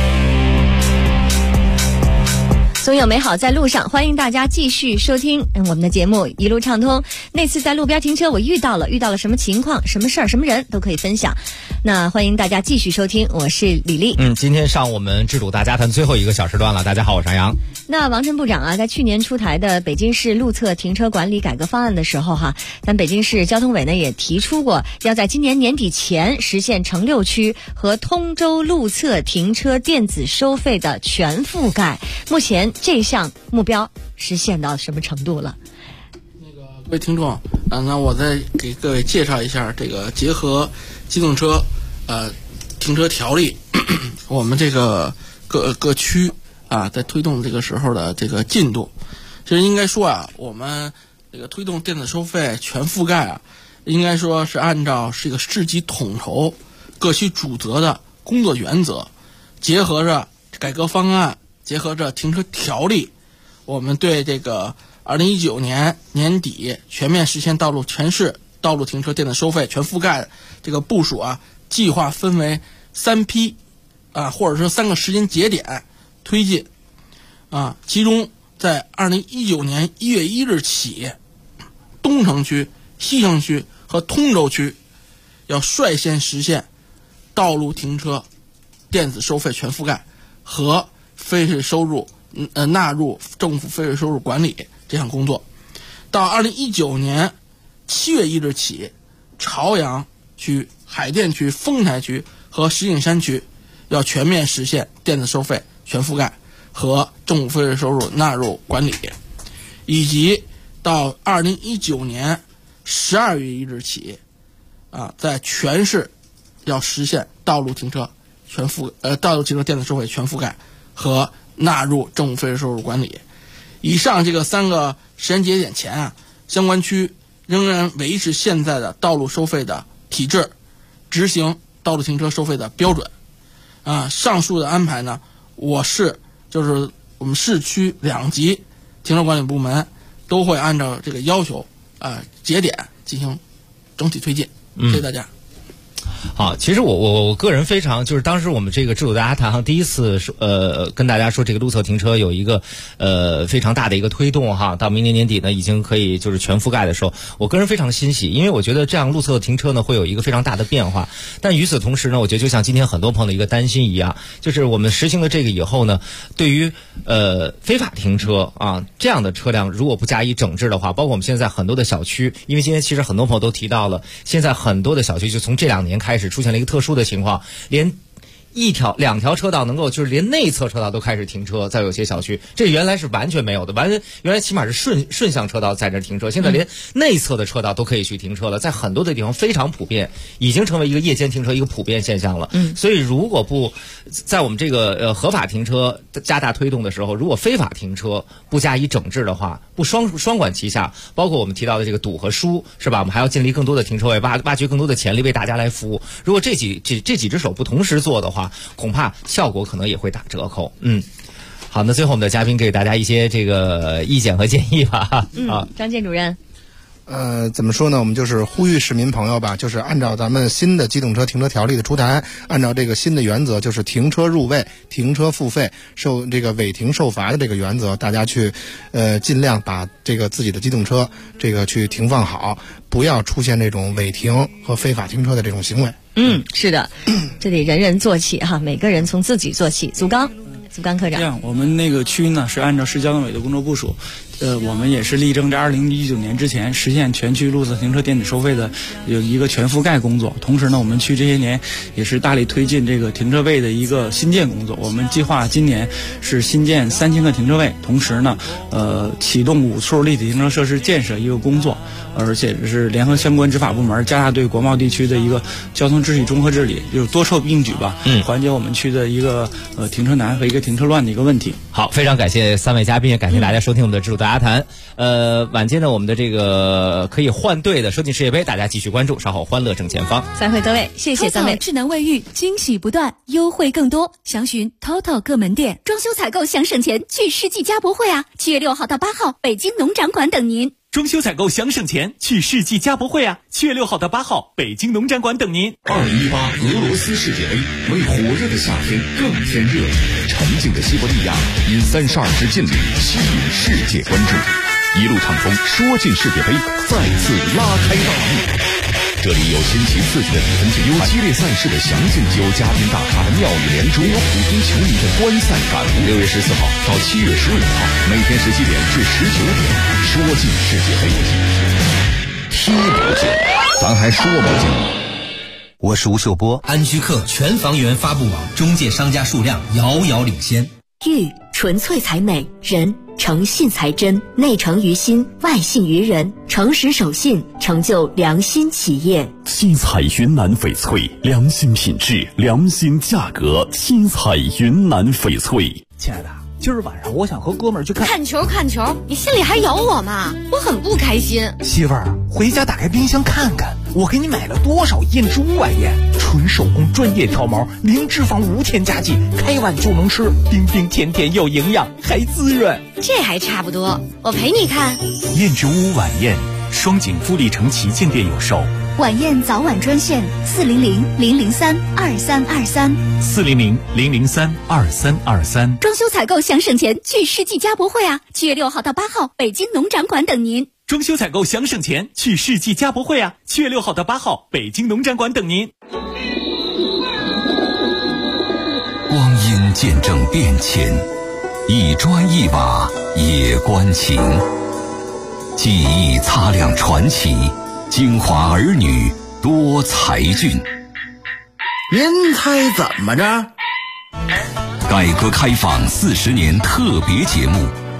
总有美好在路上，欢迎大家继续收听我们的节目一路畅通。那次在路边停车我遇到了什么情况、什么事儿、什么人都可以分享。那欢迎大家继续收听，我是李丽。
今天上我们智主大家谈最后一个小时段了。大家好，我是杨洋。
那王晨部长啊，在去年出台的北京市路侧停车管理改革方案的时候咱北京市交通委呢也提出过，要在今年年底前实现城六区和通州路侧停车电子收费的全覆盖。目前这项目标实现到什么程度了？
各位听众那我再给各位介绍一下这个结合机动车停车条例我们这个各区在推动这个时候的这个进度。其实应该说我们这个推动电子收费全覆盖应该说是按照是一个市级统筹各区主责的工作原则，结合着改革方案，结合着停车条例，我们对这个2019年年底全面实现全市道路停车电子收费全覆盖这个部署计划分为3批或者说3个时间节点推进其中在2019年1月1日起，东城区、西城区和通州区要率先实现道路停车电子收费全覆盖和非税收入纳入政府非税收入管理这项工作。到2019年7月1日起，朝阳区、海淀区、丰台区和石景山区要全面实现电子收费全覆盖和政府非税收入纳入管理，以及到2019年12月1日起在全市要实现道路停车电子收费全覆盖和纳入政府非税收入管理。以上这个3个时间节点前相关区仍然维持现在的道路收费的体制，执行道路停车收费的标准上述的安排呢，就是我们市区2级停车管理部门都会按照这个要求节点进行整体推进。谢谢大家。
好，其实我个人非常就是当时我们这个智主大家谈第一次跟大家说这个路侧停车有一个非常大的一个推动到明年年底呢已经可以就是全覆盖的时候，我个人非常欣喜，因为我觉得这样路侧停车呢会有一个非常大的变化。但与此同时呢，我觉得就像今天很多朋友的一个担心一样，就是我们实行了这个以后呢，对于非法停车这样的车辆如果不加以整治的话，包括我们现在很多的小区，因为今天其实很多朋友都提到了，现在很多的小区就从这2年开始出现了一个特殊的情况，连2条车道能够就是连内侧车道都开始停车，在有些小区这原来是完全没有的，原来起码是顺向车道在这停车，现在连内侧的车道都可以去停车了，在很多的地方非常普遍，已经成为一个夜间停车一个普遍现象了。所以如果不在我们这个合法停车加大推动的时候，如果非法停车不加以整治的话，不双管齐下，包括我们提到的这个堵和疏是吧，我们还要建立更多的停车位，挖掘更多的潜力为大家来服务。如果这几只手不同时做的话，恐怕效果可能也会打折扣。好，那最后我们的嘉宾给大家一些这个意见和建议吧。
张建主任。
怎么说呢？我们就是呼吁市民朋友吧，就是按照咱们新的机动车停车条例的出台，按照这个新的原则，就是停车入位、停车付费、受这个违停受罚的这个原则，大家去尽量把这个自己的机动车这个去停放好，不要出现这种违停和非法停车的这种行为。
是的，这得人人做起每个人从自己做起。祖刚科长，
这样我们那个区呢是按照市交通委的工作部署， 我们也是力争在2019年之前实现全区路侧停车电子收费的有一个全覆盖工作。同时呢，我们区这些年也是大力推进这个停车位的一个新建工作。我们计划今年是新建3000个停车位，同时呢，启动5处立体停车设施建设一个工作，而且是联合相关执法部门，加大对国贸地区的一个交通秩序综合治理，就是多措并举吧，缓解我们区的一个停车难和一个停车乱的一个问题。
好，非常感谢3位嘉宾，也感谢大家收听我们的知路大家谈。晚间呢，我们的这个可以换队的说进世界杯，大家继续关注，稍后欢乐正前方。
再会各位，谢谢3位。
智能卫浴，惊喜不断，优惠更多，详询 TOTO 各门店。
装修采购想省钱，去世纪家博会啊！7月6号到8号，北京农展馆等您。
装修采购想省钱，去世纪家博会啊！7月6号到8号，北京农展馆等您。
2018俄罗斯世界杯为火热的夏天更添热，沉静的西伯利亚因32支劲旅吸引世界关注，一路畅风说进世界杯，再次拉开大幕。这里有新奇刺激的比分节，有激烈赛事的详尽，有嘉宾大咖的妙语连珠，有普通球迷的观赛感悟。6月14号到7月15号，每天17点至19点，说进世界杯，踢不进，咱还说不进。
我是吴秀波，安居客全房源发布网中介商家数量遥遥领先。
玉纯粹才美，人诚信才真，内诚于心，外信于人，诚实守信，成就良心企业。
新彩云南翡翠，良心品质，良心价格。新彩云南翡翠。
亲爱的，今儿晚上我想和哥们儿去
看球，你心里还有我吗？我很不开心。
媳妇儿，回家打开冰箱看看，我给你买了多少燕之屋晚宴，纯手工专业挑毛，零脂肪无添加剂，开碗就能吃，冰冰甜甜又营养，还滋润。
这还差不多，我陪你看。
燕之屋晚宴，双井富力城旗舰店有售。
晚宴早晚专线400-003-2323，400-003-2323。装修采购想省钱，去世纪家博会啊！7月6号到8号，北京农展馆等您。
装修采购想省钱，去世纪家博会啊！7月6号到8号，北京农展馆等您。
光阴见证变迁，一砖一瓦也关情，记忆擦亮传奇，京华儿女多才俊。
您猜怎么着？
改革开放40年特别节目